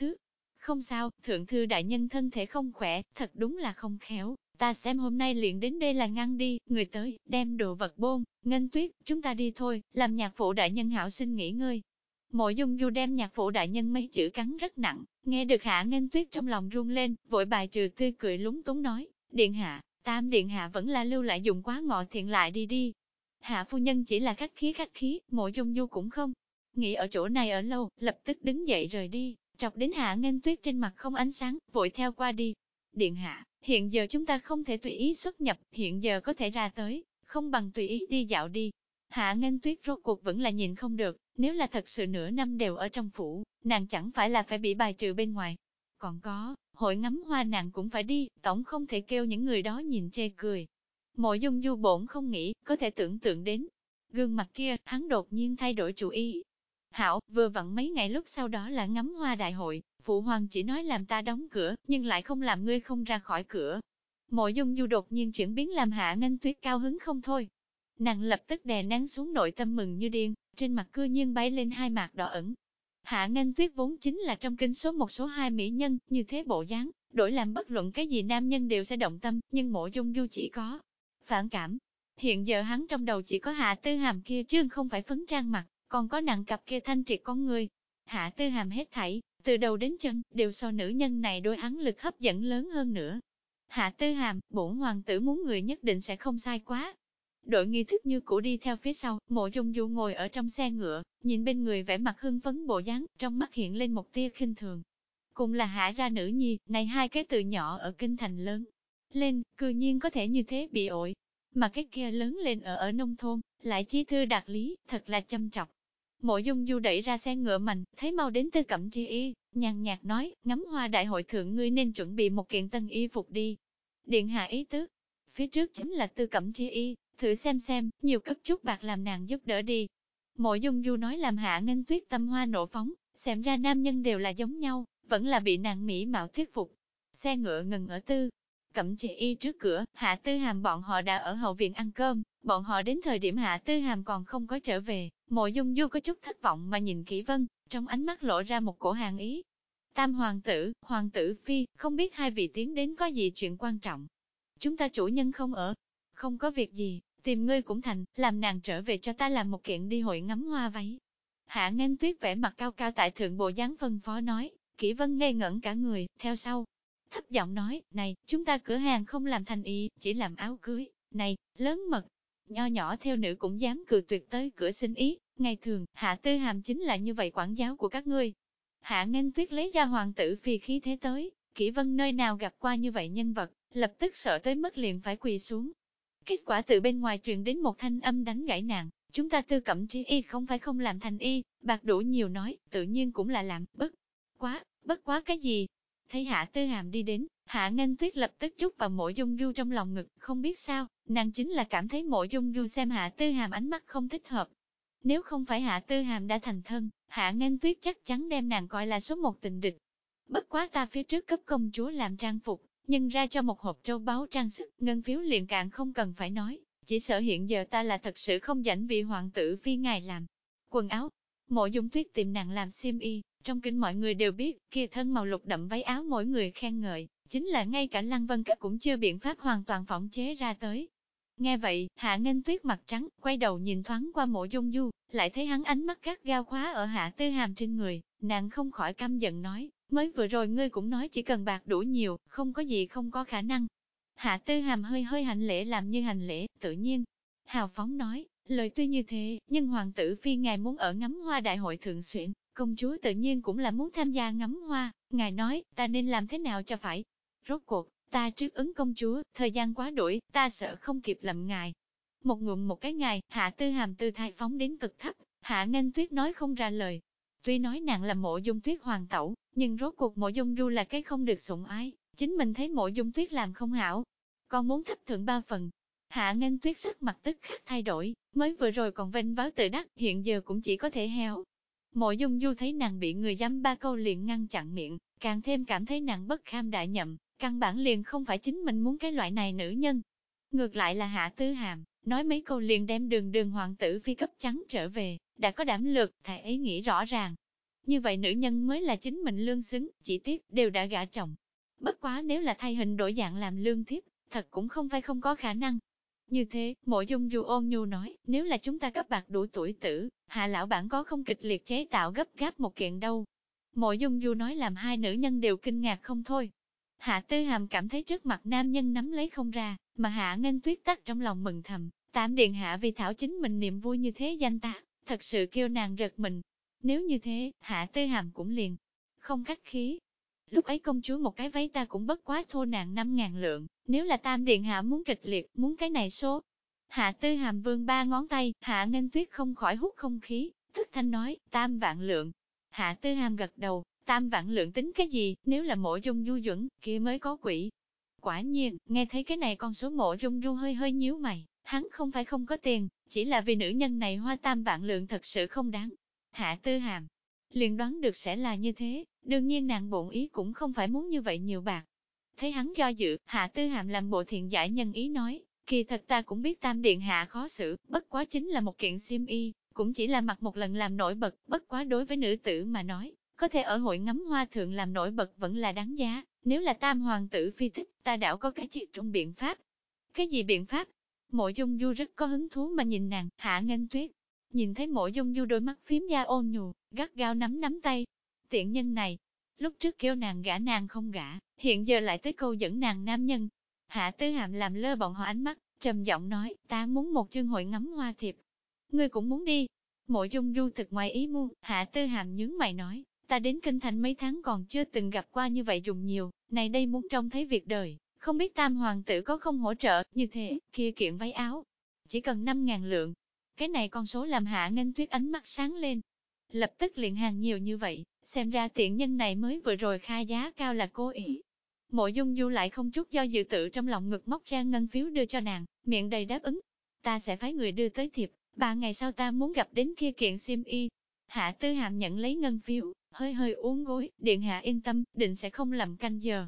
Không sao, thượng thư đại nhân thân thể không khỏe, thật đúng là không khéo, ta xem hôm nay liền đến đây là ngăn đi, người tới, đem đồ vật bôn, Nghênh Tuyết, chúng ta đi thôi, làm nhạc phụ đại nhân hảo sinh nghỉ ngơi. Mộ Dung Du đem nhạc phụ đại nhân mấy chữ cắn rất nặng, nghe được Hạ Nghênh Tuyết trong lòng run lên, vội bài trừ tươi cười lúng túng nói, điện hạ, tam điện hạ vẫn là lưu lại dùng quá ngọ thiện lại đi. Hạ phu nhân chỉ là khách khí, Mộ Dung Du cũng không nghĩ ở chỗ này ở lâu, lập tức đứng dậy rời đi, trọc đến Hạ Nghênh Tuyết trên mặt không ánh sáng, vội theo qua đi. Điện hạ, hiện giờ chúng ta không thể tùy ý xuất nhập, hiện giờ có thể ra tới, không bằng tùy ý đi dạo đi. Hạ Nghênh Tuyết rốt cuộc vẫn là nhìn không được, nếu là thật sự nửa năm đều ở trong phủ, nàng chẳng phải là phải bị bài trừ bên ngoài. Còn có, hội ngắm hoa nàng cũng phải đi, tổng không thể kêu những người đó nhìn chê cười. Mộ Dung Du bổn không nghĩ, có thể tưởng tượng đến. Gương mặt kia, hắn đột nhiên thay đổi chủ ý. Hảo, vừa vặn mấy ngày lúc sau đó là ngắm hoa đại hội, phụ hoàng chỉ nói làm ta đóng cửa, nhưng lại không làm ngươi không ra khỏi cửa. Mộ Dung Du đột nhiên chuyển biến làm Hạ Nghênh Tuyết cao hứng không thôi. Nàng lập tức đè nén xuống nội tâm mừng như điên, trên mặt cư nhiên bay lên hai mạc đỏ ẩn. Hạ Nghênh Tuyết vốn chính là trong kinh số một số hai mỹ nhân, như thế bộ dáng, đổi làm bất luận cái gì nam nhân đều sẽ động tâm, nhưng Mộ Dung Du chỉ có phản cảm. Hiện giờ hắn trong đầu chỉ có Hạ Tư Hàm kia chứ không phải phấn trang mặt, còn có nặng cặp kia thanh triệt con người. Hạ Tư Hàm hết thảy, từ đầu đến chân, đều so nữ nhân này đôi hắn lực hấp dẫn lớn hơn nữa. Hạ Tư Hàm, bổn hoàng tử muốn người nhất định sẽ không sai quá. Đội nghi thức như cũ đi theo phía sau, Mộ Dung Du ngồi ở trong xe ngựa, nhìn bên người vẻ mặt hưng phấn bộ dáng, trong mắt hiện lên một tia khinh thường. Cùng là Hạ ra nữ nhi, này hai cái từ nhỏ ở kinh thành lớn lên, cư nhiên có thể như thế bị ổi. Mà cái kia lớn lên ở nông thôn, lại chi thư đạt lý, thật là châm trọc. Mộ Dung Du đẩy ra xe ngựa mạnh, thấy mau đến Tư Cẩm Tri Y, nhàn nhạt nói, ngắm hoa đại hội thượng ngươi nên chuẩn bị một kiện tân y phục đi. Điện hạ ý tứ, phía trước chính là Tư Cẩm Tri Y, thử xem, nhiều cấp chút bạc làm nàng giúp đỡ đi. Mộ Dung Du nói làm Hạ Nghênh Tuyết tâm hoa nộ phóng, xem ra nam nhân đều là giống nhau, vẫn là bị nàng mỹ mạo thuyết phục. Xe ngựa ngừng ở Tư Cẩm Chỉ Y trước cửa, Hạ Tư Hàm bọn họ đã ở hậu viện ăn cơm, bọn họ đến thời điểm Hạ Tư Hàm còn không có trở về, Mộ Dung Du có chút thất vọng mà nhìn Kỷ Vân, trong ánh mắt lộ ra một cổ hàn ý. Tam hoàng tử phi, không biết hai vị tiến đến có gì chuyện quan trọng. Chúng ta chủ nhân không ở, không có việc gì, tìm ngươi cũng thành, làm nàng trở về cho ta làm một kiện đi hội ngắm hoa váy. Hạ Nghênh Tuyết vẻ mặt cao cao tại thượng bộ dáng phân phó nói, Kỷ Vân ngây ngẩn cả người, theo sau. Thấp giọng nói, này, chúng ta cửa hàng không làm thành ý, chỉ làm áo cưới, này, lớn mật. Nho nhỏ theo nữ cũng dám cự tuyệt tới cửa xin ý, ngày thường, Hạ Tư Hàm chính là như vậy quản giáo của các ngươi. Hạ Nghênh Tuyết lấy ra hoàng tử phi khí thế tới, Kỷ Vân nơi nào gặp qua như vậy nhân vật, lập tức sợ tới mức liền phải quỳ xuống. Kết quả từ bên ngoài truyền đến một thanh âm đánh gãy nàng, chúng ta Tư Cẩm Tri Y không phải không làm thành y, bạc đủ nhiều nói, tự nhiên cũng là làm, bất quá cái gì? Thấy Hạ Tư Hàm đi đến, Hạ Nghênh Tuyết lập tức trút vào Mộ Dung Du trong lòng ngực, không biết sao, nàng chính là cảm thấy Mộ Dung Du xem Hạ Tư Hàm ánh mắt không thích hợp. Nếu không phải Hạ Tư Hàm đã thành thân, Hạ Nghênh Tuyết chắc chắn đem nàng coi là số một tình địch. Bất quá ta phía trước cấp công chúa làm trang phục, nhưng ra cho một hộp trâu báu trang sức, ngân phiếu liền càng không cần phải nói, chỉ sợ hiện giờ ta là thật sự không rảnh vì hoàng tử phi ngài làm quần áo. Mộ Dung Tuyết tìm nàng làm xiêm y, trong kinh mọi người đều biết, kia thân màu lục đậm váy áo mỗi người khen ngợi, chính là ngay cả Lăng Vân Các cũng chưa biện pháp hoàn toàn phỏng chế ra tới. Nghe vậy, Hạ Nghênh Tuyết mặt trắng, quay đầu nhìn thoáng qua Mộ Dung Du, lại thấy hắn ánh mắt gắt gao khóa ở Hạ Tư Hàm trên người, nàng không khỏi căm giận nói, mới vừa rồi ngươi cũng nói chỉ cần bạc đủ nhiều, không có gì không có khả năng. Hạ Tư Hàm hơi hơi hành lễ làm như hành lễ, tự nhiên, hào phóng nói, lời tuy như thế, nhưng hoàng tử phi ngài muốn ở ngắm hoa đại hội thượng xuyển, công chúa tự nhiên cũng là muốn tham gia ngắm hoa, ngài nói, ta nên làm thế nào cho phải. Rốt cuộc, ta trước ứng công chúa, thời gian quá đuổi, ta sợ không kịp lầm ngài. Một ngụm một cái ngài, Hạ Tư Hàm tư thái phóng đến cực thấp, Hạ Nghênh Tuyết nói không ra lời. Tuy nói nàng là Mộ Dung Tuyết hoàng tẩu, nhưng rốt cuộc Mộ Dung Du là cái không được sủng ái, chính mình thấy Mộ Dung Tuyết làm không hảo, còn muốn thấp thượng ba phần. Hạ Nghênh Tuyết sắc mặt tức khắc thay đổi, mới vừa rồi còn vênh váo tự đắc, hiện giờ cũng chỉ có thể heo. Mộ Dung Du thấy nàng bị người dăm ba câu liền ngăn chặn miệng, càng thêm cảm thấy nàng bất kham đại nhậm, căn bản liền không phải chính mình muốn cái loại này nữ nhân. Ngược lại là Hạ Tư Hàm, nói mấy câu liền đem đường hoàng tử phi cấp trắng trở về, đã có đảm lược, thầy ấy nghĩ rõ ràng. Như vậy nữ nhân mới là chính mình lương xứng, chỉ tiếc đều đã gả chồng. Bất quá nếu là thay hình đổi dạng làm lương thiếp, thật cũng không phải không có khả năng. Như thế, Mộ Dung Du ôn nhu nói, nếu là chúng ta cấp bạc đủ tuổi tử, Hạ lão bản có không kịch liệt chế tạo gấp gáp một kiện đâu. Mộ Dung Du nói làm hai nữ nhân đều kinh ngạc không thôi. Hạ Tư Hàm cảm thấy trước mặt nam nhân nắm lấy không ra, mà Hạ Nghênh Tuyết tắc trong lòng mừng thầm, Tam điện hạ vì thảo chính mình niềm vui như thế danh ta, thật sự kêu nàng giật mình. Nếu như thế, Hạ Tư Hàm cũng liền, không khách khí. Lúc ấy công chúa một cái váy ta cũng bất quá thua nàng 5.000 lượng, nếu là Tam điện hạ muốn kịch liệt, muốn cái này số. Hạ Tư Hàm vươn ba ngón tay, Hạ Nghênh Tuyết không khỏi hút không khí, thức thanh nói, 3 vạn lượng. Hạ Tư Hàm gật đầu, 3 vạn lượng tính cái gì, nếu là Mộ Dung Du chuẩn, kia mới có quỷ. Quả nhiên, nghe thấy cái này con số Mộ Dung Du hơi hơi nhíu mày, hắn không phải không có tiền, chỉ là vì nữ nhân này hoa 3 vạn lượng thật sự không đáng. Hạ Tư Hàm liền đoán được sẽ là như thế, đương nhiên nàng bổn ý cũng không phải muốn như vậy nhiều bạc. Thấy hắn do dự, Hạ Tư Hàm làm bộ thiện giải nhân ý nói, kỳ thật ta cũng biết Tam điện hạ khó xử, bất quá chính là một kiện xiêm y, cũng chỉ là mặc một lần làm nổi bật, bất quá đối với nữ tử mà nói, có thể ở hội ngắm hoa thượng làm nổi bật vẫn là đáng giá, nếu là Tam hoàng tử phi thích, ta đảo có cái triệt trung biện pháp. Cái gì biện pháp? Mộ Dung Du rất có hứng thú mà nhìn nàng, Hạ Nghênh Tuyết. Nhìn thấy Mộ Dung Du đôi mắt phím da ôn nhu, gắt gao nắm tay. Tiện nhân này, lúc trước kêu nàng gả nàng không gả, hiện giờ lại tới câu dẫn nàng nam nhân. Hạ Tư Hàm làm lơ bọn họ ánh mắt, trầm giọng nói, ta muốn một chương hội ngắm hoa thiệp. Ngươi cũng muốn đi. Mộ Dung Du thực ngoài ý muốn, Hạ Tư Hàm nhướng mày nói, ta đến kinh thành mấy tháng còn chưa từng gặp qua như vậy dùng nhiều, này đây muốn trông thấy việc đời, không biết Tam hoàng tử có không hỗ trợ, như thế, kia kiện váy áo, chỉ cần 5.000 lượng. Cái này con số làm Hạ Nghênh Tuyết ánh mắt sáng lên. Lập tức liền hàng nhiều như vậy, xem ra tiện nhân này mới vừa rồi khai giá cao là cố ý. Mộ Dung Du lại không chút do dự tự trong lòng ngực móc ra ngân phiếu đưa cho nàng, miệng đầy đáp ứng. Ta sẽ phái người đưa tới thiệp, 3 ngày sau ta muốn gặp đến kia kiện xiêm y. Hạ Tư Hàm nhận lấy ngân phiếu, hơi hơi uốn gối, điện hạ yên tâm, định sẽ không làm canh giờ.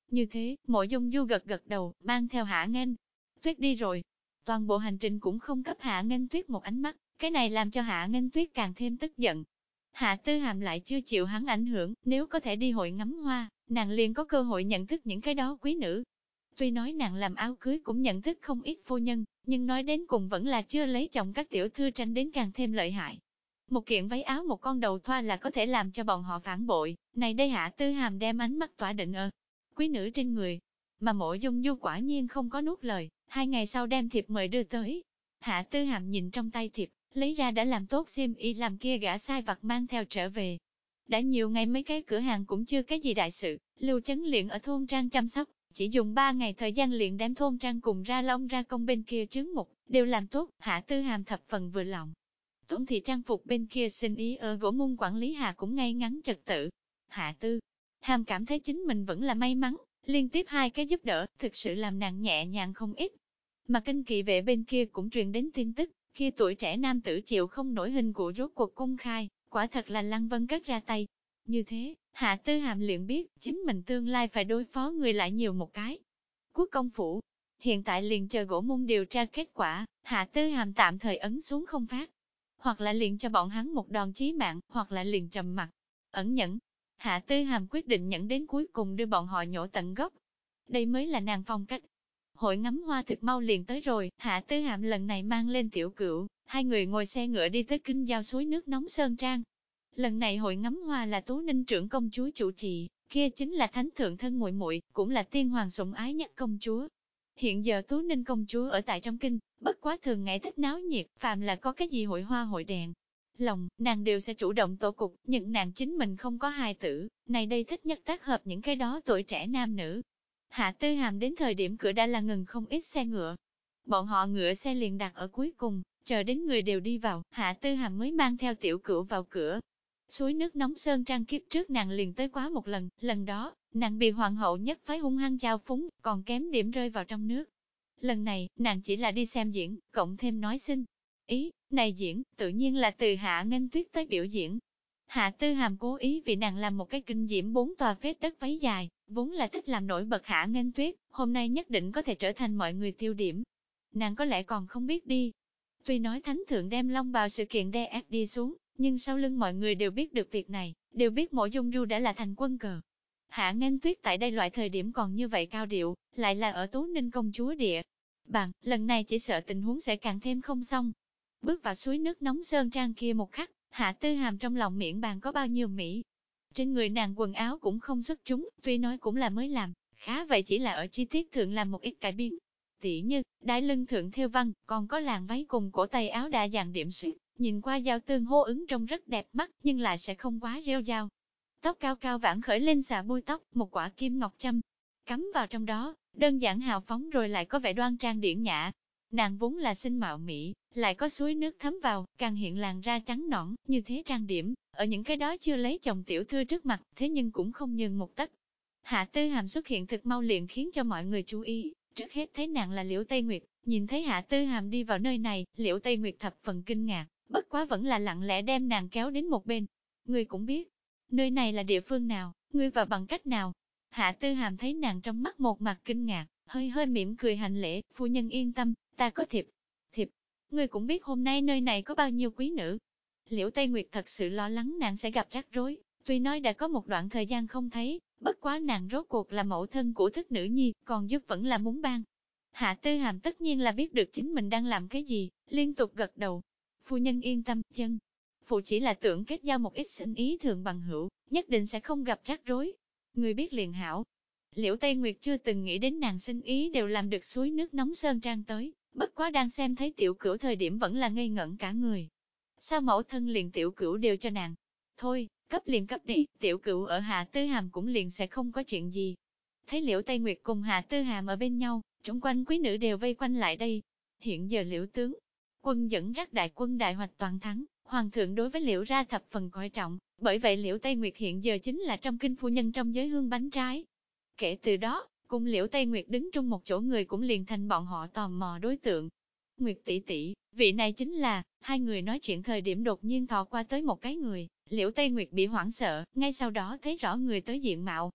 Như thế, Mộ Dung Du gật gật đầu, mang theo Hạ Nghênh Tuyết đi rồi. Toàn bộ hành trình cũng không cấp Hạ Nghênh Tuyết một ánh mắt, cái này làm cho Hạ Nghênh Tuyết càng thêm tức giận. Hạ Tư Hàm lại chưa chịu hắn ảnh hưởng, nếu có thể đi hội ngắm hoa, nàng liền có cơ hội nhận thức những cái đó quý nữ. Tuy nói nàng làm áo cưới cũng nhận thức không ít phu nhân, nhưng nói đến cùng vẫn là chưa lấy chồng các tiểu thư tranh đến càng thêm lợi hại. Một kiện váy áo một con đầu thoa là có thể làm cho bọn họ phản bội, này đây Hạ Tư Hàm đem ánh mắt tỏa định ở quý nữ trên người. Mà Mộ Dung Du quả nhiên không có nuốt lời, 2 ngày sau đem thiệp mời đưa tới. Hạ Tư Hàm nhìn trong tay thiệp, lấy ra đã làm tốt xiêm y làm kia gã sai vặt mang theo trở về. Đã nhiều ngày mấy cái cửa hàng cũng chưa cái gì đại sự, Lưu Chấn liền ở thôn trang chăm sóc, chỉ dùng 3 ngày thời gian liền đem thôn trang cùng ra long ra công bên kia chướng mục, đều làm tốt. Hạ Tư Hàm thập phần vừa lòng. Tổng thị trang phục bên kia sinh ý ở gỗ môn quản lý Hạ cũng ngay ngắn trật tự. Hạ Tư Hàm cảm thấy chính mình vẫn là may mắn, liên tiếp 2 cái giúp đỡ, thực sự làm nàng nhẹ nhàng không ít. Mà kinh kỵ vệ bên kia cũng truyền đến tin tức, khi tuổi trẻ nam tử chịu không nổi hình của rốt cuộc công khai, quả thật là Lăng Vân cất ra tay. Như thế, Hạ Tư Hàm liền biết, chính mình tương lai phải đối phó người lại nhiều một cái. Quốc công phủ, hiện tại liền chờ gỗ môn điều tra kết quả, Hạ Tư Hàm tạm thời ấn xuống không phát. Hoặc là liền cho bọn hắn một đòn chí mạng, hoặc là liền trầm mặc, ẩn nhẫn. Hạ Tư Hàm quyết định nhẫn đến cuối cùng đưa bọn họ nhổ tận gốc. Đây mới là nàng phong cách. Hội ngắm hoa thực mau liền tới rồi, Hạ Tư Hàm lần này mang lên Tiểu Cửu, 2 người ngồi xe ngựa đi tới kinh giao suối nước nóng Sơn Trang. Lần này hội ngắm hoa là Tú Ninh trưởng công chúa chủ trì, kia chính là thánh thượng thân muội muội, cũng là tiên hoàng sủng ái nhất công chúa. Hiện giờ Tú Ninh công chúa ở tại trong kinh, bất quá thường ngày thích náo nhiệt, phàm là có cái gì hội hoa hội đèn. Lòng, nàng đều sẽ chủ động tổ cục, nhưng nàng chính mình không có hài tử, này đây thích nhất tác hợp những cái đó tuổi trẻ nam nữ. Hạ Tư Hàm đến thời điểm cửa đã là ngừng không ít xe ngựa. Bọn họ ngựa xe liền đặt ở cuối cùng, chờ đến người đều đi vào, Hạ Tư Hàm mới mang theo Tiểu Cửu vào cửa. Suối nước nóng Sơn Trang kiếp trước nàng liền tới quá một lần đó, nàng bị hoàng hậu nhất phái hung hăng chao phúng, còn kém điểm rơi vào trong nước. Lần này, nàng chỉ là đi xem diễn, cộng thêm nói xin. Ý, này diễn, tự nhiên là từ Hạ Nghênh Tuyết tới biểu diễn. Hạ Tư Hàm cố ý vì nàng làm một cái kinh diễm 4 tòa phết đất váy dài, vốn là thích làm nổi bật Hạ Nghênh Tuyết, hôm nay nhất định có thể trở thành mọi người tiêu điểm. Nàng có lẽ còn không biết đi. Tuy nói thánh thượng đem long bào sự kiện đè ép đi xuống, nhưng sau lưng mọi người đều biết được việc này, đều biết Mộ Dung Du đã là thành quân cờ. Hạ Nghênh Tuyết tại đây loại thời điểm còn như vậy cao điệu, lại là ở Tú Ninh công chúa địa bàn, lần này chỉ sợ tình huống sẽ càng thêm không xong. Bước vào suối nước nóng Sơn Trang kia một khắc, Hạ Tư Hàm trong lòng miệng bàn có bao nhiêu mỹ. Trên người nàng quần áo cũng không xuất chúng, tuy nói cũng là mới làm, khá vậy chỉ là ở chi tiết thượng làm một ít cải biên. Tỉ như, đai lưng thượng thêu văn, còn có làn váy cùng cổ tay áo đa dạng điểm xuyệt, nhìn qua giao tương hô ứng trông rất đẹp mắt nhưng lại sẽ không quá rêu rao. Tóc cao cao vãn khởi lên xà bôi tóc, một quả kim ngọc châm cắm vào trong đó, đơn giản hào phóng rồi lại có vẻ đoan trang điển nhã. Nàng vốn là xinh mạo mỹ, lại có suối nước thấm vào, càng hiện làn da trắng nõn, như thế trang điểm, ở những cái đó chưa lấy chồng tiểu thư trước mặt, thế nhưng cũng không nhường một tấc. Hạ Tư Hàm xuất hiện thực mau liền khiến cho mọi người chú ý, trước hết thấy nàng là Liễu Tây Nguyệt, nhìn thấy Hạ Tư Hàm đi vào nơi này, Liễu Tây Nguyệt thập phần kinh ngạc, bất quá vẫn là lặng lẽ đem nàng kéo đến một bên. Ngươi cũng biết, nơi này là địa phương nào, ngươi vào bằng cách nào? Hạ Tư Hàm thấy nàng trong mắt một mặt kinh ngạc, hơi hơi mỉm cười hành lễ, phu nhân yên tâm, ta có thiệp. Thiệp, ngươi cũng biết hôm nay nơi này có bao nhiêu quý nữ. Liễu Tây Nguyệt thật sự lo lắng nàng sẽ gặp rắc rối, tuy nói đã có một đoạn thời gian không thấy, bất quá nàng rốt cuộc là mẫu thân của thức nữ nhi, còn giúp vẫn là muốn ban. Hạ Tư Hàm tất nhiên là biết được chính mình đang làm cái gì, liên tục gật đầu. Phu nhân yên tâm, chân. Phụ chỉ là tưởng kết giao một ít sinh ý thường bằng hữu, nhất định sẽ không gặp rắc rối. Người biết liền hảo. Liễu Tây Nguyệt chưa từng nghĩ đến nàng sinh ý đều làm được suối nước nóng Sơn Trang tới, bất quá đang xem thấy Tiểu Cửu thời điểm vẫn là ngây ngẩn cả người. Sao mẫu thân liền Tiểu Cửu đều cho nàng? Thôi, cấp liền cấp đi, Tiểu Cửu ở Hạ Tư Hàm cũng liền sẽ không có chuyện gì. Thấy Liễu Tây Nguyệt cùng Hạ Tư Hàm ở bên nhau, chung quanh quý nữ đều vây quanh lại đây. Hiện giờ Liễu tướng quân dẫn dắt đại quân đại hoạch toàn thắng, hoàng thượng đối với Liễu ra thập phần coi trọng, bởi vậy Liễu Tây Nguyệt hiện giờ chính là trong kinh phu nhân trong giới hương bánh trái. Kể từ đó, cùng Liễu Tây Nguyệt đứng chung một chỗ người cũng liền thành bọn họ tò mò đối tượng. Nguyệt tỷ tỷ, vị này chính là, hai người nói chuyện thời điểm đột nhiên thò qua tới một cái người, Liễu Tây Nguyệt bị hoảng sợ, ngay sau đó thấy rõ người tới diện mạo.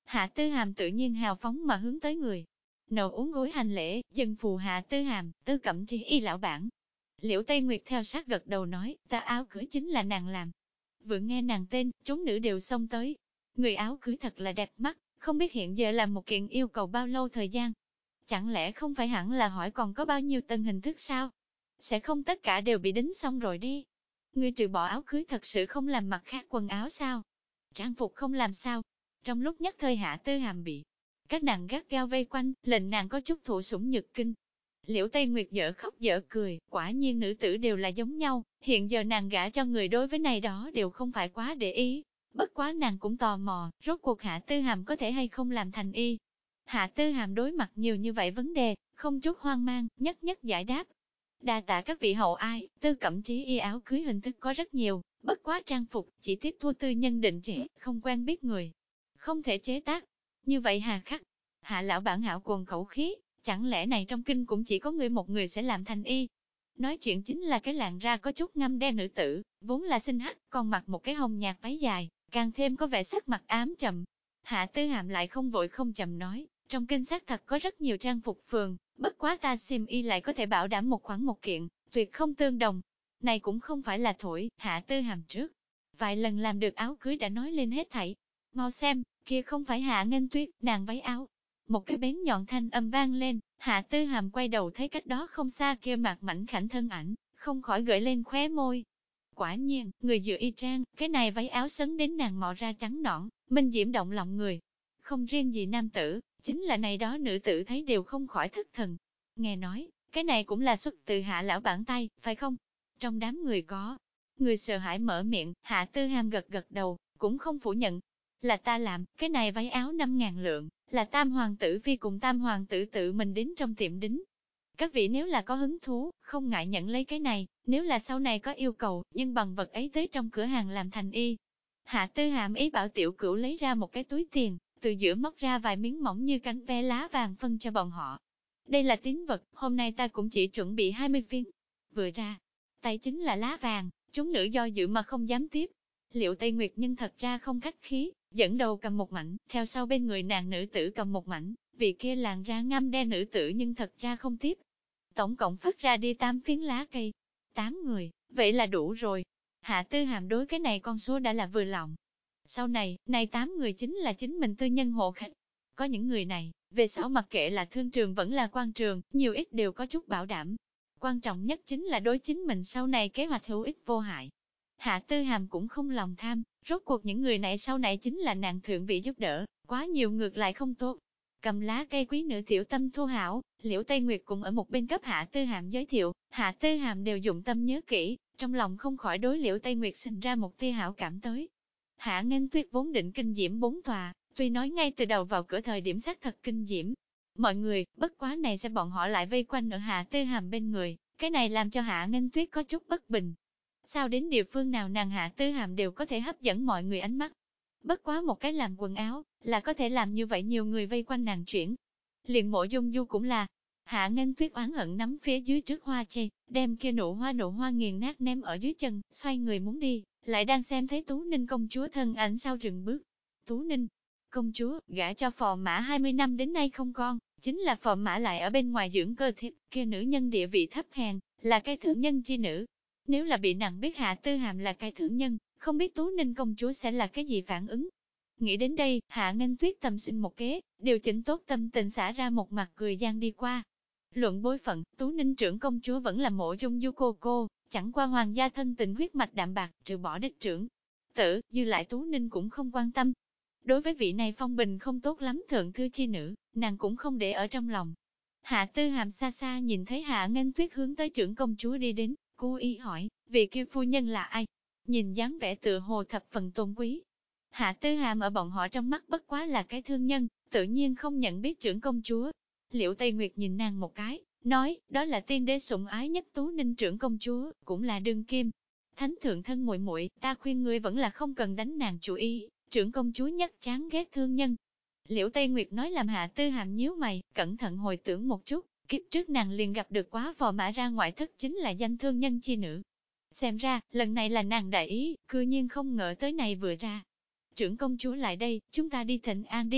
Hạ Tư Hàm tự nhiên hào phóng mà hướng tới người nầu uống gối hành lễ, dân phù Hạ Tư Hàm, Tư Cẩm Tri y lão bản. Liễu Tây Nguyệt theo sát gật đầu nói, ta áo cưới chính là nàng làm. Vừa nghe nàng tên, chúng nữ đều xông tới. Người áo cưới thật là đẹp mắt, không biết hiện giờ làm một kiện yêu cầu bao lâu thời gian. Chẳng lẽ không phải hẳn là hỏi còn có bao nhiêu tân hình thức sao? Sẽ không tất cả đều bị đính xong rồi đi. Ngươi trừ bỏ áo cưới thật sự không làm mặt khác quần áo sao? Trang phục không làm sao? Trong lúc nhất thời Hạ Tư Hàm bị các nàng gắt gao vây quanh, lệnh nàng có chút thụ sủng nhược kinh. Liễu Tây Nguyệt dở khóc dở cười, quả nhiên nữ tử đều là giống nhau, hiện giờ nàng gả cho người đối với này đó đều không phải quá để ý. Bất quá nàng cũng tò mò, rốt cuộc Hạ Tư Hàm có thể hay không làm thành y. Hạ Tư Hàm đối mặt nhiều như vậy vấn đề, không chút hoang mang, nhất nhất giải đáp. Đa tạ các vị hậu ai, Tư Cẩm Trí y áo cưới hình thức có rất nhiều, bất quá trang phục, chỉ tiếp thu tư nhân định chế, không quen biết người. Không thể chế tác. Như vậy hà khắc. Hạ lão bản hảo quần khẩu khí, chẳng lẽ này trong kinh cũng chỉ có người một người sẽ làm thành y. Nói chuyện chính là cái làn ra có chút ngăm đen nữ tử, vốn là xinh hắc, còn mặc một cái hồng nhạt váy dài, càng thêm có vẻ sắc mặt ám trầm. Hạ Tư Hàm lại không vội không chậm nói, trong kinh xác thật có rất nhiều trang phục phường, bất quá ta xiêm y lại có thể bảo đảm một khoản một kiện, tuyệt không tương đồng. Này cũng không phải là thổi, Hạ Tư Hàm trước vài lần làm được áo cưới đã nói lên hết thảy. Mau xem, kia không phải Hạ Nghênh Tuyết, nàng váy áo. Một cái bén nhọn thanh âm vang lên, Hạ Tư Hàm quay đầu thấy cách đó không xa kia mặt mảnh khảnh thân ảnh, không khỏi gợi lên khóe môi. Quả nhiên, người dựa y trang, cái này váy áo sấn đến nàng mọ ra trắng nõn, minh diễm động lòng người. Không riêng gì nam tử, chính là này đó nữ tử thấy đều không khỏi thất thần. Nghe nói, cái này cũng là xuất từ Hạ lão bản tay, phải không? Trong đám người có người sợ hãi mở miệng, Hạ Tư Hàm gật gật đầu, cũng không phủ nhận. Là ta làm, cái này váy áo 5.000 lượng, là tam hoàng tử phi cùng tam hoàng tử tự mình đến trong tiệm đính. Các vị nếu là có hứng thú, không ngại nhận lấy cái này, nếu là sau này có yêu cầu, nhưng bằng vật ấy tới trong cửa hàng làm thành y. Hạ Tư Hàm ý bảo Tiểu Cửu lấy ra một cái túi tiền, từ giữa móc ra vài miếng mỏng như cánh ve lá vàng phân cho bọn họ. Đây là tín vật, hôm nay ta cũng chỉ chuẩn bị 20 viên. Vừa ra, tay chính là lá vàng, chúng nữ do dự mà không dám tiếp. Liễu Tây Nguyệt nhưng thật ra không khách khí, dẫn đầu cầm một mảnh, theo sau bên người nàng nữ tử cầm một mảnh, vì kia làn ra ngăm đen nữ tử nhưng thật ra không tiếp. Tổng cộng phát ra đi 8 phiến lá cây. 8 người, vậy là đủ rồi. Hạ Tư Hàm đối cái này con số đã là vừa lòng. Sau này, này 8 người chính là chính mình tư nhân hộ khách. Có những người này, về sau mặc kệ là thương trường vẫn là quan trường, nhiều ít đều có chút bảo đảm. Quan trọng nhất chính là đối chính mình sau này kế hoạch hữu ích vô hại. Hạ Tư Hàm cũng không lòng tham, rốt cuộc những người này sau này chính là nàng thượng vị giúp đỡ, quá nhiều ngược lại không tốt. Cầm lá cây quý nữ tiểu tâm thu hảo, Liễu Tây Nguyệt cũng ở một bên cấp Hạ Tư Hàm giới thiệu, Hạ Tư Hàm đều dụng tâm nhớ kỹ, trong lòng không khỏi đối Liễu Tây Nguyệt sinh ra một tia hảo cảm tới. Hạ Nghênh Tuyết vốn định kinh diễm 4 tòa, tuy nói ngay từ đầu vào cửa thời điểm xác thật kinh diễm. Mọi người, bất quá này sẽ bọn họ lại vây quanh ở Hạ Tư Hàm bên người, cái này làm cho Hạ Nghênh Tuyết có chút bất bình. Sao đến địa phương nào nàng Hạ Tư Hàm đều có thể hấp dẫn mọi người ánh mắt. Bất quá một cái làm quần áo, là có thể làm như vậy nhiều người vây quanh nàng chuyển. Liền Mộ Dung Du cũng là, Hạ Nghênh Tuyết oán hận nắm phía dưới trước hoa chê, đem kia nụ hoa nghiền nát ném ở dưới chân, xoay người muốn đi, lại đang xem thấy Tú Ninh công chúa thân ảnh sau rừng bước. Tú Ninh, công chúa, gả cho Phò Mã 20 năm đến nay không con, chính là Phò Mã lại ở bên ngoài dưỡng cơ thiếp, kia nữ nhân địa vị thấp hèn, là cái thượng nhân chi nữ. Nếu là bị nàng biết Hạ Tư Hàm là cái thượng nhân, không biết Tú Ninh công chúa sẽ là cái gì phản ứng. Nghĩ đến đây, Hạ Nghênh Tuyết tâm sinh một kế, điều chỉnh tốt tâm tình xả ra một mặt cười gian đi qua. Luận bối phận, Tú Ninh trưởng công chúa vẫn là Mộ Dung Du cô, chẳng qua hoàng gia thân tình huyết mạch đạm bạc, trừ bỏ đích trưởng tử, dư lại Tú Ninh cũng không quan tâm. Đối với vị này phong bình không tốt lắm thượng thư chi nữ, nàng cũng không để ở trong lòng. Hạ Tư Hàm xa xa nhìn thấy Hạ Nghênh Tuyết hướng tới trưởng công chúa đi đến, cố ý hỏi, vị kia phu nhân là ai? Nhìn dáng vẻ tựa hồ thập phần tôn quý. Hạ Tư Hàm ở bọn họ trong mắt bất quá là cái thương nhân, tự nhiên không nhận biết trưởng công chúa. Liễu Tây Nguyệt nhìn nàng một cái, nói, đó là tiên đế sủng ái nhất Tú Ninh trưởng công chúa, cũng là đương kim. Thánh thượng thân muội muội, ta khuyên ngươi vẫn là không cần đánh nàng chủ ý, trưởng công chúa nhất chán ghét thương nhân. Liễu Tây Nguyệt nói làm Hạ Tư Hàm nhíu mày, cẩn thận hồi tưởng một chút, kiếp trước nàng liền gặp được quá Phò Mã ra ngoại thất chính là danh thương nhân chi nữ. Xem ra, lần này là nàng đại ý, cư nhiên không ngờ tới này vừa ra. Trưởng công chúa lại đây, chúng ta đi thịnh an đi.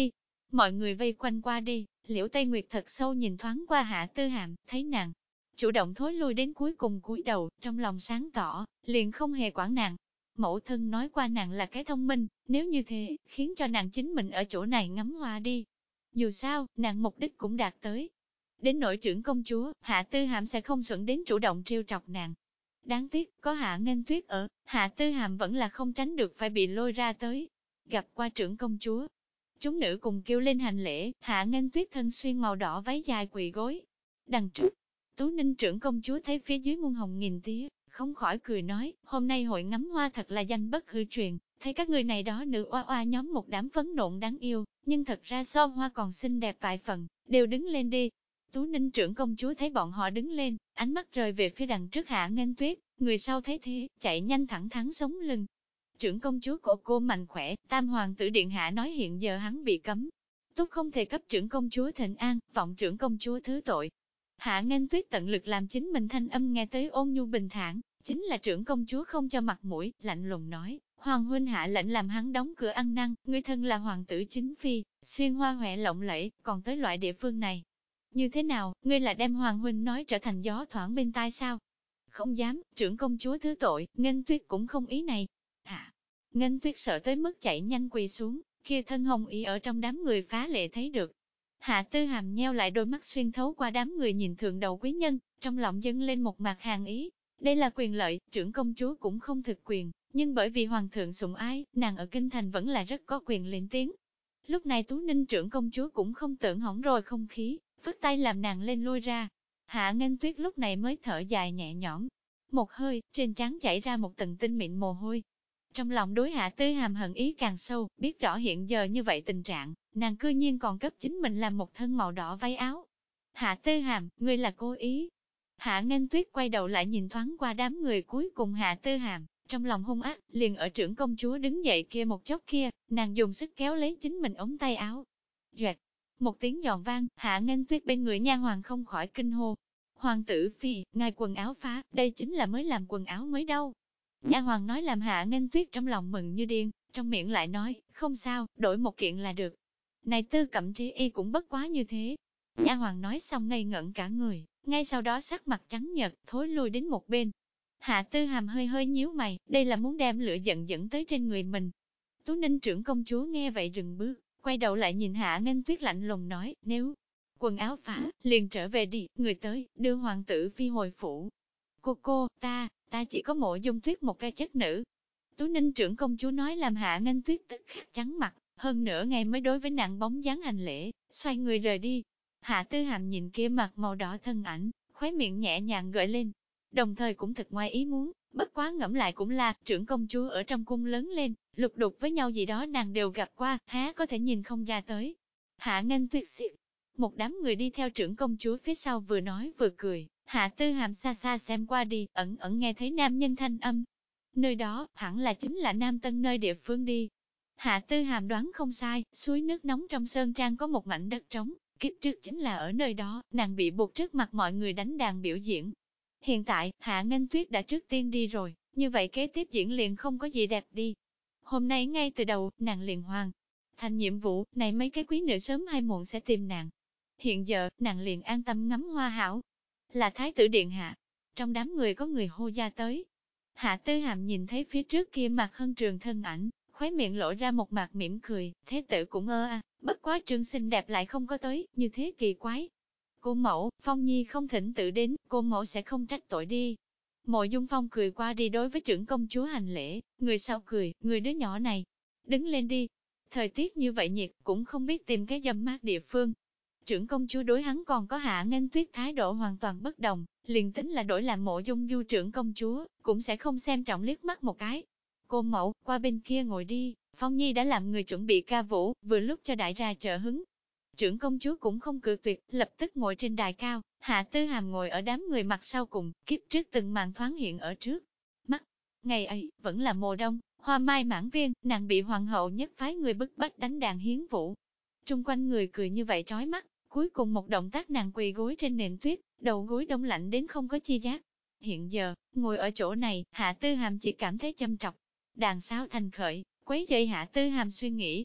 Mọi người vây quanh qua đi, Liễu Tây Nguyệt thật sâu nhìn thoáng qua Hạ Tư Hàm, thấy nàng chủ động thối lui đến cuối cùng cúi đầu, trong lòng sáng tỏ, liền không hề quản nàng. Mẫu thân nói qua nàng là cái thông minh, nếu như thế, khiến cho nàng chính mình ở chỗ này ngắm hoa đi. Dù sao, nàng mục đích cũng đạt tới. Đến nội trưởng công chúa, Hạ Tư Hàm sẽ không xuẩn đến chủ động trêu chọc nàng. Đáng tiếc, có Hạ Nghênh Tuyết ở, Hạ Tư Hàm vẫn là không tránh được phải bị lôi ra tới. Gặp qua trưởng công chúa, chúng nữ cùng kêu lên hành lễ, Hạ Nghênh Tuyết thân xuyên màu đỏ váy dài quỳ gối. Đằng trước, Tú Ninh trưởng công chúa thấy phía dưới muôn hồng nghìn tía, không khỏi cười nói, hôm nay hội ngắm hoa thật là danh bất hư truyền, thấy các người này đó nữ oa oa nhóm một đám phấn nộn đáng yêu, nhưng thật ra so hoa còn xinh đẹp vài phần, đều đứng lên đi. Tú Ninh trưởng công chúa thấy bọn họ đứng lên, ánh mắt rời về phía đằng trước Hạ Nghênh Tuyết, người sau thấy thế, chạy nhanh thẳng thắn sống lưng. Trưởng công chúa của cô mạnh khỏe, tam hoàng tử điện hạ nói hiện giờ hắn bị cấm. Túc không thể cấp trưởng công chúa thịnh an, vọng trưởng công chúa thứ tội. Hạ Nghênh Tuyết tận lực làm chính mình thanh âm nghe tới ôn nhu bình thản, chính là trưởng công chúa không cho mặt mũi, lạnh lùng nói, hoàng huynh hạ lệnh làm hắn đóng cửa ăn năn, ngươi thân là hoàng tử chính phi, xuyên hoa hoẹ lộng lẫy, còn tới loại địa phương này. Như thế nào, ngươi là đem hoàng huynh nói trở thành gió thoảng bên tai sao? Không dám, trưởng công chúa thứ tội, Nghênh Tuyết cũng không ý này. Hạ Nghênh Tuyết sợ tới mức chạy nhanh quỳ xuống, kia thân hồng ý ở trong đám người phá lệ thấy được. Hạ Tư Hàm nheo lại đôi mắt xuyên thấu qua đám người nhìn thượng đầu quý nhân, trong lòng dâng lên một mặt hàng ý. Đây là quyền lợi, trưởng công chúa cũng không thực quyền, nhưng bởi vì hoàng thượng sủng ái, nàng ở kinh thành vẫn là rất có quyền lên tiếng. Lúc này Tú Ninh trưởng công chúa cũng không tưởng hỏng rồi không khí, phất tay làm nàng lên lui ra. Hạ Nghênh Tuyết lúc này mới thở dài nhẹ nhõm, một hơi, trên trán chảy ra một tầng tinh mịn mồ hôi. Trong lòng đối Hạ Tư Hàm hận ý càng sâu, biết rõ hiện giờ như vậy tình trạng, nàng cư nhiên còn cấp chính mình làm một thân màu đỏ váy áo. Hạ Tư Hàm, ngươi là cố ý. Hạ Nghênh Tuyết quay đầu lại nhìn thoáng qua đám người cuối cùng Hạ Tư Hàm, trong lòng hung ác, liền ở trưởng công chúa đứng dậy kia một chốc kia, nàng dùng sức kéo lấy chính mình ống tay áo. Duệt, một tiếng giòn vang, Hạ Nghênh Tuyết bên người nha hoàng không khỏi kinh hô. Hoàng tử phi, ngài quần áo phá, đây chính là mới làm quần áo mới đâu. Nha hoàng nói làm Hạ Nghênh Tuyết trong lòng mừng như điên, trong miệng lại nói, không sao, đổi một kiện là được. Này Tư Cẩm Trí y cũng bất quá như thế. Nha hoàng nói xong ngây ngẩn cả người, ngay sau đó sắc mặt trắng nhợt, thối lui đến một bên. Hạ Tư Hàm hơi hơi nhíu mày, đây là muốn đem lửa giận dẫn tới trên người mình. Tú Ninh trưởng công chúa nghe vậy dừng bước, quay đầu lại nhìn Hạ Nghênh Tuyết lạnh lùng nói, nếu quần áo phá, liền trở về đi, người tới, đưa hoàng tử phi hồi phủ. Cô, ta chỉ có Mộ Dung Tuyết một cái chất nữ. Tú Ninh trưởng công chúa nói làm Hạ Nghênh Tuyết tức khắc trắng mặt, hơn nửa ngày mới đối với nàng bóng dáng hành lễ, xoay người rời đi. Hạ Tư Hàm nhìn kia mặt màu đỏ thân ảnh, khóe miệng nhẹ nhàng gợi lên, đồng thời cũng thật ngoài ý muốn, bất quá ngẫm lại cũng là, trưởng công chúa ở trong cung lớn lên, lục đục với nhau gì đó nàng đều gặp qua, há có thể nhìn không ra tới. Hạ Nghênh Tuyết xịt, một đám người đi theo trưởng công chúa phía sau vừa nói vừa cười, Hạ Tư Hàm xa xa xem qua đi, ẩn ẩn nghe thấy nam nhân thanh âm. Nơi đó, hẳn là chính là Nam Tân nơi địa phương đi. Hạ Tư Hàm đoán không sai, suối nước nóng trong sơn trang có một mảnh đất trống, kiếp trước chính là ở nơi đó, nàng bị buộc trước mặt mọi người đánh đàn biểu diễn. Hiện tại, Hạ Nghênh Tuyết đã trước tiên đi rồi, như vậy kế tiếp diễn liền không có gì đẹp đi. Hôm nay ngay từ đầu, nàng liền hoàn thành nhiệm vụ, này mấy cái quý nữ sớm hay muộn sẽ tìm nàng. Hiện giờ, nàng liền an tâm ngắm hoa hảo. Là Thái tử Điện Hạ. Trong đám người có người hô ra tới. Hạ Tư Hàm nhìn thấy phía trước kia mặt hân trường thân ảnh, khóe miệng lộ ra một mặt mỉm cười, thế tử cũng bất quá trường xinh đẹp lại không có tới, như thế kỳ quái. Cô mẫu, Phong Nhi không thỉnh tự đến, cô mẫu sẽ không trách tội đi. Mộ Dung Phong cười qua đi đối với trưởng công chúa hành lễ, người sau cười, người đứa nhỏ này, đứng lên đi. Thời tiết như vậy nhiệt, cũng không biết tìm cái dâm mát địa phương. Trưởng công chúa đối hắn còn có Hạ Nghênh Tuyết thái độ hoàn toàn bất đồng, liền tính là đổi làm Mộ Dung Du trưởng công chúa, cũng sẽ không xem trọng liếc mắt một cái. Cô mẫu, qua bên kia ngồi đi, Phong Nhi đã làm người chuẩn bị ca vũ, vừa lúc cho đại ra trợ hứng. Trưởng công chúa cũng không cự tuyệt, lập tức ngồi trên đài cao, Hạ Tư Hàm ngồi ở đám người mặt sau cùng, kiếp trước từng màn thoáng hiện ở trước mắt. Ngày ấy, vẫn là mùa đông, hoa mai mãn viên, nàng bị hoàng hậu nhất phái người bức bách đánh đàn hiến vũ. Trung quanh người cười như vậy trói mắt, cuối cùng một động tác nàng quỳ gối trên nền tuyết, đầu gối đông lạnh đến không có chi giác. Hiện giờ, ngồi ở chỗ này, Hạ Tư Hàm chỉ cảm thấy châm trọc. Đàn sáo thành khởi, quấy dậy Hạ Tư Hàm suy nghĩ.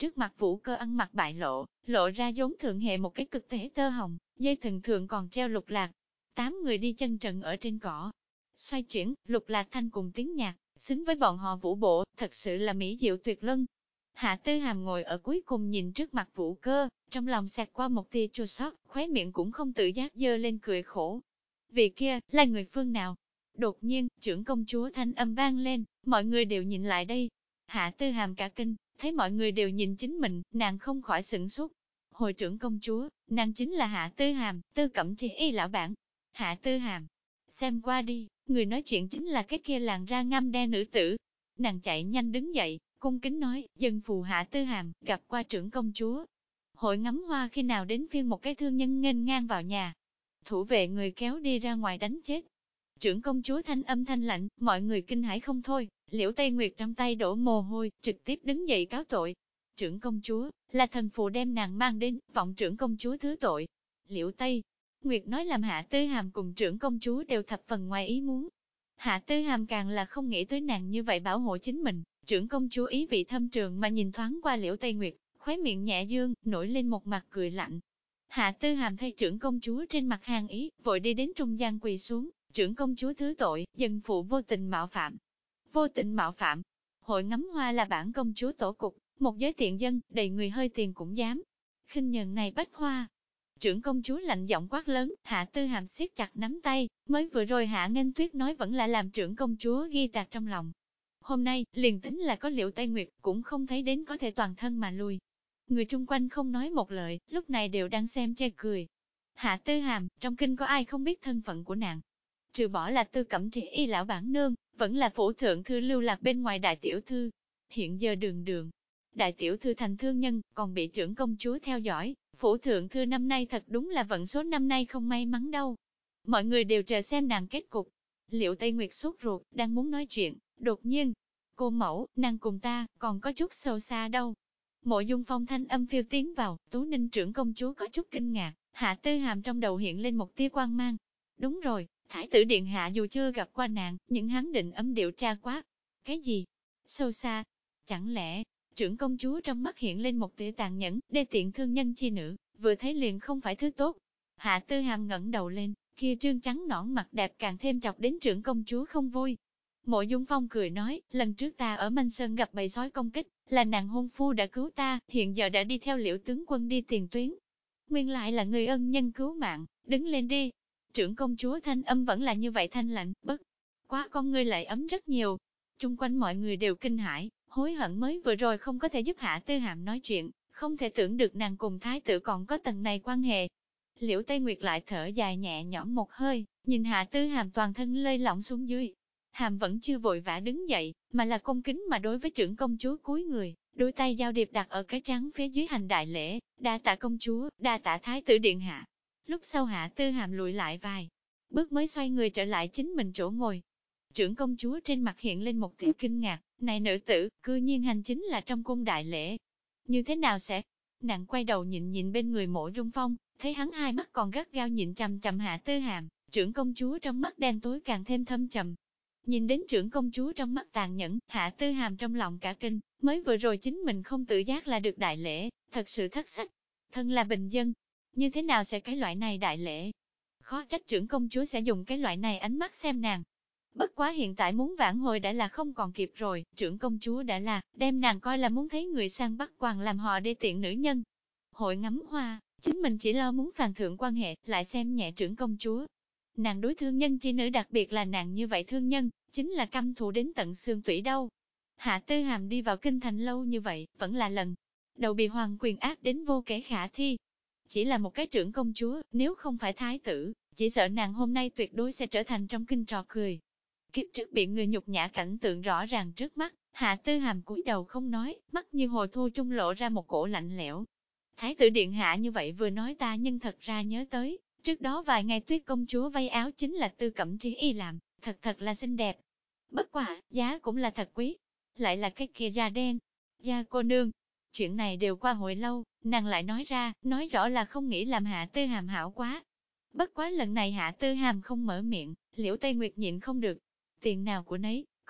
trước mặt Vũ Cơ ăn mặc bại lộ, lộ ra vốn thượng hệ một cái cực tế tơ hồng, dây thừng thượng còn treo lục lạc. 8 người đi chân trần ở trên cỏ. Xoay chuyển, lục lạc thanh cùng tiếng nhạc, xứng với bọn họ vũ bộ, thật sự là mỹ diệu tuyệt luân. Hạ Tư Hàm ngồi ở cuối cùng nhìn trước mặt Vũ Cơ, trong lòng xẹt qua một tia chua xót, khóe miệng cũng không tự giác dơ lên cười khổ. Vị kia, là người phương nào? Đột nhiên, trưởng công chúa thanh âm vang lên, mọi người đều nhìn lại đây. Hạ Tư Hàm cả kinh, thấy mọi người đều nhìn chính mình, nàng không khỏi sửng sốt. Hồi trưởng công chúa, nàng chính là Hạ Tư Hàm, Tư Cẩm Tri Y lão bản. Hạ Tư Hàm, xem qua đi, người nói chuyện chính là cái kia làn da ngăm đen nữ tử. Nàng chạy nhanh đứng dậy, cung kính nói, dân phù Hạ Tư Hàm, gặp qua trưởng công chúa. Hội ngắm hoa khi nào đến phiên một cái thương nhân nghênh ngang vào nhà. Thủ vệ người kéo đi ra ngoài đánh chết. Trưởng công chúa thanh âm thanh lạnh, mọi người kinh hãi không thôi, Liễu Tây Nguyệt trong tay đổ mồ hôi, trực tiếp đứng dậy cáo tội. Trưởng công chúa, là thần phụ đem nàng mang đến, vọng trưởng công chúa thứ tội. Liễu Tây Nguyệt nói làm Hạ Tư Hàm cùng trưởng công chúa đều thập phần ngoài ý muốn. Hạ Tư Hàm càng là không nghĩ tới nàng như vậy bảo hộ chính mình, trưởng công chúa ý vị thâm trường mà nhìn thoáng qua Liễu Tây Nguyệt, khóe miệng nhẹ dương, nổi lên một mặt cười lạnh. Hạ Tư Hàm thấy trưởng công chúa trên mặt hàng ý, vội đi đến trung gian quỳ xuống, trưởng công chúa thứ tội, dân phụ vô tình mạo phạm. Vô tình mạo phạm. Hội ngắm hoa là bản công chúa tổ cục, một giới tiện dân, đầy người hơi tiền cũng dám. Khinh nhờn này bách hoa. Trưởng công chúa lạnh giọng quát lớn, Hạ Tư Hàm siết chặt nắm tay, mới vừa rồi Hạ Nghênh Tuyết nói vẫn là làm trưởng công chúa ghi tạc trong lòng. Hôm nay, liền tính là có Liễu Tây Nguyệt, cũng không thấy đến có thể toàn thân mà lui. Người chung quanh không nói một lời, lúc này đều đang xem chê cười. Hạ Tư Hàm, trong kinh có ai không biết thân phận của nàng? Trừ bỏ là Tư Cẩm Tri Y lão bản nương, vẫn là phủ thượng thư lưu lạc bên ngoài đại tiểu thư. Hiện giờ đường, đại tiểu thư thành thương nhân, còn bị trưởng công chúa theo dõi, phủ thượng thư năm nay thật đúng là vận số năm nay không may mắn đâu. Mọi người đều chờ xem nàng kết cục. Liễu Tây Nguyệt sốt ruột, đang muốn nói chuyện, đột nhiên, cô mẫu, nàng cùng ta, còn có chút sâu xa đâu. Mộ Dung Phong thanh âm phiêu tiến vào, Tú Ninh trưởng công chúa có chút kinh ngạc, Hạ Tư Hàm trong đầu hiện lên một tia quang mang. Đúng rồi, Thái tử điện hạ dù chưa gặp qua nàng, nhưng hắn định âm điều tra quá. Cái gì? Sâu xa? Chẳng lẽ, trưởng công chúa trong mắt hiện lên một tia tàn nhẫn, đê tiện thương nhân chi nữ, vừa thấy liền không phải thứ tốt. Hạ Tư Hàm ngẩng đầu lên, kia trương trắng nõn mặt đẹp càng thêm chọc đến trưởng công chúa không vui. Mộ Dung Phong cười nói, lần trước ta ở Manh Sơn gặp bầy sói công kích, là nàng hôn phu đã cứu ta, hiện giờ đã đi theo Liễu tướng quân đi tiền tuyến. Nguyên lại là người ân nhân cứu mạng, đứng lên đi. Trưởng công chúa thanh âm vẫn là như vậy thanh lạnh, bất quá con ngươi lại ấm rất nhiều. Chung quanh mọi người đều kinh hãi, hối hận mới vừa rồi không có thể giúp Hạ Tư Hàm nói chuyện, không thể tưởng được nàng cùng thái tử còn có tầng này quan hệ. Liễu Tây Nguyệt lại thở dài nhẹ nhõm một hơi, nhìn Hạ Tư Hàm toàn thân lơi lỏng xuống dưới. Hàm vẫn chưa vội vã đứng dậy, mà là cung kính mà đối với trưởng công chúa cúi người, đôi tay giao điệp đặt ở cái trắng phía dưới hành đại lễ, đa tạ công chúa, đa tạ thái tử điện hạ. Lúc sau Hạ Tư Hàm lùi lại vài bước mới xoay người trở lại chính mình chỗ ngồi. Trưởng công chúa trên mặt hiện lên một tia kinh ngạc, này nữ tử, cư nhiên hành chính là trong cung đại lễ. Như thế nào sẽ? Nàng quay đầu nhìn bên người Mộ Dung Phong, thấy hắn hai mắt còn gắt gao nhìn chằm chằm Hạ Tư Hàm, trưởng công chúa trong mắt đen tối càng thêm thâm trầm. Nhìn đến trưởng công chúa trong mắt tàn nhẫn, Hạ Tư Hàm trong lòng cả kinh, mới vừa rồi chính mình không tự giác là được đại lễ, thật sự thất sách. Thân là bình dân, như thế nào sẽ cái loại này đại lễ? Khó trách trưởng công chúa sẽ dùng cái loại này ánh mắt xem nàng. Bất quá hiện tại muốn vãn hồi đã là không còn kịp rồi, trưởng công chúa đã là, đem nàng coi là muốn thấy người sang bắt quàng làm họ đê tiện nữ nhân. Hội ngắm hoa, chính mình chỉ lo muốn phàn thượng quan hệ, lại xem nhẹ trưởng công chúa. Nàng đối thương nhân chi nữ đặc biệt là nàng như vậy thương nhân, chính là căm thù đến tận xương tủy đâu. Hạ Tư Hàm đi vào kinh thành lâu như vậy, vẫn là lần đầu bị hoàng quyền áp đến vô kể khả thi. Chỉ là một cái trưởng công chúa, nếu không phải thái tử, chỉ sợ nàng hôm nay tuyệt đối sẽ trở thành trong kinh trò cười. Kiếp trước bị người nhục nhã cảnh tượng rõ ràng trước mắt, Hạ Tư Hàm cúi đầu không nói, mắt như hồ thu trung lộ ra một cổ lạnh lẽo. Thái tử điện hạ như vậy vừa nói ta nhưng thật ra nhớ tới, trước đó vài ngày Tuyết công chúa vay áo chính là Tư Cẩm Tri Y làm, thật là xinh đẹp. Bất quả, giá cũng là thật quý. Lại là cái kia da đen. Da cô nương. Chuyện này đều qua hồi lâu, nàng lại nói ra, nói rõ là không nghĩ làm Hạ Tư Hàm hảo quá. Bất quá lần này Hạ Tư Hàm không mở miệng, Liễu Tây Nguyệt nhịn không được. Tiền nào của nấy,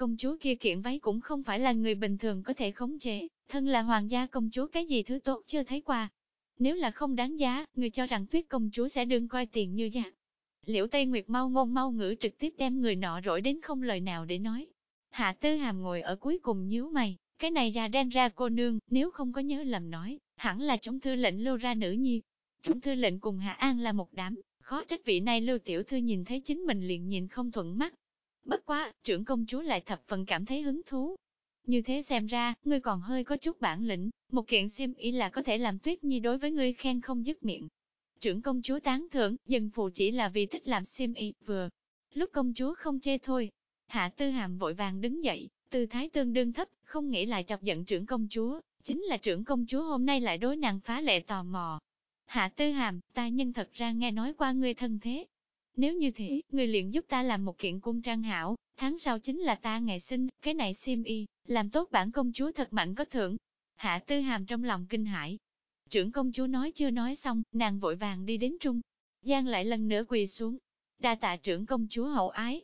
công chúa kia kiện váy cũng không phải là người bình thường có thể khống chế, thân là hoàng gia công chúa cái gì thứ tốt chưa thấy qua. Nếu là không đáng giá, người cho rằng Tuyết công chúa sẽ đương coi tiền như dạng. Liễu Tây Nguyệt mau ngôn mau ngữ trực tiếp đem người nọ rỗi đến không lời nào để nói. Hạ Tư Hàm ngồi ở cuối cùng nhíu mày, cái này ra đen ra cô nương, nếu không có nhớ lầm nói, hẳn là Trung thư lệnh Lưu ra nữ nhi. Trung thư lệnh cùng Hạ An là một đám, khó trách vị này Lưu tiểu thư nhìn thấy chính mình liền nhìn không thuận mắt. Bất quá, trưởng công chúa lại thập phần cảm thấy hứng thú. Như thế xem ra, ngươi còn hơi có chút bản lĩnh, một kiện xiêm y là có thể làm Tuyết Nhi đối với ngươi khen không dứt miệng. Trưởng công chúa tán thưởng, dân phụ chỉ là vì thích làm xiêm y, vừa. Lúc công chúa không chê thôi. Hạ Tư Hàm vội vàng đứng dậy, tư thái tương đương thấp, không nghĩ lại chọc giận trưởng công chúa, chính là trưởng công chúa hôm nay lại đối nàng phá lệ tò mò. Hạ Tư Hàm, ta nhân thật ra nghe nói qua ngươi thân thế. Nếu như thế, ngươi liền giúp ta làm một kiện cung trang hảo, tháng sau chính là ta ngày sinh, cái này xiêm y, làm tốt bản công chúa thật mạnh có thưởng. Hạ Tư Hàm trong lòng kinh hãi. Trưởng công chúa nói chưa nói xong, nàng vội vàng đi đến trung. Giang lại lần nữa quỳ xuống. Đa tạ trưởng công chúa hậu ái,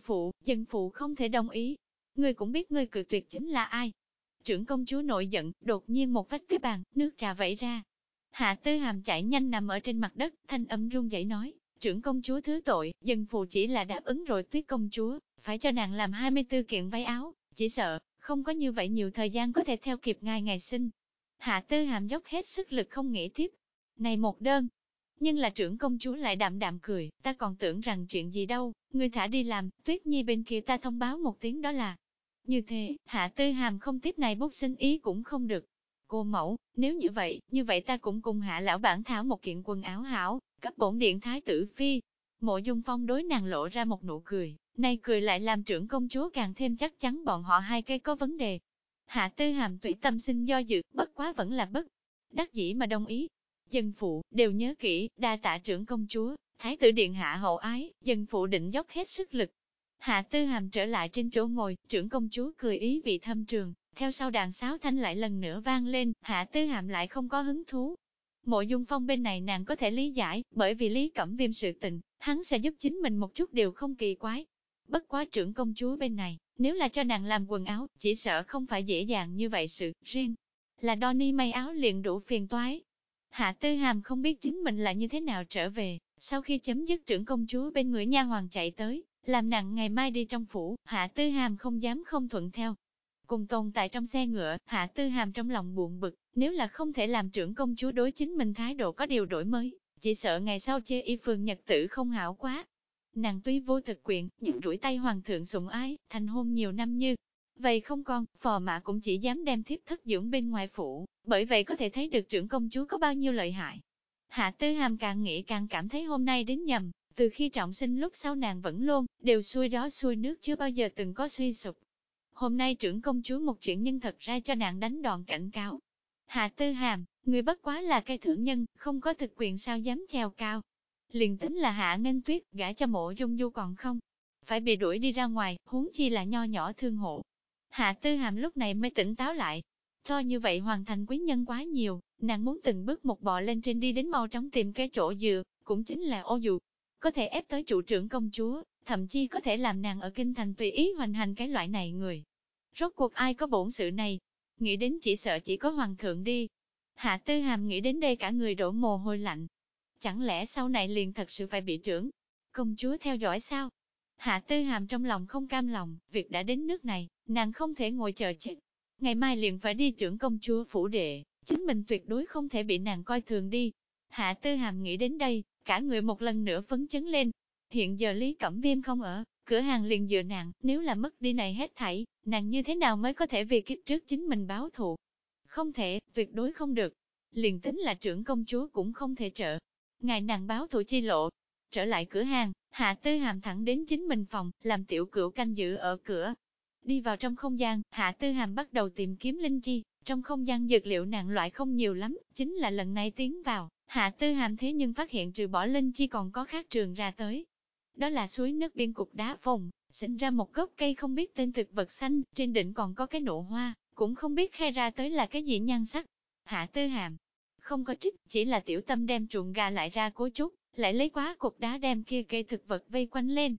dân phụ không thể đồng ý. Ngươi cũng biết ngươi cự tuyệt chính là ai. Trưởng công chúa nổi giận, đột nhiên một vách cái bàn, nước trà vẩy ra. Hạ Tư Hàm chạy nhanh nằm ở trên mặt đất, thanh âm run rẩy nói, trưởng công chúa thứ tội, dân phụ chỉ là đáp ứng rồi Tuyết công chúa, phải cho nàng làm 24 kiện váy áo, chỉ sợ, không có như vậy nhiều thời gian có thể theo kịp ngài ngày sinh. Hạ Tư Hàm dốc hết sức lực không nghĩ tiếp. Này một đơn. Nhưng là trưởng công chúa lại đạm đạm cười, ta còn tưởng rằng chuyện gì đâu, ngươi thả đi làm, Tuyết Nhi bên kia ta thông báo một tiếng đó là. Như thế, Hạ Tư Hàm không tiếp này bút xin ý cũng không được. Cô mẫu, nếu như vậy ta cũng cùng Hạ lão bản thảo một kiện quần áo hảo, cấp bổn điện thái tử phi. Mộ Dung Phong đối nàng lộ ra một nụ cười, nay cười lại làm trưởng công chúa càng thêm chắc chắn bọn họ hai cái có vấn đề. Hạ Tư Hàm tùy tâm sinh do dự, bất quá vẫn là bất đắc dĩ mà đồng ý. Dân phụ, đều nhớ kỹ, đa tạ trưởng công chúa, thái tử điện hạ hậu ái, dân phụ định dốc hết sức lực. Hạ Tư Hàm trở lại trên chỗ ngồi, trưởng công chúa cười ý vị thâm trường, theo sau đàn sáo thanh lại lần nữa vang lên, Hạ Tư Hàm lại không có hứng thú. Mộ Dung Phong bên này nàng có thể lý giải, bởi vì Lý Cẩm Viêm sự tình, hắn sẽ giúp chính mình một chút đều không kỳ quái. Bất quá trưởng công chúa bên này, nếu là cho nàng làm quần áo, chỉ sợ không phải dễ dàng như vậy sự, riêng là Donny may áo liền đủ phiền toái. Hạ Tư Hàm không biết chính mình là như thế nào trở về, sau khi chấm dứt trưởng công chúa bên người nha hoàng chạy tới, làm nặng ngày mai đi trong phủ, Hạ Tư Hàm không dám không thuận theo. Cùng tồn tại trong xe ngựa, Hạ Tư Hàm trong lòng buồn bực, nếu là không thể làm trưởng công chúa đối chính mình thái độ có điều đổi mới, chỉ sợ ngày sau chê y phường nhật tử không hảo quá. Nàng tuy vô thực quyền, nhưng rủi tay hoàng thượng sủng ái, thành hôn nhiều năm như vậy không con, phò mã cũng chỉ dám đem thiếp thất dưỡng bên ngoài phủ, bởi vậy có thể thấy được trưởng công chúa có bao nhiêu lợi hại. Hạ Tư Hàm càng nghĩ càng cảm thấy hôm nay đến nhầm, từ khi trọng sinh lúc sau nàng vẫn luôn, đều xuôi gió xuôi nước chưa bao giờ từng có suy sụp. Hôm nay trưởng công chúa một chuyện nhân thật ra cho nàng đánh đòn cảnh cáo. Hạ Tư Hàm, người bất quá là cái thượng nhân, không có thực quyền sao dám treo cao. Liền tính là Hạ Nghênh Tuyết, gả cho Mộ Dung Du còn không, phải bị đuổi đi ra ngoài, huống chi là nho nhỏ thương hộ. Hạ Tư Hàm lúc này mới tỉnh táo lại. Cho như vậy hoàn thành quý nhân quá nhiều, nàng muốn từng bước một bò lên trên đi đến mau chóng tìm cái chỗ dựa, cũng chính là ô dù. Có thể ép tới chủ trưởng công chúa, thậm chí có thể làm nàng ở kinh thành tùy ý hoành hành cái loại này người. Rốt cuộc ai có bổn sự này? Nghĩ đến chỉ sợ chỉ có hoàng thượng đi. Hạ Tư Hàm nghĩ đến đây cả người đổ mồ hôi lạnh. Chẳng lẽ sau này liền thật sự phải bị trưởng công chúa theo dõi sao? Hạ Tư Hàm trong lòng không cam lòng, việc đã đến nước này, nàng không thể ngồi chờ chết. Ngày mai liền phải đi trưởng công chúa phủ đệ, chính mình tuyệt đối không thể bị nàng coi thường đi. Hạ Tư Hàm nghĩ đến đây, cả người một lần nữa phấn chấn lên. Hiện giờ Lý Cẩm Viêm không ở, cửa hàng liền dựa nàng, nếu là mất đi này hết thảy, nàng như thế nào mới có thể vì kiếp trước chính mình báo thù? Không thể, tuyệt đối không được. Liền tính là trưởng công chúa cũng không thể trợ. Ngài nàng báo thù chi lộ. Trở lại cửa hàng, Hạ Tư Hàm thẳng đến chính mình phòng, làm tiểu cửu canh giữ ở cửa. Đi vào trong không gian, Hạ Tư Hàm bắt đầu tìm kiếm linh chi, trong không gian dược liệu nàng loại không nhiều lắm, chính là lần này tiến vào, Hạ Tư Hàm thế nhưng phát hiện trừ bỏ linh chi còn có khác trường ra tới. Đó là suối nước biên cục đá phồng, sinh ra một gốc cây không biết tên thực vật xanh, trên đỉnh còn có cái nụ hoa, cũng không biết khai ra tới là cái gì nhan sắc. Hạ Tư Hàm không có trích, chỉ là tiểu tâm đem chuồng gà lại ra cố chút, lại lấy quá cục đá đem kia cây thực vật vây quanh lên.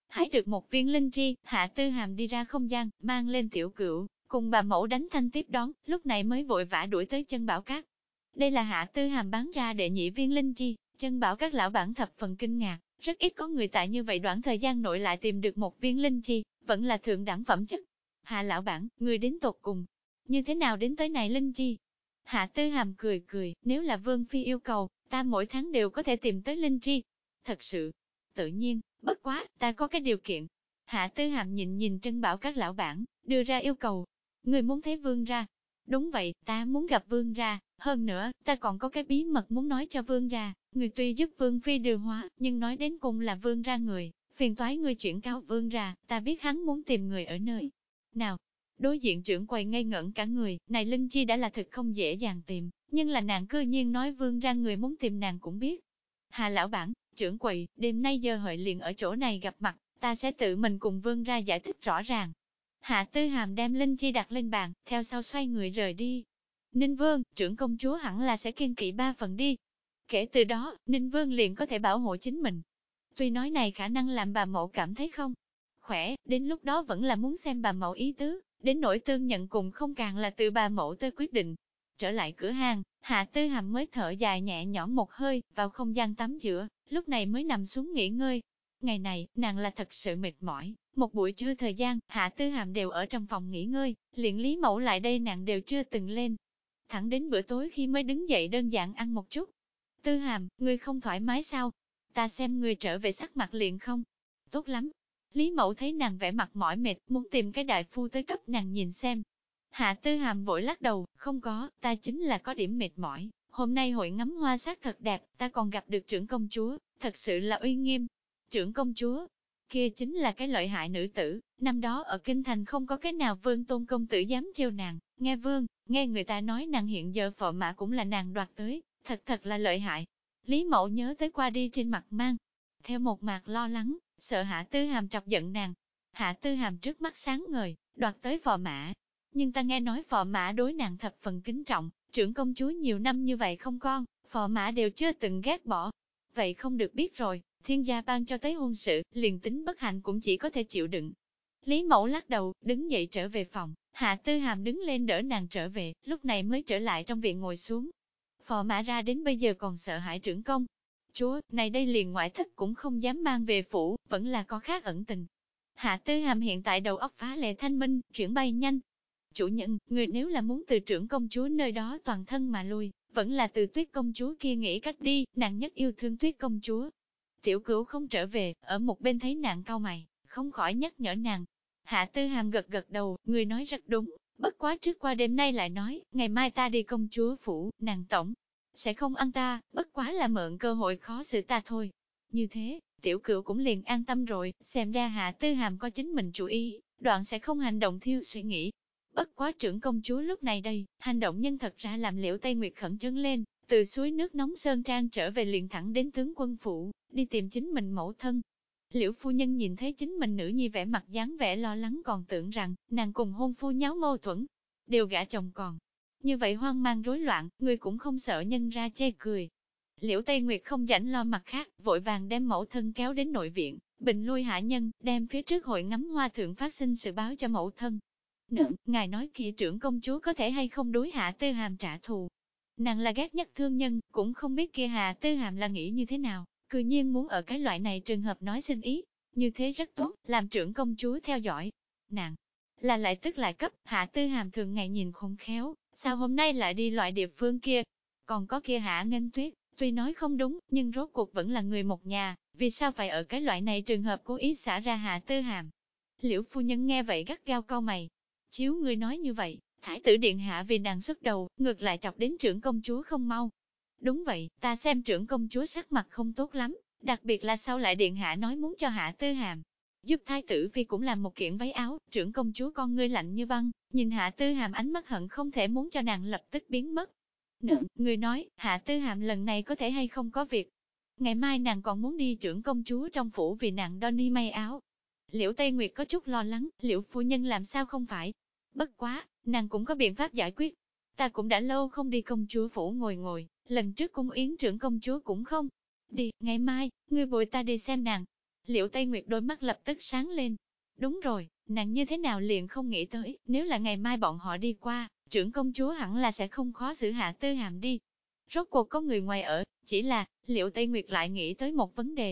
Hái được một viên linh chi, Hạ Tư Hàm đi ra không gian, mang lên Tiểu Cửu, cùng bà mẫu đánh thanh tiếp đón, lúc này mới vội vã đuổi tới Chân Bảo Các. Đây là Hạ Tư Hàm bán ra đệ nhị viên linh chi, Chân Bảo Các lão bản thập phần kinh ngạc, rất ít có người tại như vậy đoạn thời gian nội lại tìm được một viên linh chi, vẫn là thượng đẳng phẩm chất. Hạ lão bản, người đến tột cùng, như thế nào đến tới này linh chi? Hạ Tư Hàm cười cười, nếu là Vương Phi yêu cầu, ta mỗi tháng đều có thể tìm tới linh chi. Thật sự, tự nhiên, bất quá, ta có cái điều kiện. Hạ Tư Hàm nhìn nhìn Trân Bảo Các lão bản, đưa ra yêu cầu. Người muốn thấy vương ra. Đúng vậy, ta muốn gặp vương ra. Hơn nữa, ta còn có cái bí mật muốn nói cho vương ra. Người tuy giúp vương phi điều hóa, nhưng nói đến cùng là vương ra người. Phiền toái người chuyển cáo vương ra, ta biết hắn muốn tìm người ở nơi nào. Đối diện trưởng quầy ngây ngẩn cả người, này linh chi đã là thực không dễ dàng tìm, nhưng là nàng cư nhiên nói vương ra người muốn tìm nàng cũng biết. Hà lão bản, trưởng quầy, đêm nay giờ hợi liền ở chỗ này gặp mặt, ta sẽ tự mình cùng vương ra giải thích rõ ràng. Hạ Tư Hàm đem linh chi đặt lên bàn, theo sau xoay người rời đi. Ninh Vương, trưởng công chúa hẳn là sẽ kiêng kỵ 3 phần đi. Kể từ đó, Ninh Vương liền có thể bảo hộ chính mình. Tuy nói này khả năng làm bà mẫu cảm thấy không khỏe, đến lúc đó vẫn là muốn xem bà mẫu ý tứ, đến nỗi tương nhận cùng không càng là từ bà mẫu tới quyết định. Trở lại cửa hàng, Hạ Tư Hàm mới thở dài nhẹ nhõm một hơi, vào không gian tắm giữa, lúc này mới nằm xuống nghỉ ngơi. Ngày này, nàng là thật sự mệt mỏi, một buổi trưa thời gian, Hạ Tư Hàm đều ở trong phòng nghỉ ngơi, liền Lý Mẫu lại đây nàng đều chưa từng lên. Thẳng đến bữa tối khi mới đứng dậy đơn giản ăn một chút. Tư Hàm, ngươi không thoải mái sao? Ta xem ngươi trở về sắc mặt liền không? Tốt lắm. Lý Mẫu thấy nàng vẻ mặt mỏi mệt, muốn tìm cái đại phu tới cấp nàng nhìn xem. Hạ Tư Hàm vội lắc đầu, không có, ta chính là có điểm mệt mỏi. Hôm nay hội ngắm hoa sát thật đẹp, ta còn gặp được trưởng công chúa, thật sự là uy nghiêm. Trưởng công chúa, kia chính là cái lợi hại nữ tử, năm đó ở Kinh Thành không có cái nào vương tôn công tử dám trêu nàng, nghe người ta nói nàng hiện giờ phò mã cũng là nàng đoạt tới, thật là lợi hại. Lý Mẫu nhớ tới qua đi trên mặt mang, theo một mặt lo lắng, sợ Hạ Tư Hàm trọc giận nàng. Hạ Tư Hàm trước mắt sáng ngời, đoạt tới phò mã. Nhưng ta nghe nói phò mã đối nàng thập phần kính trọng, trưởng công chúa nhiều năm như vậy không con, phò mã đều chưa từng ghét bỏ. Vậy không được biết rồi, thiên gia ban cho tới hôn sự, liền tính bất hạnh cũng chỉ có thể chịu đựng. Lý Mẫu lắc đầu, đứng dậy trở về phòng, Hạ Tư Hàm đứng lên đỡ nàng trở về, lúc này mới trở lại trong viện ngồi xuống. Phò mã ra đến bây giờ còn sợ hãi trưởng công chúa, này đây liền ngoại thất cũng không dám mang về phủ, vẫn là có khác ẩn tình. Hạ Tư Hàm hiện tại đầu óc phá lệ thanh minh, chuyển bay nhanh. Chủ nhân, người nếu là muốn từ trưởng công chúa nơi đó toàn thân mà lui, vẫn là từ Tuyết công chúa kia nghĩ cách đi, nàng nhất yêu thương Tuyết công chúa. Tiểu Cửu không trở về, ở một bên thấy nàng cau mày, không khỏi nhắc nhở nàng. Hạ Tư Hàm gật gật đầu, người nói rất đúng, bất quá trước qua đêm nay lại nói, ngày mai ta đi công chúa phủ, nàng tổng sẽ không ăn ta, bất quá là mượn cơ hội khó xử ta thôi. Như thế, Tiểu Cửu cũng liền an tâm rồi, xem ra Hạ Tư Hàm có chính mình chủ ý, đoạn sẽ không hành động thiêu suy nghĩ. Bất quá trưởng công chúa lúc này đây, hành động nhân thật ra làm Liễu Tây Nguyệt khẩn trương lên, từ suối nước nóng Sơn Trang trở về liền thẳng đến tướng quân phủ, đi tìm chính mình mẫu thân. Liễu phu nhân nhìn thấy chính mình nữ nhi vẻ mặt dáng vẻ lo lắng còn tưởng rằng nàng cùng hôn phu nháo mâu thuẫn, đều gả chồng còn. Như vậy hoang mang rối loạn, người cũng không sợ nhân ra chê cười. Liễu Tây Nguyệt không rảnh lo mặt khác, vội vàng đem mẫu thân kéo đến nội viện, bình lui hạ nhân, đem phía trước hội ngắm hoa thượng phát sinh sự báo cho mẫu thân. Nương, ngài nói kia trưởng công chúa có thể hay không đối Hạ Tư Hàm trả thù. Nàng là ghét nhất thương nhân, cũng không biết kia Hạ Tư Hàm là nghĩ như thế nào, cư nhiên muốn ở cái loại này trường hợp nói xin ý. Như thế rất tốt, làm trưởng công chúa theo dõi. Nàng là lại tức lại cấp, Hạ Tư Hàm thường ngày nhìn khôn khéo, sao hôm nay lại đi loại địa phương kia. Còn có kia Hạ Nghênh Tuyết, tuy nói không đúng, nhưng rốt cuộc vẫn là người một nhà, vì sao phải ở cái loại này trường hợp cố ý xả ra Hạ Tư Hàm. Liễu phu nhân nghe vậy gắt gao cau mày. Chiếu ngươi nói như vậy, Thái tử điện hạ vì nàng xuất đầu, ngược lại chọc đến trưởng công chúa không mau. Đúng vậy, ta xem trưởng công chúa sắc mặt không tốt lắm, đặc biệt là sau lại điện hạ nói muốn cho Hạ Tư Hàm giúp thái tử phi cũng làm một kiện váy áo, trưởng công chúa con ngươi lạnh như băng, nhìn Hạ Tư Hàm ánh mắt hận không thể muốn cho nàng lập tức biến mất. Nương, người nói, Hạ Tư Hàm lần này có thể hay không có việc. Ngày mai nàng còn muốn đi trưởng công chúa trong phủ vì nàng đo ni may áo. Liễu Tây Nguyệt có chút lo lắng, Liễu phu nhân làm sao không phải. Bất quá, nàng cũng có biện pháp giải quyết. Ta cũng đã lâu không đi công chúa phủ ngồi, lần trước cung yến trưởng công chúa cũng không. Đi, ngày mai, ngươi bồi ta đi xem nàng. Liễu Tây Nguyệt đôi mắt lập tức sáng lên. Đúng rồi, nàng như thế nào liền không nghĩ tới, nếu là ngày mai bọn họ đi qua, trưởng công chúa hẳn là sẽ không khó xử Hạ Tư Hàm đi. Rốt cuộc có người ngoài ở, chỉ là, Liễu Tây Nguyệt lại nghĩ tới một vấn đề.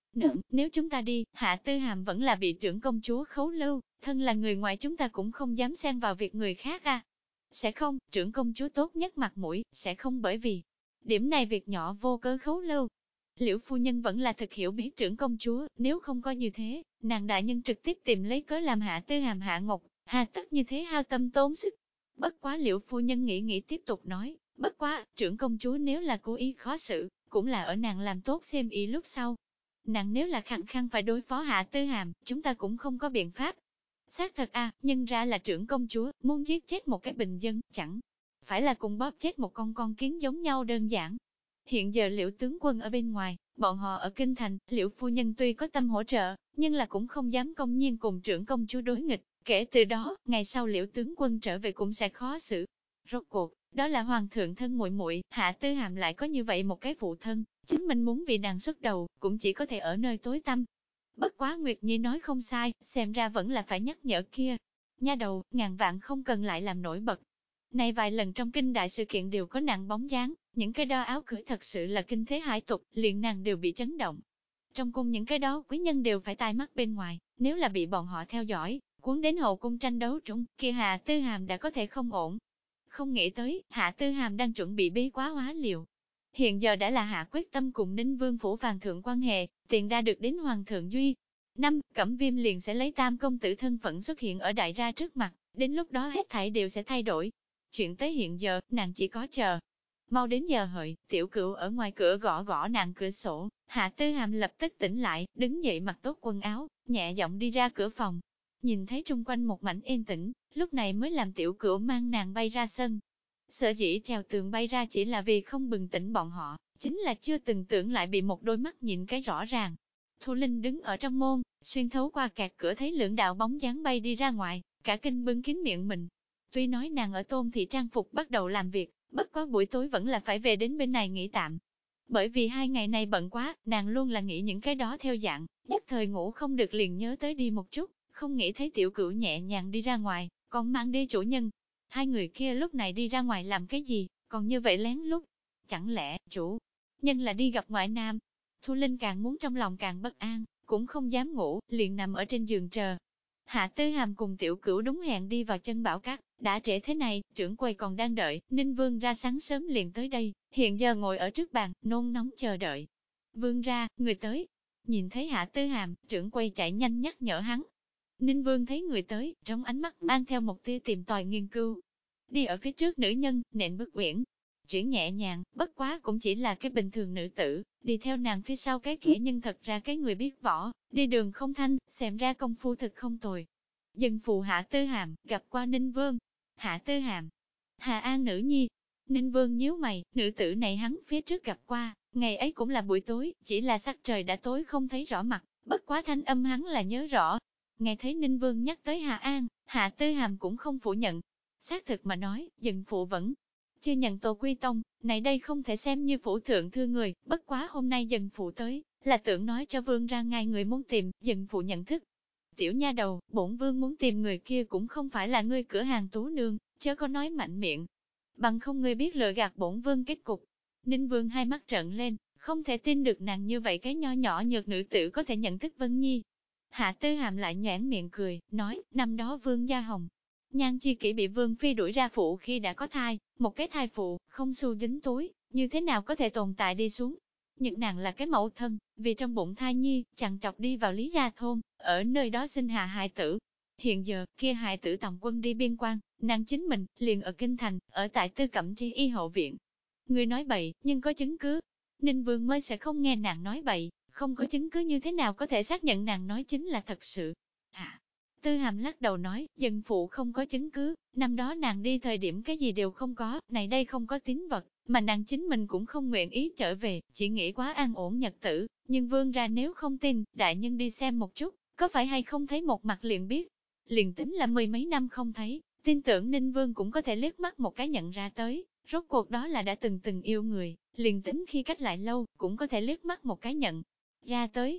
Nếu chúng ta đi, Hạ Tư Hàm vẫn là bị trưởng công chúa khấu lưu, thân là người ngoài chúng ta cũng không dám xen vào việc người khác à. Sẽ không, trưởng công chúa tốt nhất mặt mũi, sẽ không bởi vì điểm này việc nhỏ vô cớ khấu lưu. Liễu phu nhân vẫn là thực hiểu biết trưởng công chúa, nếu không có như thế, nàng đại nhân trực tiếp tìm lấy cớ làm Hạ Tư Hàm hạ ngục, hà tất như thế hao tâm tốn sức. Bất quá Liễu phu nhân nghĩ tiếp tục nói, bất quá, trưởng công chúa nếu là cố ý khó xử, cũng là ở nàng làm tốt xem ý lúc sau. Nàng nếu là khăng khăng phải đối phó Hạ Tư Hàm, chúng ta cũng không có biện pháp. Xác thật à, nhân ra là trưởng công chúa, muốn giết chết một cái bình dân, chẳng phải là cùng bóp chết một con kiến giống nhau đơn giản. Hiện giờ Liễu tướng quân ở bên ngoài, bọn họ ở kinh thành, Liễu phu nhân tuy có tâm hỗ trợ, nhưng là cũng không dám công nhiên cùng trưởng công chúa đối nghịch, kể từ đó, ngày sau Liễu tướng quân trở về cũng sẽ khó xử. Rốt cuộc, đó là hoàng thượng thân muội muội, Hạ Tư Hàm lại có như vậy một cái phụ thân, chính mình muốn vì nàng xuất đầu, cũng chỉ có thể ở nơi tối tăm. Bất quá Nguyệt Nhi nói không sai, xem ra vẫn là phải nhắc nhở kia. Nha đầu, ngàn vạn không cần lại làm nổi bật. Này vài lần trong kinh đại sự kiện đều có nàng bóng dáng, những cái đó áo cưỡi thật sự là kinh thế hải tục, liền nàng đều bị chấn động. Trong cung những cái đó quý nhân đều phải tai mắt bên ngoài, nếu là bị bọn họ theo dõi, cuốn đến hậu cung tranh đấu trung, kia Hạ Tư Hàm đã có thể không ổn. Không nghĩ tới, Hạ Tư Hàm đang chuẩn bị bí quá hóa liều. Hiện giờ đã là hạ quyết tâm cùng Ninh Vương phủ phàn thượng quan hệ, tiền đa được đến Hoàng thượng duy. Cẩm Viêm liền sẽ lấy tam công tử thân phận xuất hiện ở đại gia trước mặt, đến lúc đó hết thảy đều sẽ thay đổi. Chuyện tới hiện giờ, nàng chỉ có chờ. Mau đến giờ hợi, tiểu cửu ở ngoài cửa gõ gõ nàng cửa sổ, Hạ Tư Hàm lập tức tỉnh lại, đứng dậy mặc tốt quần áo, nhẹ giọng đi ra cửa phòng. Nhìn thấy chung quanh một mảnh yên tĩnh, lúc này mới làm tiểu cửu mang nàng bay ra sân. Sở dĩ trèo tường bay ra chỉ là vì không bừng tỉnh bọn họ, chính là chưa từng tưởng lại bị một đôi mắt nhìn cái rõ ràng. Thu Linh đứng ở trong môn, xuyên thấu qua kẹt cửa thấy lưỡng đạo bóng dáng bay đi ra ngoài, cả kinh bưng kín miệng mình. Tuy nói nàng ở Tôn thị trang phục bắt đầu làm việc, bất quá buổi tối vẫn là phải về đến bên này nghỉ tạm. Bởi vì 2 ngày này bận quá, nàng luôn là nghĩ những cái đó theo dạng, nhất thời ngủ không được liền nhớ tới đi một chút, không nghĩ thấy tiểu cửu nhẹ nhàng đi ra ngoài, còn mang đi chủ nhân. Hai người kia lúc này đi ra ngoài làm cái gì, còn như vậy lén lút. Chẳng lẽ, chủ nhân là đi gặp ngoại nam? Thu Linh càng muốn trong lòng càng bất an, cũng không dám ngủ, liền nằm ở trên giường chờ. Hạ Tư Hàm cùng tiểu cửu đúng hẹn đi vào chân bảo cát, đã trễ thế này, trưởng quầy còn đang đợi, Ninh Vương ra sáng sớm liền tới đây, hiện giờ ngồi ở trước bàn, nôn nóng chờ đợi. Vương ra, người tới. Nhìn thấy Hạ Tư Hàm, trưởng quầy chạy nhanh nhắc nhở hắn. Ninh Vương thấy người tới, trong ánh mắt mang theo một tia tìm tòi nghiên cứu. Đi ở phía trước nữ nhân, nện bước uyển chuyển nhẹ nhàng, bất quá cũng chỉ là cái bình thường nữ tử, đi theo nàng phía sau cái kia nhưng thật ra cái người biết võ, đi đường không thanh, xem ra công phu thực không tồi. Dân phụ Hạ Tư Hàm, gặp qua Ninh Vương. Hạ Tư Hàm, Hà An nữ nhi. Ninh Vương nhíu mày, nữ tử này hắn phía trước gặp qua, ngày ấy cũng là buổi tối, chỉ là sắc trời đã tối không thấy rõ mặt, bất quá thanh âm hắn là nhớ rõ. Nghe thấy Ninh Vương nhắc tới Hà An, Hạ Tư Hàm cũng không phủ nhận. Xác thực mà nói, dân phụ vẫn chưa nhận Tô Quy Tông, này đây không thể xem như phủ thượng thư người, bất quá hôm nay dân phụ tới, là tưởng nói cho vương ra ngay người muốn tìm, dân phụ nhận thức. Tiểu nha đầu, bổn vương muốn tìm người kia cũng không phải là ngươi cửa hàng tú nương, chớ có nói mạnh miệng. Bằng không ngươi biết lừa gạt bổn vương kết cục. Ninh Vương hai mắt trợn lên, không thể tin được nàng như vậy cái nho nhỏ nhược nữ tử có thể nhận thức Vân Nhi. Hạ Tư Hàm lại nhoẻn miệng cười, nói, năm đó Vương Gia Hồng, Nhan Chi Kỷ bị Vương Phi đuổi ra phụ khi đã có thai, một cái thai phụ, không xu dính túi, như thế nào có thể tồn tại đi xuống. Nhưng nàng là cái mẫu thân, vì trong bụng thai nhi, chằn trọc đi vào Lý Gia Thôn, ở nơi đó sinh hạ hài tử. Hiện giờ, kia hài tử tòng quân đi biên quan, nàng chính mình, liền ở Kinh Thành, ở tại Tư Cẩm Tri Y hậu viện. Người nói bậy, nhưng có chứng cứ. Ninh Vương mới sẽ không nghe nàng nói bậy, không có chứng cứ như thế nào có thể xác nhận nàng nói chính là thật sự. Hạ Tư Hàm lắc đầu nói, dân phụ không có chứng cứ, năm đó nàng đi thời điểm cái gì đều không có, này đây không có tín vật, mà nàng chính mình cũng không nguyện ý trở về, chỉ nghĩ quá an ổn nhật tử, nhưng vương ra nếu không tin, đại nhân đi xem một chút, có phải hay không thấy một mặt liền biết. Liền tính là 10 mấy năm không thấy, tin tưởng Ninh Vương cũng có thể liếc mắt một cái nhận ra tới, rốt cuộc đó là đã từng yêu người, liền tính khi cách lại lâu, cũng có thể liếc mắt một cái nhận ra tới.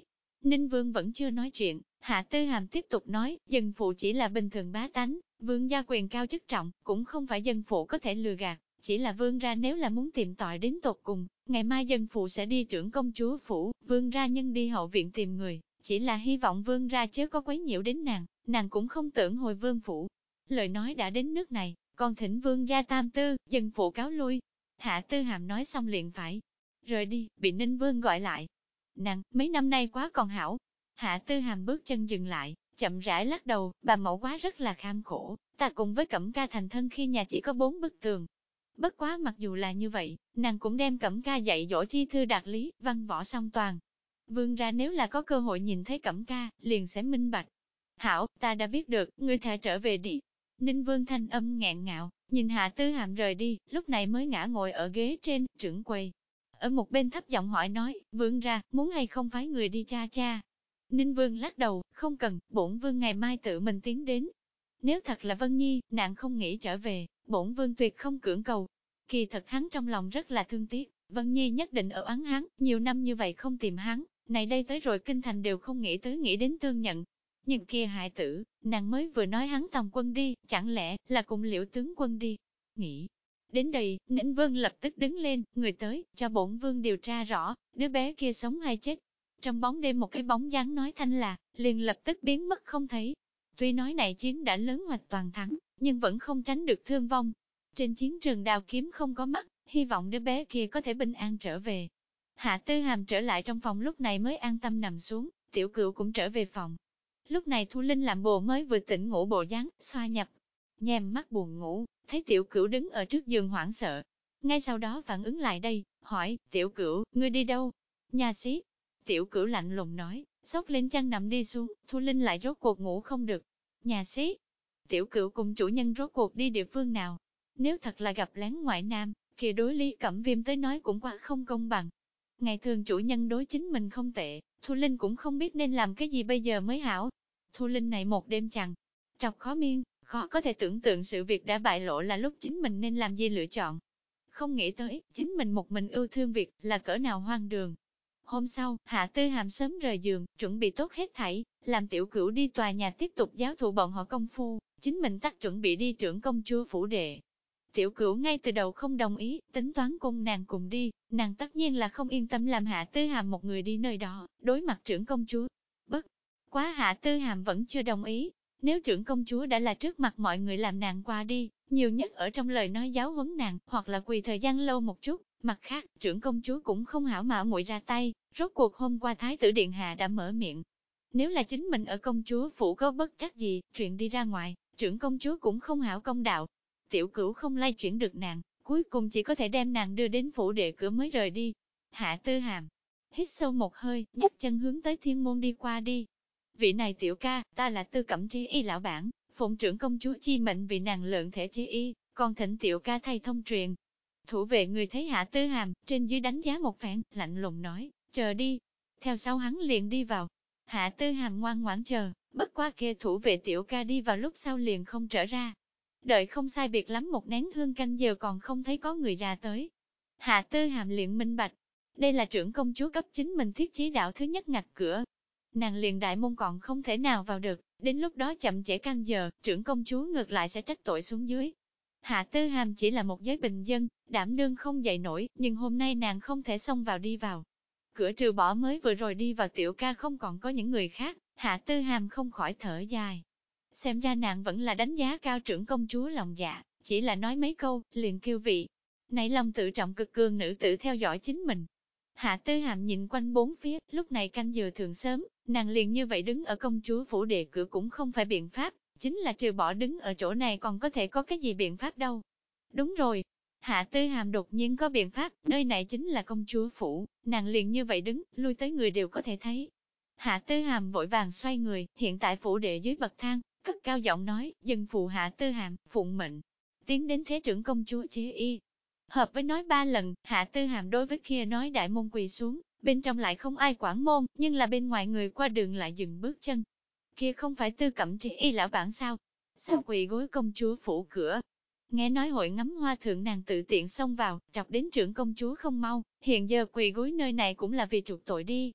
Ninh Vương vẫn chưa nói chuyện, Hạ Tư Hàm tiếp tục nói, dân phụ chỉ là bình thường bá tánh, vương gia quyền cao chức trọng, cũng không phải dân phụ có thể lừa gạt, chỉ là vương ra nếu là muốn tìm tòi đến tột cùng, ngày mai dân phụ sẽ đi trưởng công chúa phủ, vương ra nhân đi hậu viện tìm người, chỉ là hy vọng vương ra chớ có quấy nhiễu đến nàng cũng không tưởng hồi vương phủ. Lời nói đã đến nước này, còn thỉnh vương gia tam tư, dân phụ cáo lui. Hạ Tư Hàm nói xong liền phải rời đi, bị Ninh Vương gọi lại. Nàng, mấy năm nay quá còn hảo. Hạ Tư Hàm bước chân dừng lại, chậm rãi lắc đầu, bà mẫu quá rất là kham khổ, ta cùng với Cẩm Ca thành thân khi nhà chỉ có 4 bức tường. Bất quá mặc dù là như vậy, nàng cũng đem Cẩm Ca dạy dỗ chi thư đạt lý, văn võ song toàn. Vương ra nếu là có cơ hội nhìn thấy Cẩm Ca, liền sẽ minh bạch. Hảo, ta đã biết được, ngươi thả trở về đi. Ninh Vương thanh âm nghẹn ngạo, nhìn Hạ Tư Hàm rời đi, lúc này mới ngã ngồi ở ghế trên, trưởng quầy. Ở một bên thấp giọng hỏi nói, vương ra, muốn hay không phái người đi cha cha. Ninh Vương lắc đầu, không cần, bổn vương ngày mai tự mình tiến đến. Nếu thật là Vân Nhi, nàng không nghĩ trở về, bổn vương tuyệt không cưỡng cầu. Kỳ thật hắn trong lòng rất là thương tiếc, Vân Nhi nhất định ở oán hắn, nhiều năm như vậy không tìm hắn, này đây tới rồi kinh thành đều không nghĩ đến tương nhận. Nhưng kia hại tử, nàng mới vừa nói hắn tòng quân đi, chẳng lẽ là cùng Liễu tướng quân đi. Nghĩ đến đây, Ninh Vương lập tức đứng lên, người tới, cho bổn vương điều tra rõ, đứa bé kia sống hay chết. Trong bóng đêm một cái bóng dáng nói thanh là, liền lập tức biến mất không thấy. Tuy nói này chiến đã lớn hoạch toàn thắng, nhưng vẫn không tránh được thương vong. Trên chiến trường đào kiếm không có mắt, hy vọng đứa bé kia có thể bình an trở về. Hạ Tư Hàm trở lại trong phòng lúc này mới an tâm nằm xuống, Tiểu Cửu cũng trở về phòng. Lúc này Thu Linh làm bồ mới vừa tỉnh ngủ bộ dáng, xoa nhập, nhèm mắt buồn ngủ, thấy Tiểu Cửu đứng ở trước giường hoảng sợ. Ngay sau đó phản ứng lại đây, hỏi, Tiểu Cửu, ngươi đi đâu? Nhà xí. Tiểu Cửu lạnh lùng nói, xốc lên chăn nằm đi xuống, Thu Linh lại rốt cuộc ngủ không được. Nhà xí. Tiểu Cửu cùng chủ nhân rốt cuộc đi địa phương nào? Nếu thật là gặp lén ngoại nam, kia đối Lý Cẩm Viêm tới nói cũng quá không công bằng. Ngày thường chủ nhân đối chính mình không tệ, Thu Linh cũng không biết nên làm cái gì bây giờ mới hảo. Thu Linh này một đêm chằn trọc khó miên, khó có thể tưởng tượng sự việc đã bại lộ là lúc chính mình nên làm gì lựa chọn. Không nghĩ tới, chính mình một mình ưu thương việc là cỡ nào hoang đường. Hôm sau, Hạ Tư Hàm sớm rời giường, chuẩn bị tốt hết thảy, làm Tiểu Cửu đi tòa nhà tiếp tục giáo thụ bọn họ công phu, chính mình tắc chuẩn bị đi trưởng công chúa phủ đệ. Tiểu Cửu ngay từ đầu không đồng ý, tính toán cùng nàng cùng đi, nàng tất nhiên là không yên tâm làm Hạ Tư Hàm một người đi nơi đó, đối mặt trưởng công chúa. Bất quá Hạ Tư Hàm vẫn chưa đồng ý, nếu trưởng công chúa đã là trước mặt mọi người làm nàng qua đi, nhiều nhất ở trong lời nói giáo huấn nàng, hoặc là quỳ thời gian lâu một chút, mặt khác, trưởng công chúa cũng không hảo mạo muội ra tay, rốt cuộc hôm qua Thái tử Điện Hạ đã mở miệng. Nếu là chính mình ở công chúa phủ có bất trắc gì, chuyện đi ra ngoài, trưởng công chúa cũng không hảo công đạo. Tiểu Cửu không lay chuyển được nàng, cuối cùng chỉ có thể đem nàng đưa đến phủ đệ cửa mới rời đi. Hạ Tư Hàm hít sâu một hơi, nhấc chân hướng tới thiên môn đi qua đi. Vị này tiểu ca, ta là Tư Cẩm Chi Y lão bản, phụng trưởng công chúa chi mệnh vì nàng lượng thể chi y, còn thỉnh tiểu ca thay thông truyền. Thủ vệ người thấy Hạ Tư Hàm, trên dưới đánh giá một phen, lạnh lùng nói, chờ đi. Theo sau hắn liền đi vào. Hạ Tư Hàm ngoan ngoãn chờ, bất quá kia thủ vệ tiểu ca đi vào lúc sau liền không trở ra. Đợi không sai biệt lắm một nén hương canh giờ còn không thấy có người ra tới. Hạ Tư Hàm liền minh bạch, đây là trưởng công chúa cấp chính mình thiết chí đạo thứ nhất ngạch cửa. Nàng liền đại môn còn không thể nào vào được, đến lúc đó chậm trễ canh giờ, trưởng công chúa ngược lại sẽ trách tội xuống dưới. Hạ Tư Hàm chỉ là một giới bình dân, đảm đương không dậy nổi, nhưng hôm nay nàng không thể xông vào đi vào. Cửa trừ bỏ mới vừa rồi đi vào tiểu ca không còn có những người khác, Hạ Tư Hàm không khỏi thở dài. Xem ra nàng vẫn là đánh giá cao trưởng công chúa lòng dạ, chỉ là nói mấy câu, liền kêu vị. Này lòng tự trọng cực cường nữ tử theo dõi chính mình. Hạ Tư Hàm nhìn quanh bốn phía, lúc này canh giờ thường sớm, nàng liền như vậy đứng ở công chúa phủ đệ cửa cũng không phải biện pháp, chính là trừ bỏ đứng ở chỗ này còn có thể có cái gì biện pháp đâu. Đúng rồi, Hạ Tư Hàm đột nhiên có biện pháp, nơi này chính là công chúa phủ, nàng liền như vậy đứng, lui tới người đều có thể thấy. Hạ Tư Hàm vội vàng xoay người, hiện tại phủ đệ dưới bậc thang, cất cao giọng nói, dân phụ Hạ Tư Hàm, phụng mệnh, tiến đến thế trưởng công chúa chế y. Hợp với nói 3 lần, Hạ Tư Hàm đối với kia nói đại môn quỳ xuống, bên trong lại không ai quản môn, nhưng là bên ngoài người qua đường lại dừng bước chân. Kia không phải Tư Cẩm Tri Y lão bản sao? Sao quỳ gối công chúa phủ cửa? Nghe nói hội ngắm hoa thượng nàng tự tiện xông vào, trọc đến trưởng công chúa không mau, hiện giờ quỳ gối nơi này cũng là vì chuộc tội đi.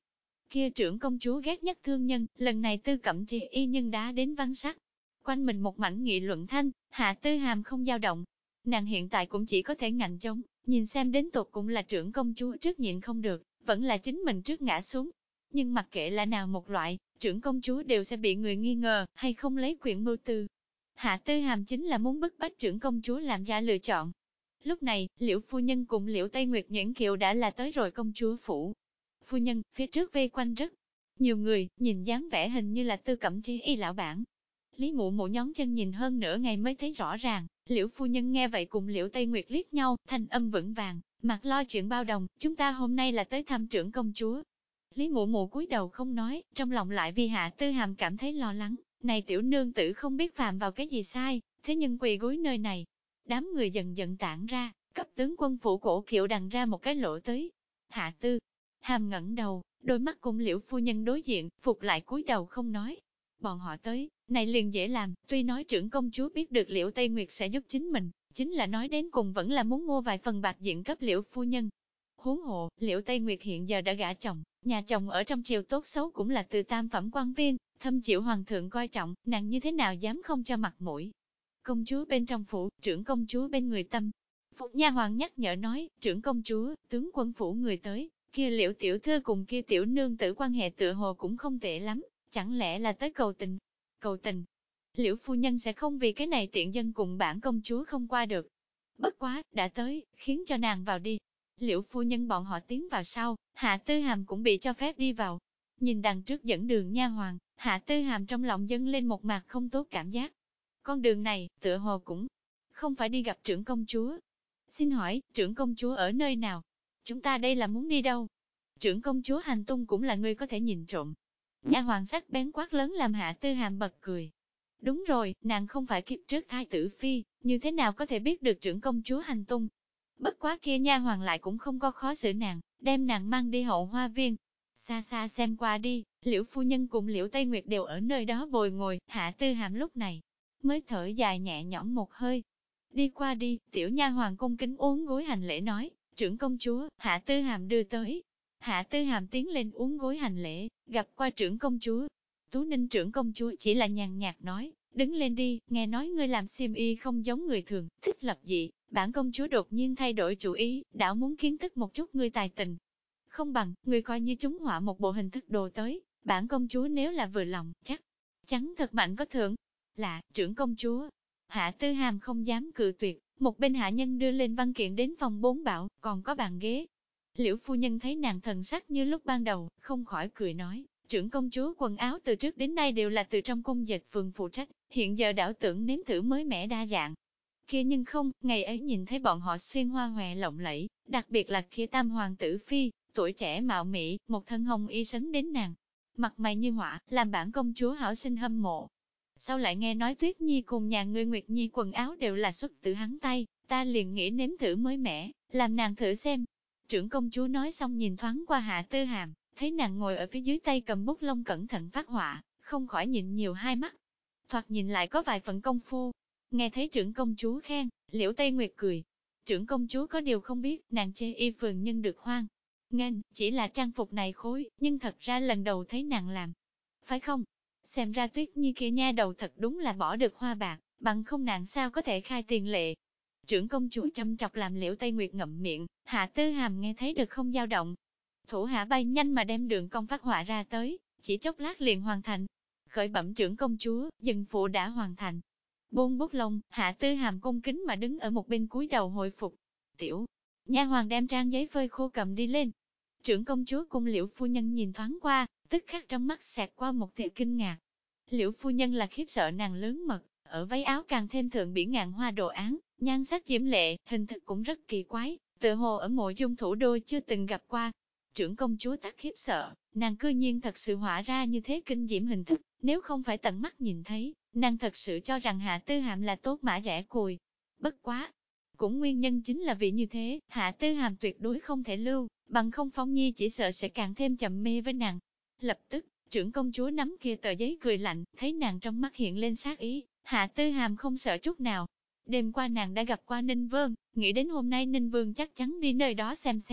Kia trưởng công chúa ghét nhất thương nhân, lần này Tư Cẩm Chi y nhân đá đến văn sắc. Quanh mình một mảnh nghị luận thanh, Hạ Tư Hàm không dao động. Nàng hiện tại cũng chỉ có thể ngạnh chống, nhìn xem đến tột cũng là trưởng công chúa trước nhịn không được, vẫn là chính mình trước ngã xuống. Nhưng mặc kệ là nào một loại, trưởng công chúa đều sẽ bị người nghi ngờ, hay không lấy quyền mưu tư. Hạ Tư Hàm chính là muốn bức bách trưởng công chúa làm ra lựa chọn. Lúc này, Liễu phu nhân cùng Liễu Tây Nguyệt Nhuyễn Kiều đã là tới rồi công chúa phủ. Phu nhân, phía trước vây quanh rất nhiều người, nhìn dáng vẻ hình như là Tư Cẩm Chi y lão bản. Lý Mụ Mụ nhón chân nhìn hơn nửa ngày mới thấy rõ ràng, Liễu phu nhân nghe vậy cùng Liễu Tây Nguyệt liếc nhau, thanh âm vững vàng, mặc lo chuyện bao đồng, chúng ta hôm nay là tới thăm trưởng công chúa. Lý Mụ Mụ cúi đầu không nói, trong lòng lại vì Hạ Tư Hàm cảm thấy lo lắng, này tiểu nương tử không biết phạm vào cái gì sai, thế nhưng quỳ gối nơi này. Đám người dần dần tản ra, cấp tướng quân phủ Cổ Kiệu đằng ra một cái lỗ tới. Hạ Tư Hàm ngẩng đầu, đôi mắt cùng Liễu phu nhân đối diện, phục lại cúi đầu không nói. Bọn họ tới, này liền dễ làm, tuy nói trưởng công chúa biết được Liễu Tây Nguyệt sẽ giúp chính mình, chính là nói đến cùng vẫn là muốn mua vài phần bạc diện cấp Liễu phu nhân. Huống hộ, Liễu Tây Nguyệt hiện giờ đã gả chồng, nhà chồng ở trong triều tốt xấu cũng là từ tam phẩm quan viên, thâm chịu hoàng thượng coi trọng, nàng như thế nào dám không cho mặt mũi. Công chúa bên trong phủ, trưởng công chúa bên người tâm. Phục nha hoàng nhắc nhở nói, trưởng công chúa, tướng quân phủ người tới, kia Liễu tiểu thư cùng kia tiểu nương tử quan hệ tựa hồ cũng không tệ lắm, chẳng lẽ là tới cầu tình. Cầu tình, Liễu phu nhân sẽ không vì cái này tiện dân cùng bản công chúa không qua được. Bất quá, đã tới, khiến cho nàng vào đi. Liễu phu nhân bọn họ tiến vào sau, Hạ Tư Hàm cũng bị cho phép đi vào. Nhìn đằng trước dẫn đường nha hoàng, Hạ Tư Hàm trong lòng dâng lên một mạt không tốt cảm giác. Con đường này, tựa hồ cũng không phải đi gặp trưởng công chúa. Xin hỏi, trưởng công chúa ở nơi nào? Chúng ta đây là muốn đi đâu? Trưởng công chúa hành tung cũng là người có thể nhìn trộm. Nha hoàng sắc bén quát lớn làm Hạ Tư Hàm bật cười. Đúng rồi, nàng không phải kiếp trước thái tử phi, như thế nào có thể biết được trưởng công chúa hành tung? Bất quá kia nha hoàng lại cũng không có khó xử nàng, đem nàng mang đi hậu hoa viên. Xa xa xem qua đi, Liễu phu nhân cùng Liễu Tây Nguyệt đều ở nơi đó bồi ngồi, Hạ Tư Hàm lúc này mới thở dài nhẹ nhõm một hơi. Đi qua đi, tiểu nha hoàng cung kính uốn gối hành lễ nói, trưởng công chúa, Hạ Tư Hàm đưa tới. Hạ Tư Hàm tiến lên uốn gối hành lễ, gặp qua trưởng công chúa. Tú Ninh trưởng công chúa chỉ là nhàn nhạt nói, đứng lên đi, nghe nói ngươi làm xiêm y không giống người thường, thích lập dị, bản công chúa đột nhiên thay đổi chủ ý, đã muốn kiến thức một chút ngươi tài tình. Không bằng, ngươi coi như chúng họa một bộ hình thức đồ tới, bản công chúa nếu là vừa lòng, chắc chắn thật mạnh có thưởng. Là, trưởng công chúa. Hạ Tư Hàm không dám cự tuyệt, một bên hạ nhân đưa lên văn kiện đến phòng 4 bảo, còn có bàn ghế. Liễu phu nhân thấy nàng thần sắc như lúc ban đầu, không khỏi cười nói, trưởng công chúa quần áo từ trước đến nay đều là từ trong cung dệt phường phụ trách, hiện giờ đảo tưởng nếm thử mới mẻ đa dạng. Kia nhưng không, ngày ấy nhìn thấy bọn họ xuyên hoa hòe lộng lẫy, đặc biệt là kia tam hoàng tử phi, tuổi trẻ mạo mỹ, một thân hồng y sấn đến nàng. Mặt mày như họa, làm bản công chúa hảo sinh hâm mộ. Sau lại nghe nói Tuyết Nhi cùng nhà ngươi Nguyệt Nhi quần áo đều là xuất từ hắn tay, ta liền nghĩ nếm thử mới mẻ, làm nàng thử xem. Trưởng công chúa nói xong nhìn thoáng qua Hạ Tư Hàm, thấy nàng ngồi ở phía dưới tay cầm bút lông cẩn thận phát họa, không khỏi nhìn nhiều hai mắt. Thoạt nhìn lại có vài phần công phu. Nghe thấy trưởng công chúa khen, Liễu Tây Nguyệt cười. Trưởng công chúa có điều không biết, nàng chê y phường nhân được hoan nghênh, chỉ là trang phục này khối, nhưng thật ra lần đầu thấy nàng làm. Phải không? Xem ra Tuyết Nhi kia nha đầu thật đúng là bỏ được hoa bạc, bằng không nàng sao có thể khai tiền lệ. Trưởng công chúa châm chọc làm Liễu Tây Nguyệt ngậm miệng, Hạ Tư Hàm nghe thấy được không dao động. Thủ hạ bay nhanh mà đem đường cong phát họa ra tới, chỉ chốc lát liền hoàn thành. Khởi bẩm trưởng công chúa, dần phụ đã hoàn thành. Buông bút lông, Hạ Tư Hàm cung kính mà đứng ở một bên cúi đầu hồi phục. Tiểu nha hoàng đem trang giấy phơi khô cầm đi lên. Trưởng công chúa cùng Liễu phu nhân nhìn thoáng qua, tức khắc trong mắt xẹt qua một tia kinh ngạc. Liễu phu nhân là khiếp sợ nàng lớn mật, ở váy áo càng thêm thượng bỉ ngạn hoa đồ án, nhan sắc diễm lệ, hình thức cũng rất kỳ quái, tựa hồ ở mộ dung thủ đô chưa từng gặp qua. Trưởng công chúa tác khiếp sợ, nàng cư nhiên thật sự họa ra như thế kinh diễm hình thức, nếu không phải tận mắt nhìn thấy, nàng thật sự cho rằng Hạ Tư Hàm là tốt mã rẻ cùi. Bất quá, cũng nguyên nhân chính là vì như thế, Hạ Tư Hàm tuyệt đối không thể lưu, bằng không Phong Nhi chỉ sợ sẽ càng thêm chậm mê với nàng. Lập tức, trưởng công chúa nắm kia tờ giấy cười lạnh, thấy nàng trong mắt hiện lên sát ý, Hạ Tư Hàm không sợ chút nào. Đêm qua nàng đã gặp qua Ninh Vương, nghĩ đến hôm nay Ninh Vương chắc chắn đi nơi đó xem xét.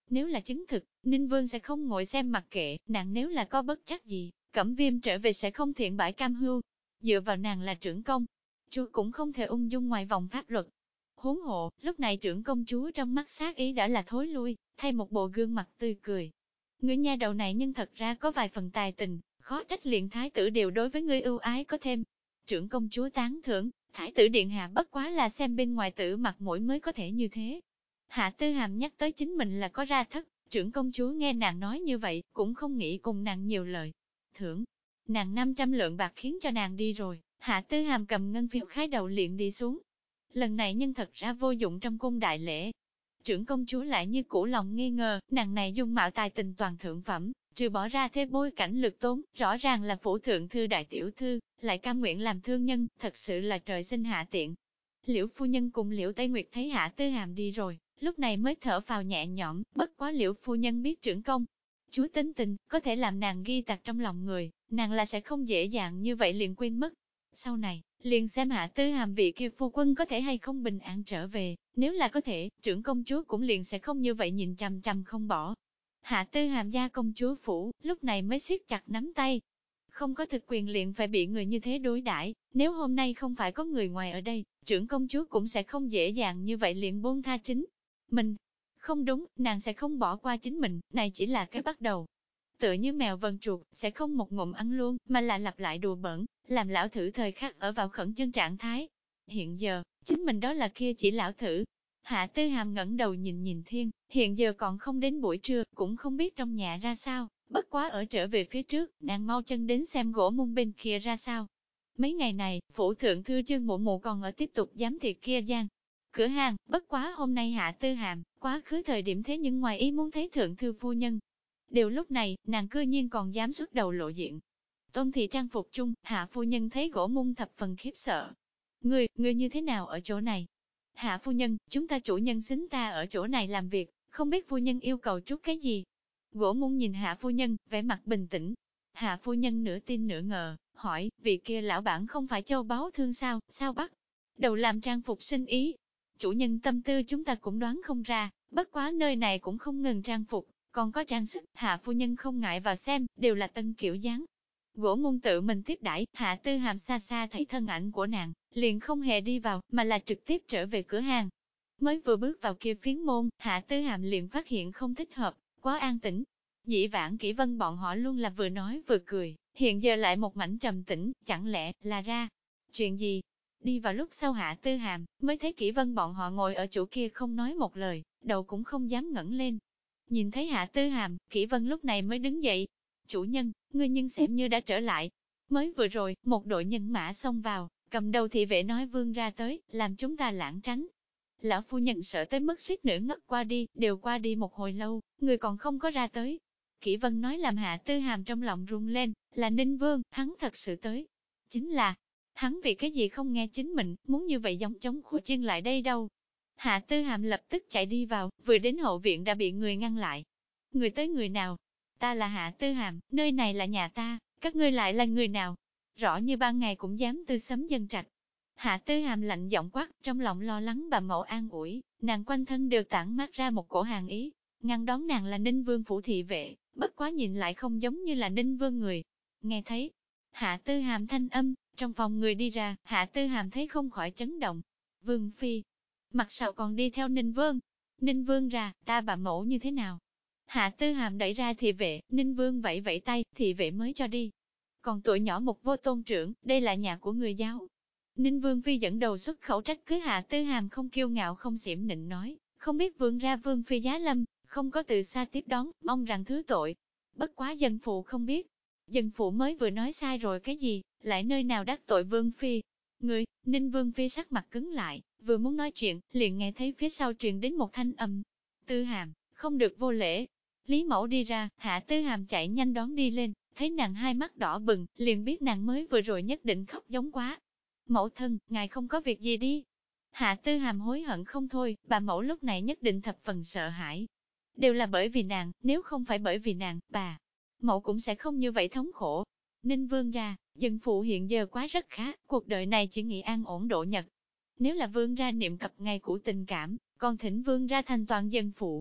Nếu là chứng thực, Ninh Vương sẽ không ngồi xem mặc kệ, nàng nếu là có bất trắc gì, Cẩm Viêm trở về sẽ không thiện bãi cam hưu. Dựa vào nàng là trưởng công, chúa cũng không thể ung dung ngoài vòng pháp luật. Huống hộ, lúc này trưởng công chúa trong mắt sát ý đã là thối lui, thay một bộ gương mặt tươi cười. Người nha đầu này nhưng thật ra có vài phần tài tình, khó trách liền thái tử đều đối với ngươi ưu ái có thêm. Trưởng công chúa tán thưởng, thái tử điện hạ bất quá là xem bên ngoài tử mặt mũi mới có thể như thế. Hạ Tư Hàm nhắc tới chính mình là có ra thất, trưởng công chúa nghe nàng nói như vậy, cũng không nghĩ cùng nàng nhiều lời. Thưởng, nàng 500 lượng bạc khiến cho nàng đi rồi, Hạ Tư Hàm cầm ngân phiếu khái đầu liền đi xuống. Lần này nhưng thật ra vô dụng trong cung đại lễ. Trưởng công chúa lại như cũ lòng nghi ngờ, nàng này dung mạo tài tình toàn thượng phẩm, trừ bỏ ra thế bối cảnh lực tốn, rõ ràng là phủ thượng thư đại tiểu thư, lại cam nguyện làm thương nhân, thật sự là trời sinh hạ tiện. Liễu phu nhân cùng Liễu Tây Nguyệt thấy Hạ Tư Hàm đi rồi, lúc này mới thở phào nhẹ nhõm, bất quá Liễu phu nhân biết trưởng công chúa tính tình, có thể làm nàng ghi tạc trong lòng người, nàng là sẽ không dễ dàng như vậy liền quên mất. Sau này, liền xem Hạ Tư Hàm vị kia phu quân có thể hay không bình an trở về, nếu là có thể, trưởng công chúa cũng liền sẽ không như vậy nhìn chằm chằm không bỏ. Hạ Tư Hàm gia công chúa phủ, lúc này mới siết chặt nắm tay. Không có thực quyền liền phải bị người như thế đối đãi, nếu hôm nay không phải có người ngoài ở đây, trưởng công chúa cũng sẽ không dễ dàng như vậy liền buông tha chính mình. Không đúng, nàng sẽ không bỏ qua chính mình, này chỉ là cái bắt đầu. Tựa như mèo vần chuột, sẽ không một ngụm ăn luôn, mà là lặp lại đùa bỡn, làm lão thử thời khắc ở vào khẩn trương trạng thái. Hiện giờ, chính mình đó là kia chỉ lão thử. Hạ Tư Hàm ngẩng đầu nhìn nhìn thiên, hiện giờ còn không đến buổi trưa, cũng không biết trong nhà ra sao, bất quá ở trở về phía trước, nàng mau chân đến xem gỗ mung bên kia ra sao. Mấy ngày này, phủ thượng thư Chương Mụ Mụ còn ở tiếp tục giám thị kia gian cửa hàng, bất quá hôm nay Hạ Tư Hàm, quá khứ thời điểm thế nhưng ngoài ý muốn thấy thượng thư phu nhân. Điều lúc này, nàng cư nhiên còn dám xuất đầu lộ diện. Tôn thị trang phục chung, Hạ phu nhân thấy gỗ mung thập phần khiếp sợ. Ngươi như thế nào ở chỗ này? Hạ phu nhân, chúng ta chủ nhân xính ta ở chỗ này làm việc, không biết phu nhân yêu cầu chút cái gì? Gỗ mung nhìn Hạ phu nhân, vẻ mặt bình tĩnh. Hạ phu nhân nửa tin nửa ngờ, hỏi, vị kia lão bản không phải châu báu thương sao bắt? Đầu làm trang phục sinh ý. Chủ nhân tâm tư chúng ta cũng đoán không ra, bất quá nơi này cũng không ngừng trang phục, còn có trang sức, Hạ phu nhân không ngại vào xem, đều là tân kiểu dáng. Gỗ mung tự mình tiếp đãi, Hạ Tư Hàm xa xa thấy thân ảnh của nàng, liền không hề đi vào, mà là trực tiếp trở về cửa hàng. Mới vừa bước vào kia phiến môn, Hạ Tư Hàm liền phát hiện không thích hợp, quá an tĩnh. Dĩ vãng Kỷ Vân bọn họ luôn là vừa nói vừa cười, hiện giờ lại một mảnh trầm tĩnh, chẳng lẽ là ra chuyện gì? Đi vào lúc sau Hạ Tư Hàm, mới thấy Kỷ Vân bọn họ ngồi ở chỗ kia không nói một lời, đầu cũng không dám ngẩng lên. Nhìn thấy Hạ Tư Hàm, Kỷ Vân lúc này mới đứng dậy. Chủ nhân, ngươi nhưng xem như đã trở lại. Mới vừa rồi, một đội nhân mã xông vào, cầm đầu thị vệ nói vương ra tới, làm chúng ta lãng tránh. Lão phu nhân sợ tới mức suýt nữa ngất qua đi, đều qua đi một hồi lâu, người còn không có ra tới. Kỷ Vân nói làm Hạ Tư Hàm trong lòng run lên, là Ninh Vương, hắn thật sự tới. Chính là, hắn vì cái gì không nghe chính mình, muốn như vậy giống chống khổ chiên lại đây đâu. Hạ Tư Hàm lập tức chạy đi vào, vừa đến hậu viện đã bị người ngăn lại. Người tới người nào? Ta là Hạ Tư Hàm, nơi này là nhà ta, các ngươi lại là người nào? Rõ như ban ngày cũng dám tư sấm dân trạch. Hạ Tư Hàm lạnh giọng quát, trong lòng lo lắng bà mẫu an ủi, nàng quanh thân đều tản mát ra một cổ hàng ý. Ngăn đón nàng là Ninh Vương phủ thị vệ, bất quá nhìn lại không giống như là Ninh Vương người. Nghe thấy Hạ Tư Hàm thanh âm, trong phòng người đi ra, Hạ Tư Hàm thấy không khỏi chấn động. Vương phi, mặt sau còn đi theo Ninh Vương. Ninh Vương ra, ta bà mẫu như thế nào? Hạ Tư Hàm đẩy ra thị vệ, Ninh Vương vẫy vẫy tay, thị vệ mới cho đi. Còn tuổi nhỏ một vô tôn trưởng, đây là nhà của người giáo. Ninh Vương phi dẫn đầu xuất khẩu trách cứ Hạ Tư Hàm không kiêu ngạo không xiểm nịnh nói, không biết vương ra vương phi giá lâm, không có từ xa tiếp đón, mong rằng thứ tội. Bất quá dân phụ không biết. Dân phụ mới vừa nói sai rồi cái gì, lại nơi nào đắc tội vương phi. Người, Ninh Vương phi sắc mặt cứng lại, vừa muốn nói chuyện, liền nghe thấy phía sau truyền đến một thanh âm. Tư Hàm, không được vô lễ. Lý Mẫu đi ra, Hạ Tư Hàm chạy nhanh đón đi lên, thấy nàng hai mắt đỏ bừng, liền biết nàng mới vừa rồi nhất định khóc giống quá. Mẫu thân, ngài không có việc gì đi. Hạ Tư Hàm hối hận không thôi, bà mẫu lúc này nhất định thập phần sợ hãi. Đều là bởi vì nàng, nếu không phải bởi vì nàng, bà mẫu cũng sẽ không như vậy thống khổ. Ninh Vương ra, dân phụ hiện giờ quá rất khá, cuộc đời này chỉ nghĩ an ổn độ nhật. Nếu là Vương ra niệm cập ngày cũ tình cảm, còn thỉnh Vương ra thành toàn dân phụ.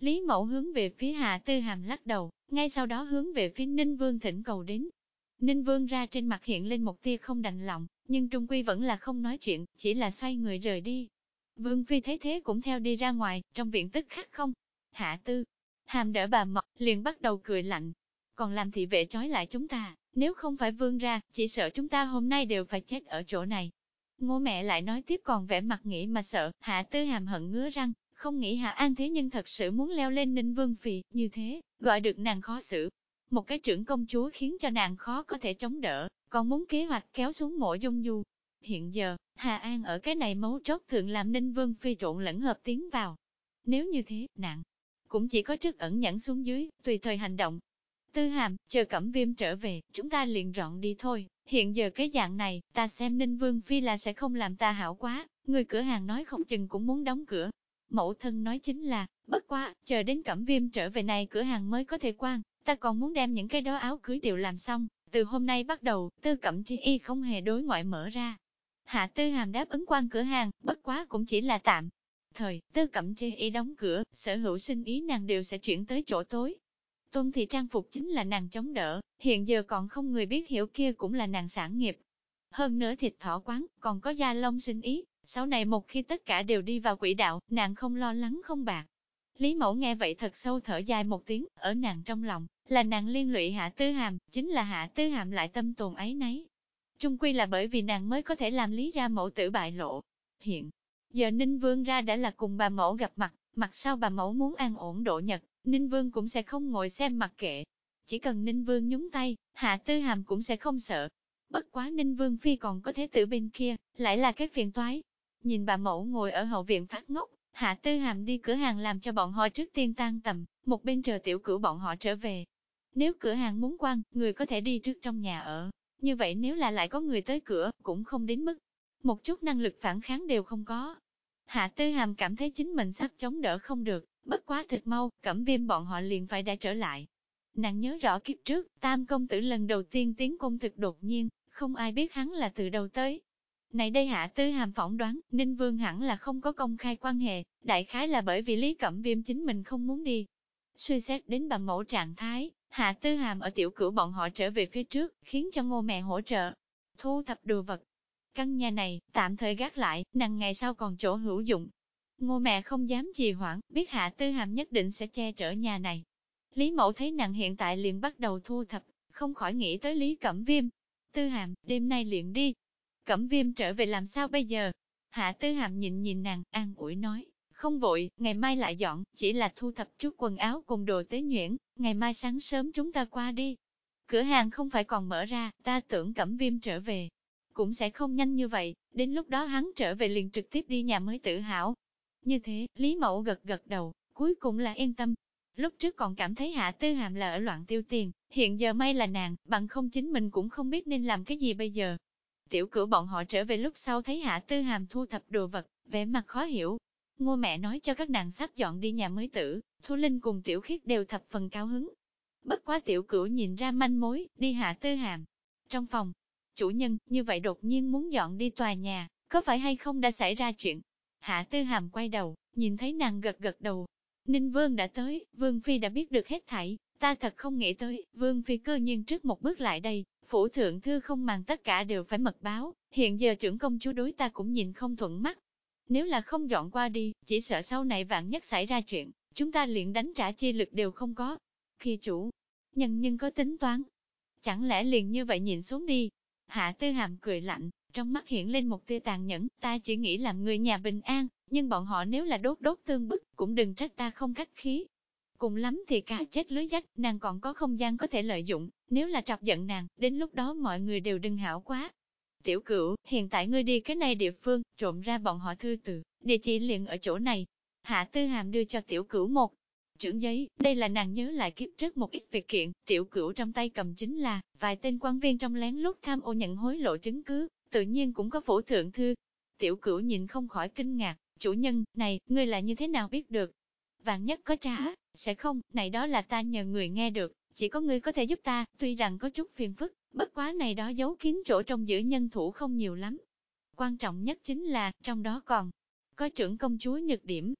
Lý Mẫu hướng về phía Hạ Tư Hàm lắc đầu, ngay sau đó hướng về phía Ninh Vương thỉnh cầu đến. Ninh Vương ra trên mặt hiện lên một tia không đành lòng, nhưng trung quy vẫn là không nói chuyện, chỉ là xoay người rời đi. Vương Phi thấy thế cũng theo đi ra ngoài, trong viện tức khắc không. Hạ Tư Hàm đỡ bà Mộc, liền bắt đầu cười lạnh. Còn làm thị vệ trói lại chúng ta, nếu không phải Vương ra, chỉ sợ chúng ta hôm nay đều phải chết ở chỗ này. Ngô mẹ lại nói tiếp còn vẻ mặt nghĩ mà sợ, Hạ Tư Hàm hận ngứa răng, không nghĩ Hạ An thế nhưng thật sự muốn leo lên Ninh Vương Phi, như thế, gọi được nàng khó xử. Một cái trưởng công chúa khiến cho nàng khó có thể chống đỡ, còn muốn kế hoạch kéo xuống Mộ Dung Du. Hiện giờ, Hà An ở cái này mấu chốt thượng làm Ninh Vương Phi trộn lẫn hợp tiến vào. Nếu như thế, nàng cũng chỉ có trước ẩn nhẫn xuống dưới, tùy thời hành động. Tư Hàm, chờ Cẩm Viêm trở về, chúng ta liền dọn đi thôi. Hiện giờ cái dạng này, ta xem Ninh Vương Phi là sẽ không làm ta hảo quá, người cửa hàng nói không chừng cũng muốn đóng cửa. Mẫu thân nói chính là, bất quá, chờ đến Cẩm Viêm trở về này cửa hàng mới có thể quan, ta còn muốn đem những cái đó áo cưới đều làm xong, từ hôm nay bắt đầu, Tư Cẩm Chi Y không hề đối ngoại mở ra. Hạ Tư Hàm đáp ứng quan cửa hàng, bất quá cũng chỉ là tạm thời, Tư Cẩm Chi Y đóng cửa, sở hữu sinh ý nàng đều sẽ chuyển tới chỗ tối. Tôn thị trang phục chính là nàng chống đỡ, hiện giờ còn không người biết hiểu kia cũng là nàng sản nghiệp. Hơn nữa thịt thỏ quán, còn có gia long sinh ý, sau này một khi tất cả đều đi vào quỹ đạo, nàng không lo lắng không bạc. Lý Mẫu nghe vậy thật sâu thở dài một tiếng, ở nàng trong lòng, là nàng liên lụy Hạ Tư Hàm, chính là Hạ Tư Hàm lại tâm tồn ấy nấy. Trung quy là bởi vì nàng mới có thể làm Lý ra mẫu tử bại lộ. Hiện giờ Ninh Vương ra đã là cùng bà mẫu gặp mặt, mặt sau bà mẫu muốn an ổn độ nhật, Ninh Vương cũng sẽ không ngồi xem mặc kệ. Chỉ cần Ninh Vương nhúng tay, Hạ Tư Hàm cũng sẽ không sợ. Bất quá Ninh Vương Phi còn có thể tự bên kia, lại là cái phiền toái. Nhìn bà mẫu ngồi ở hậu viện phát ngốc, Hạ Tư Hàm đi cửa hàng làm cho bọn họ trước tiên tan tầm, một bên chờ tiểu cửu bọn họ trở về. Nếu cửa hàng muốn quan, người có thể đi trước trong nhà ở. Như vậy nếu là lại có người tới cửa, cũng không đến mức một chút năng lực phản kháng đều không có. Hạ Tư Hàm cảm thấy chính mình sắp chống đỡ không được, bất quá thật mau, Cẩm Viêm bọn họ liền phải đã trở lại. Nàng nhớ rõ kiếp trước, Tam công tử lần đầu tiên tiến cung thực đột nhiên, không ai biết hắn là từ đầu tới. Này đây Hạ Tư Hàm phỏng đoán, Ninh Vương hẳn là không có công khai quan hệ, đại khái là bởi vì Lý Cẩm Viêm chính mình không muốn đi. Suy xét đến bà mẫu trạng thái, Hạ Tư Hàm ở tiểu cửu bọn họ trở về phía trước, khiến cho Ngô mẹ hỗ trợ, thu thập đồ vật. Căn nhà này, tạm thời gác lại, nàng ngày sau còn chỗ hữu dụng. Ngô mẹ không dám trì hoãn, biết Hạ Tư Hàm nhất định sẽ che chở nhà này. Lý Mẫu thấy nàng hiện tại liền bắt đầu thu thập, không khỏi nghĩ tới Lý Cẩm Viêm. Tư Hàm, đêm nay liền đi. Cẩm Viêm trở về làm sao bây giờ? Hạ Tư Hàm nhìn nàng, an ủi nói, không vội, ngày mai lại dọn, chỉ là thu thập chút quần áo cùng đồ tế nhuyễn, ngày mai sáng sớm chúng ta qua đi. Cửa hàng không phải còn mở ra, ta tưởng Cẩm Viêm trở về. Cũng sẽ không nhanh như vậy, đến lúc đó hắn trở về liền trực tiếp đi nhà mới tự hảo. Như thế, Lý Mẫu gật gật đầu, cuối cùng là yên tâm. Lúc trước còn cảm thấy Hạ Tư Hàm là ở loạn tiêu tiền, hiện giờ may là nàng, bằng không chính mình cũng không biết nên làm cái gì bây giờ. Tiểu cửu bọn họ trở về lúc sau thấy Hạ Tư Hàm thu thập đồ vật, vẻ mặt khó hiểu. Ngô mẹ nói cho các nàng sắp dọn đi nhà mới tử, Thu Linh cùng Tiểu Khiết đều thập phần cao hứng. Bất quá Tiểu Cửu nhìn ra manh mối, đi Hạ Tư Hàm trong phòng. Chủ nhân, như vậy đột nhiên muốn dọn đi tòa nhà, có phải hay không đã xảy ra chuyện? Hạ Tư Hàm quay đầu, nhìn thấy nàng gật gật đầu. Ninh Vương đã tới, Vương Phi đã biết được hết thảy, ta thật không nghĩ tới, Vương Phi cơ nhiên trước một bước lại đây, phủ thượng thư không màng tất cả đều phải mật báo, hiện giờ trưởng công chúa đối ta cũng nhìn không thuận mắt. Nếu là không dọn qua đi, chỉ sợ sau này vạn nhất xảy ra chuyện, chúng ta liền đánh trả chi lực đều không có. Khi chủ nhân nhưng có tính toán, chẳng lẽ liền như vậy nhìn xuống đi? Hạ Tư Hàm cười lạnh, trong mắt hiện lên một tia tàn nhẫn, ta chỉ nghĩ làm người nhà bình an, nhưng bọn họ nếu là đốt tương bức, cũng đừng trách ta không khách khí. Cùng lắm thì cá chết lưới rách, nàng còn có không gian có thể lợi dụng, nếu là trọc giận nàng, đến lúc đó mọi người đều đừng hảo quá. Tiểu Cửu, hiện tại ngươi đi cái này địa phương, trộm ra bọn họ thư từ, địa chỉ liền ở chỗ này. Hạ Tư Hàm đưa cho Tiểu Cửu một chưởng giấy, đây là nàng nhớ lại kiếp trước một ít việc kiện, Tiểu Cửu trong tay cầm chính là vài tên quan viên trong lén lút tham ô nhận hối lộ chứng cứ, tự nhiên cũng có phủ thượng thư. Tiểu Cửu nhìn không khỏi kinh ngạc, chủ nhân, này, ngươi là như thế nào biết được? Vạn nhất có trá, sẽ không, này đó là ta nhờ người nghe được, chỉ có ngươi có thể giúp ta, tuy rằng có chút phiền phức, bất quá này đó giấu kín chỗ trong giữ nhân thủ không nhiều lắm. Quan trọng nhất chính là, trong đó còn có trưởng công chúa nhược điểm.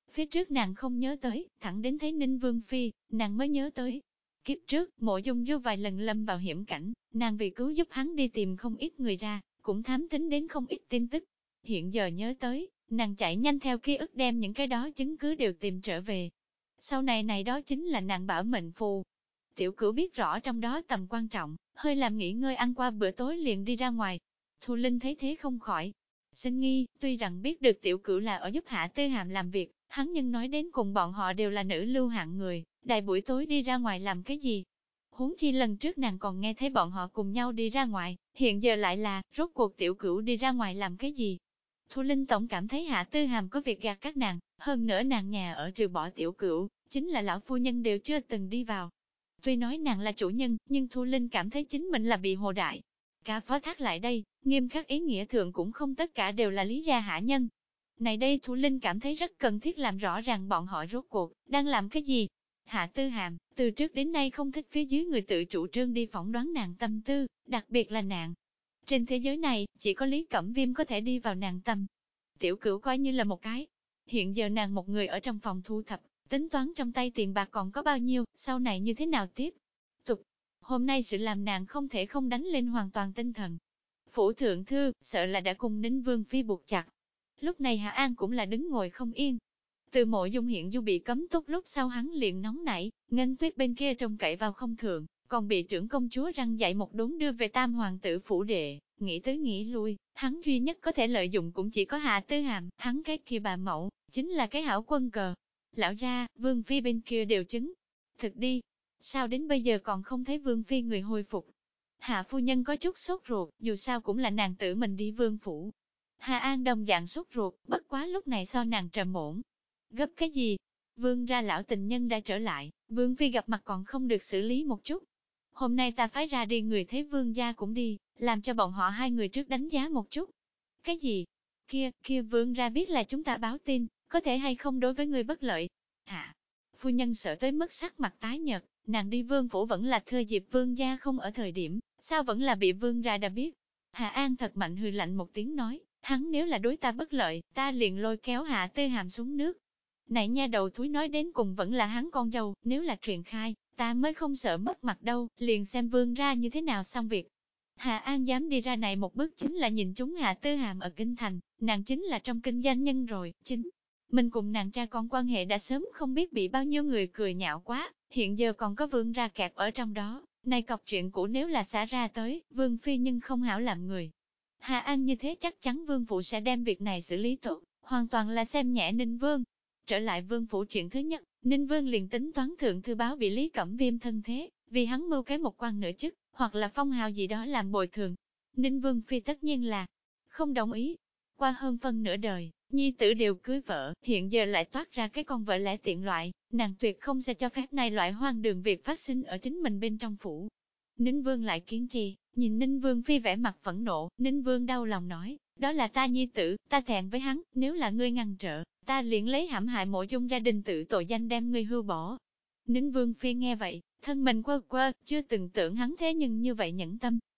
Phía trước nàng không nhớ tới, thẳng đến thấy Ninh Vương Phi, nàng mới nhớ tới. Kiếp trước, Mộ Dung Du vài lần lâm vào hiểm cảnh, nàng vì cứu giúp hắn đi tìm không ít người ra, cũng thám thính đến không ít tin tức. Hiện giờ nhớ tới, nàng chạy nhanh theo ký ức đem những cái đó chứng cứ đều tìm trở về. Sau này này đó chính là nàng bảo mệnh phù. Tiểu Cửu biết rõ trong đó tầm quan trọng, hơi làm nghỉ ngơi ăn qua bữa tối liền đi ra ngoài. Thu Linh thấy thế không khỏi sinh nghi, tuy rằng biết được Tiểu Cửu là ở giúp Hạ Tư Hàm làm việc, hắn nhưng nói đến cùng bọn họ đều là nữ lưu hạng người, đại buổi tối đi ra ngoài làm cái gì? Huống chi lần trước nàng còn nghe thấy bọn họ cùng nhau đi ra ngoài, hiện giờ lại là, rốt cuộc Tiểu Cửu đi ra ngoài làm cái gì? Thu Linh tổng cảm thấy Hạ Tư Hàm có việc gạt các nàng, hơn nữa nàng nhà ở trừ bỏ Tiểu Cửu, chính là lão phu nhân đều chưa từng đi vào. Tuy nói nàng là chủ nhân, nhưng Thu Linh cảm thấy chính mình là bị hồ đại. Cả phó thác lại đây, nghiêm khắc ý nghĩa thượng cũng không tất cả đều là lý gia hạ nhân. Này đây Thu Linh cảm thấy rất cần thiết làm rõ ràng bọn họ rốt cuộc, đang làm cái gì. Hạ Tư Hàm, từ trước đến nay không thích phía dưới người tự chủ trương đi phỏng đoán nàng tâm tư, đặc biệt là nàng. Trên thế giới này, chỉ có Lý Cẩm Viêm có thể đi vào nàng tâm. Tiểu Cửu coi như là một cái. Hiện giờ nàng một người ở trong phòng thu thập, tính toán trong tay tiền bạc còn có bao nhiêu, sau này như thế nào tiếp tục. Hôm nay sự làm nàng không thể không đánh lên hoàn toàn tinh thần. Phủ thượng thư, sợ là đã cùng Ninh Vương Phi buộc chặt. Lúc này Hạ An cũng là đứng ngồi không yên. Từ Mộ Dung hiện du bị cấm túc lúc sau hắn liền nóng nảy, Nghênh Tuyết bên kia trông cậy vào không thượng, còn bị trưởng công chúa răng dạy một đốn đưa về tam hoàng tử phủ đệ, nghĩ tới nghĩ lui, hắn duy nhất có thể lợi dụng cũng chỉ có Hạ Tư Hàm, hắn cái kia bà mẫu, chính là cái hảo quân cờ. Lão ra, Vương Phi bên kia đều chứng. Thực đi, sao đến bây giờ còn không thấy Vương Phi người hồi phục? Hạ phu nhân có chút sốt ruột, dù sao cũng là nàng tự mình đi vương phủ. Hà An đồng dạng sốt ruột, bất quá lúc này so nàng trầm ổn. Gấp cái gì? Vương ra lão tình nhân đã trở lại, Vương Phi gặp mặt còn không được xử lý một chút. Hôm nay ta phái ra đi người thấy Vương gia cũng đi, làm cho bọn họ hai người trước đánh giá một chút. Cái gì? Kia Vương ra biết là chúng ta báo tin, có thể hay không đối với người bất lợi. Hạ phu nhân sợ tới mức sắc mặt tái nhợt, nàng đi vương phủ vẫn là thừa dịp Vương gia không ở thời điểm, sao vẫn là bị Vương ra đã biết. Hạ An thật mạnh hừ lạnh một tiếng nói, hắn nếu là đối ta bất lợi, ta liền lôi kéo Hạ Tư Hàm xuống nước. Này nha đầu thúi nói đến cùng vẫn là hắn con dâu, nếu là truyền khai, ta mới không sợ mất mặt đâu, liền xem Vương ra như thế nào xong việc. Hạ An dám đi ra này một bước chính là nhìn chúng Hạ Tư Hàm ở kinh thành, nàng chính là trong kinh doanh nhân rồi, chính. Mình cùng nàng cha con quan hệ đã sớm không biết bị bao nhiêu người cười nhạo quá, hiện giờ còn có Vương ra kẹp ở trong đó, này cọc chuyện cũ nếu là xả ra tới, Vương Phi nhưng không hảo làm người. Hạ An như thế chắc chắn Vương Phụ sẽ đem việc này xử lý tốt, hoàn toàn là xem nhẹ Ninh Vương. Trở lại Vương Phủ chuyện thứ nhất, Ninh Vương liền tính toán thượng thư báo bị Lý Cẩm Viêm thân thế, vì hắn mưu cái một quan nửa chức, hoặc là phong hào gì đó làm bồi thường. Ninh Vương Phi tất nhiên là không đồng ý. Qua hơn phân nửa đời, nhi tử đều cưới vợ, hiện giờ lại toát ra cái con vợ lẽ tiện loại, nàng tuyệt không sẽ cho phép này loại hoang đường việc phát sinh ở chính mình bên trong phủ. Ninh Vương lại kiên trì, nhìn Ninh Vương Phi vẻ mặt phẫn nộ, Ninh Vương đau lòng nói, đó là ta nhi tử, ta thẹn với hắn, nếu là ngươi ngăn trở, ta liền lấy hãm hại Mộ Dung gia đình tự tội danh đem ngươi hưu bỏ. Ninh Vương Phi nghe vậy, thân mình quơ quơ, chưa từng tưởng hắn thế nhưng như vậy nhẫn tâm.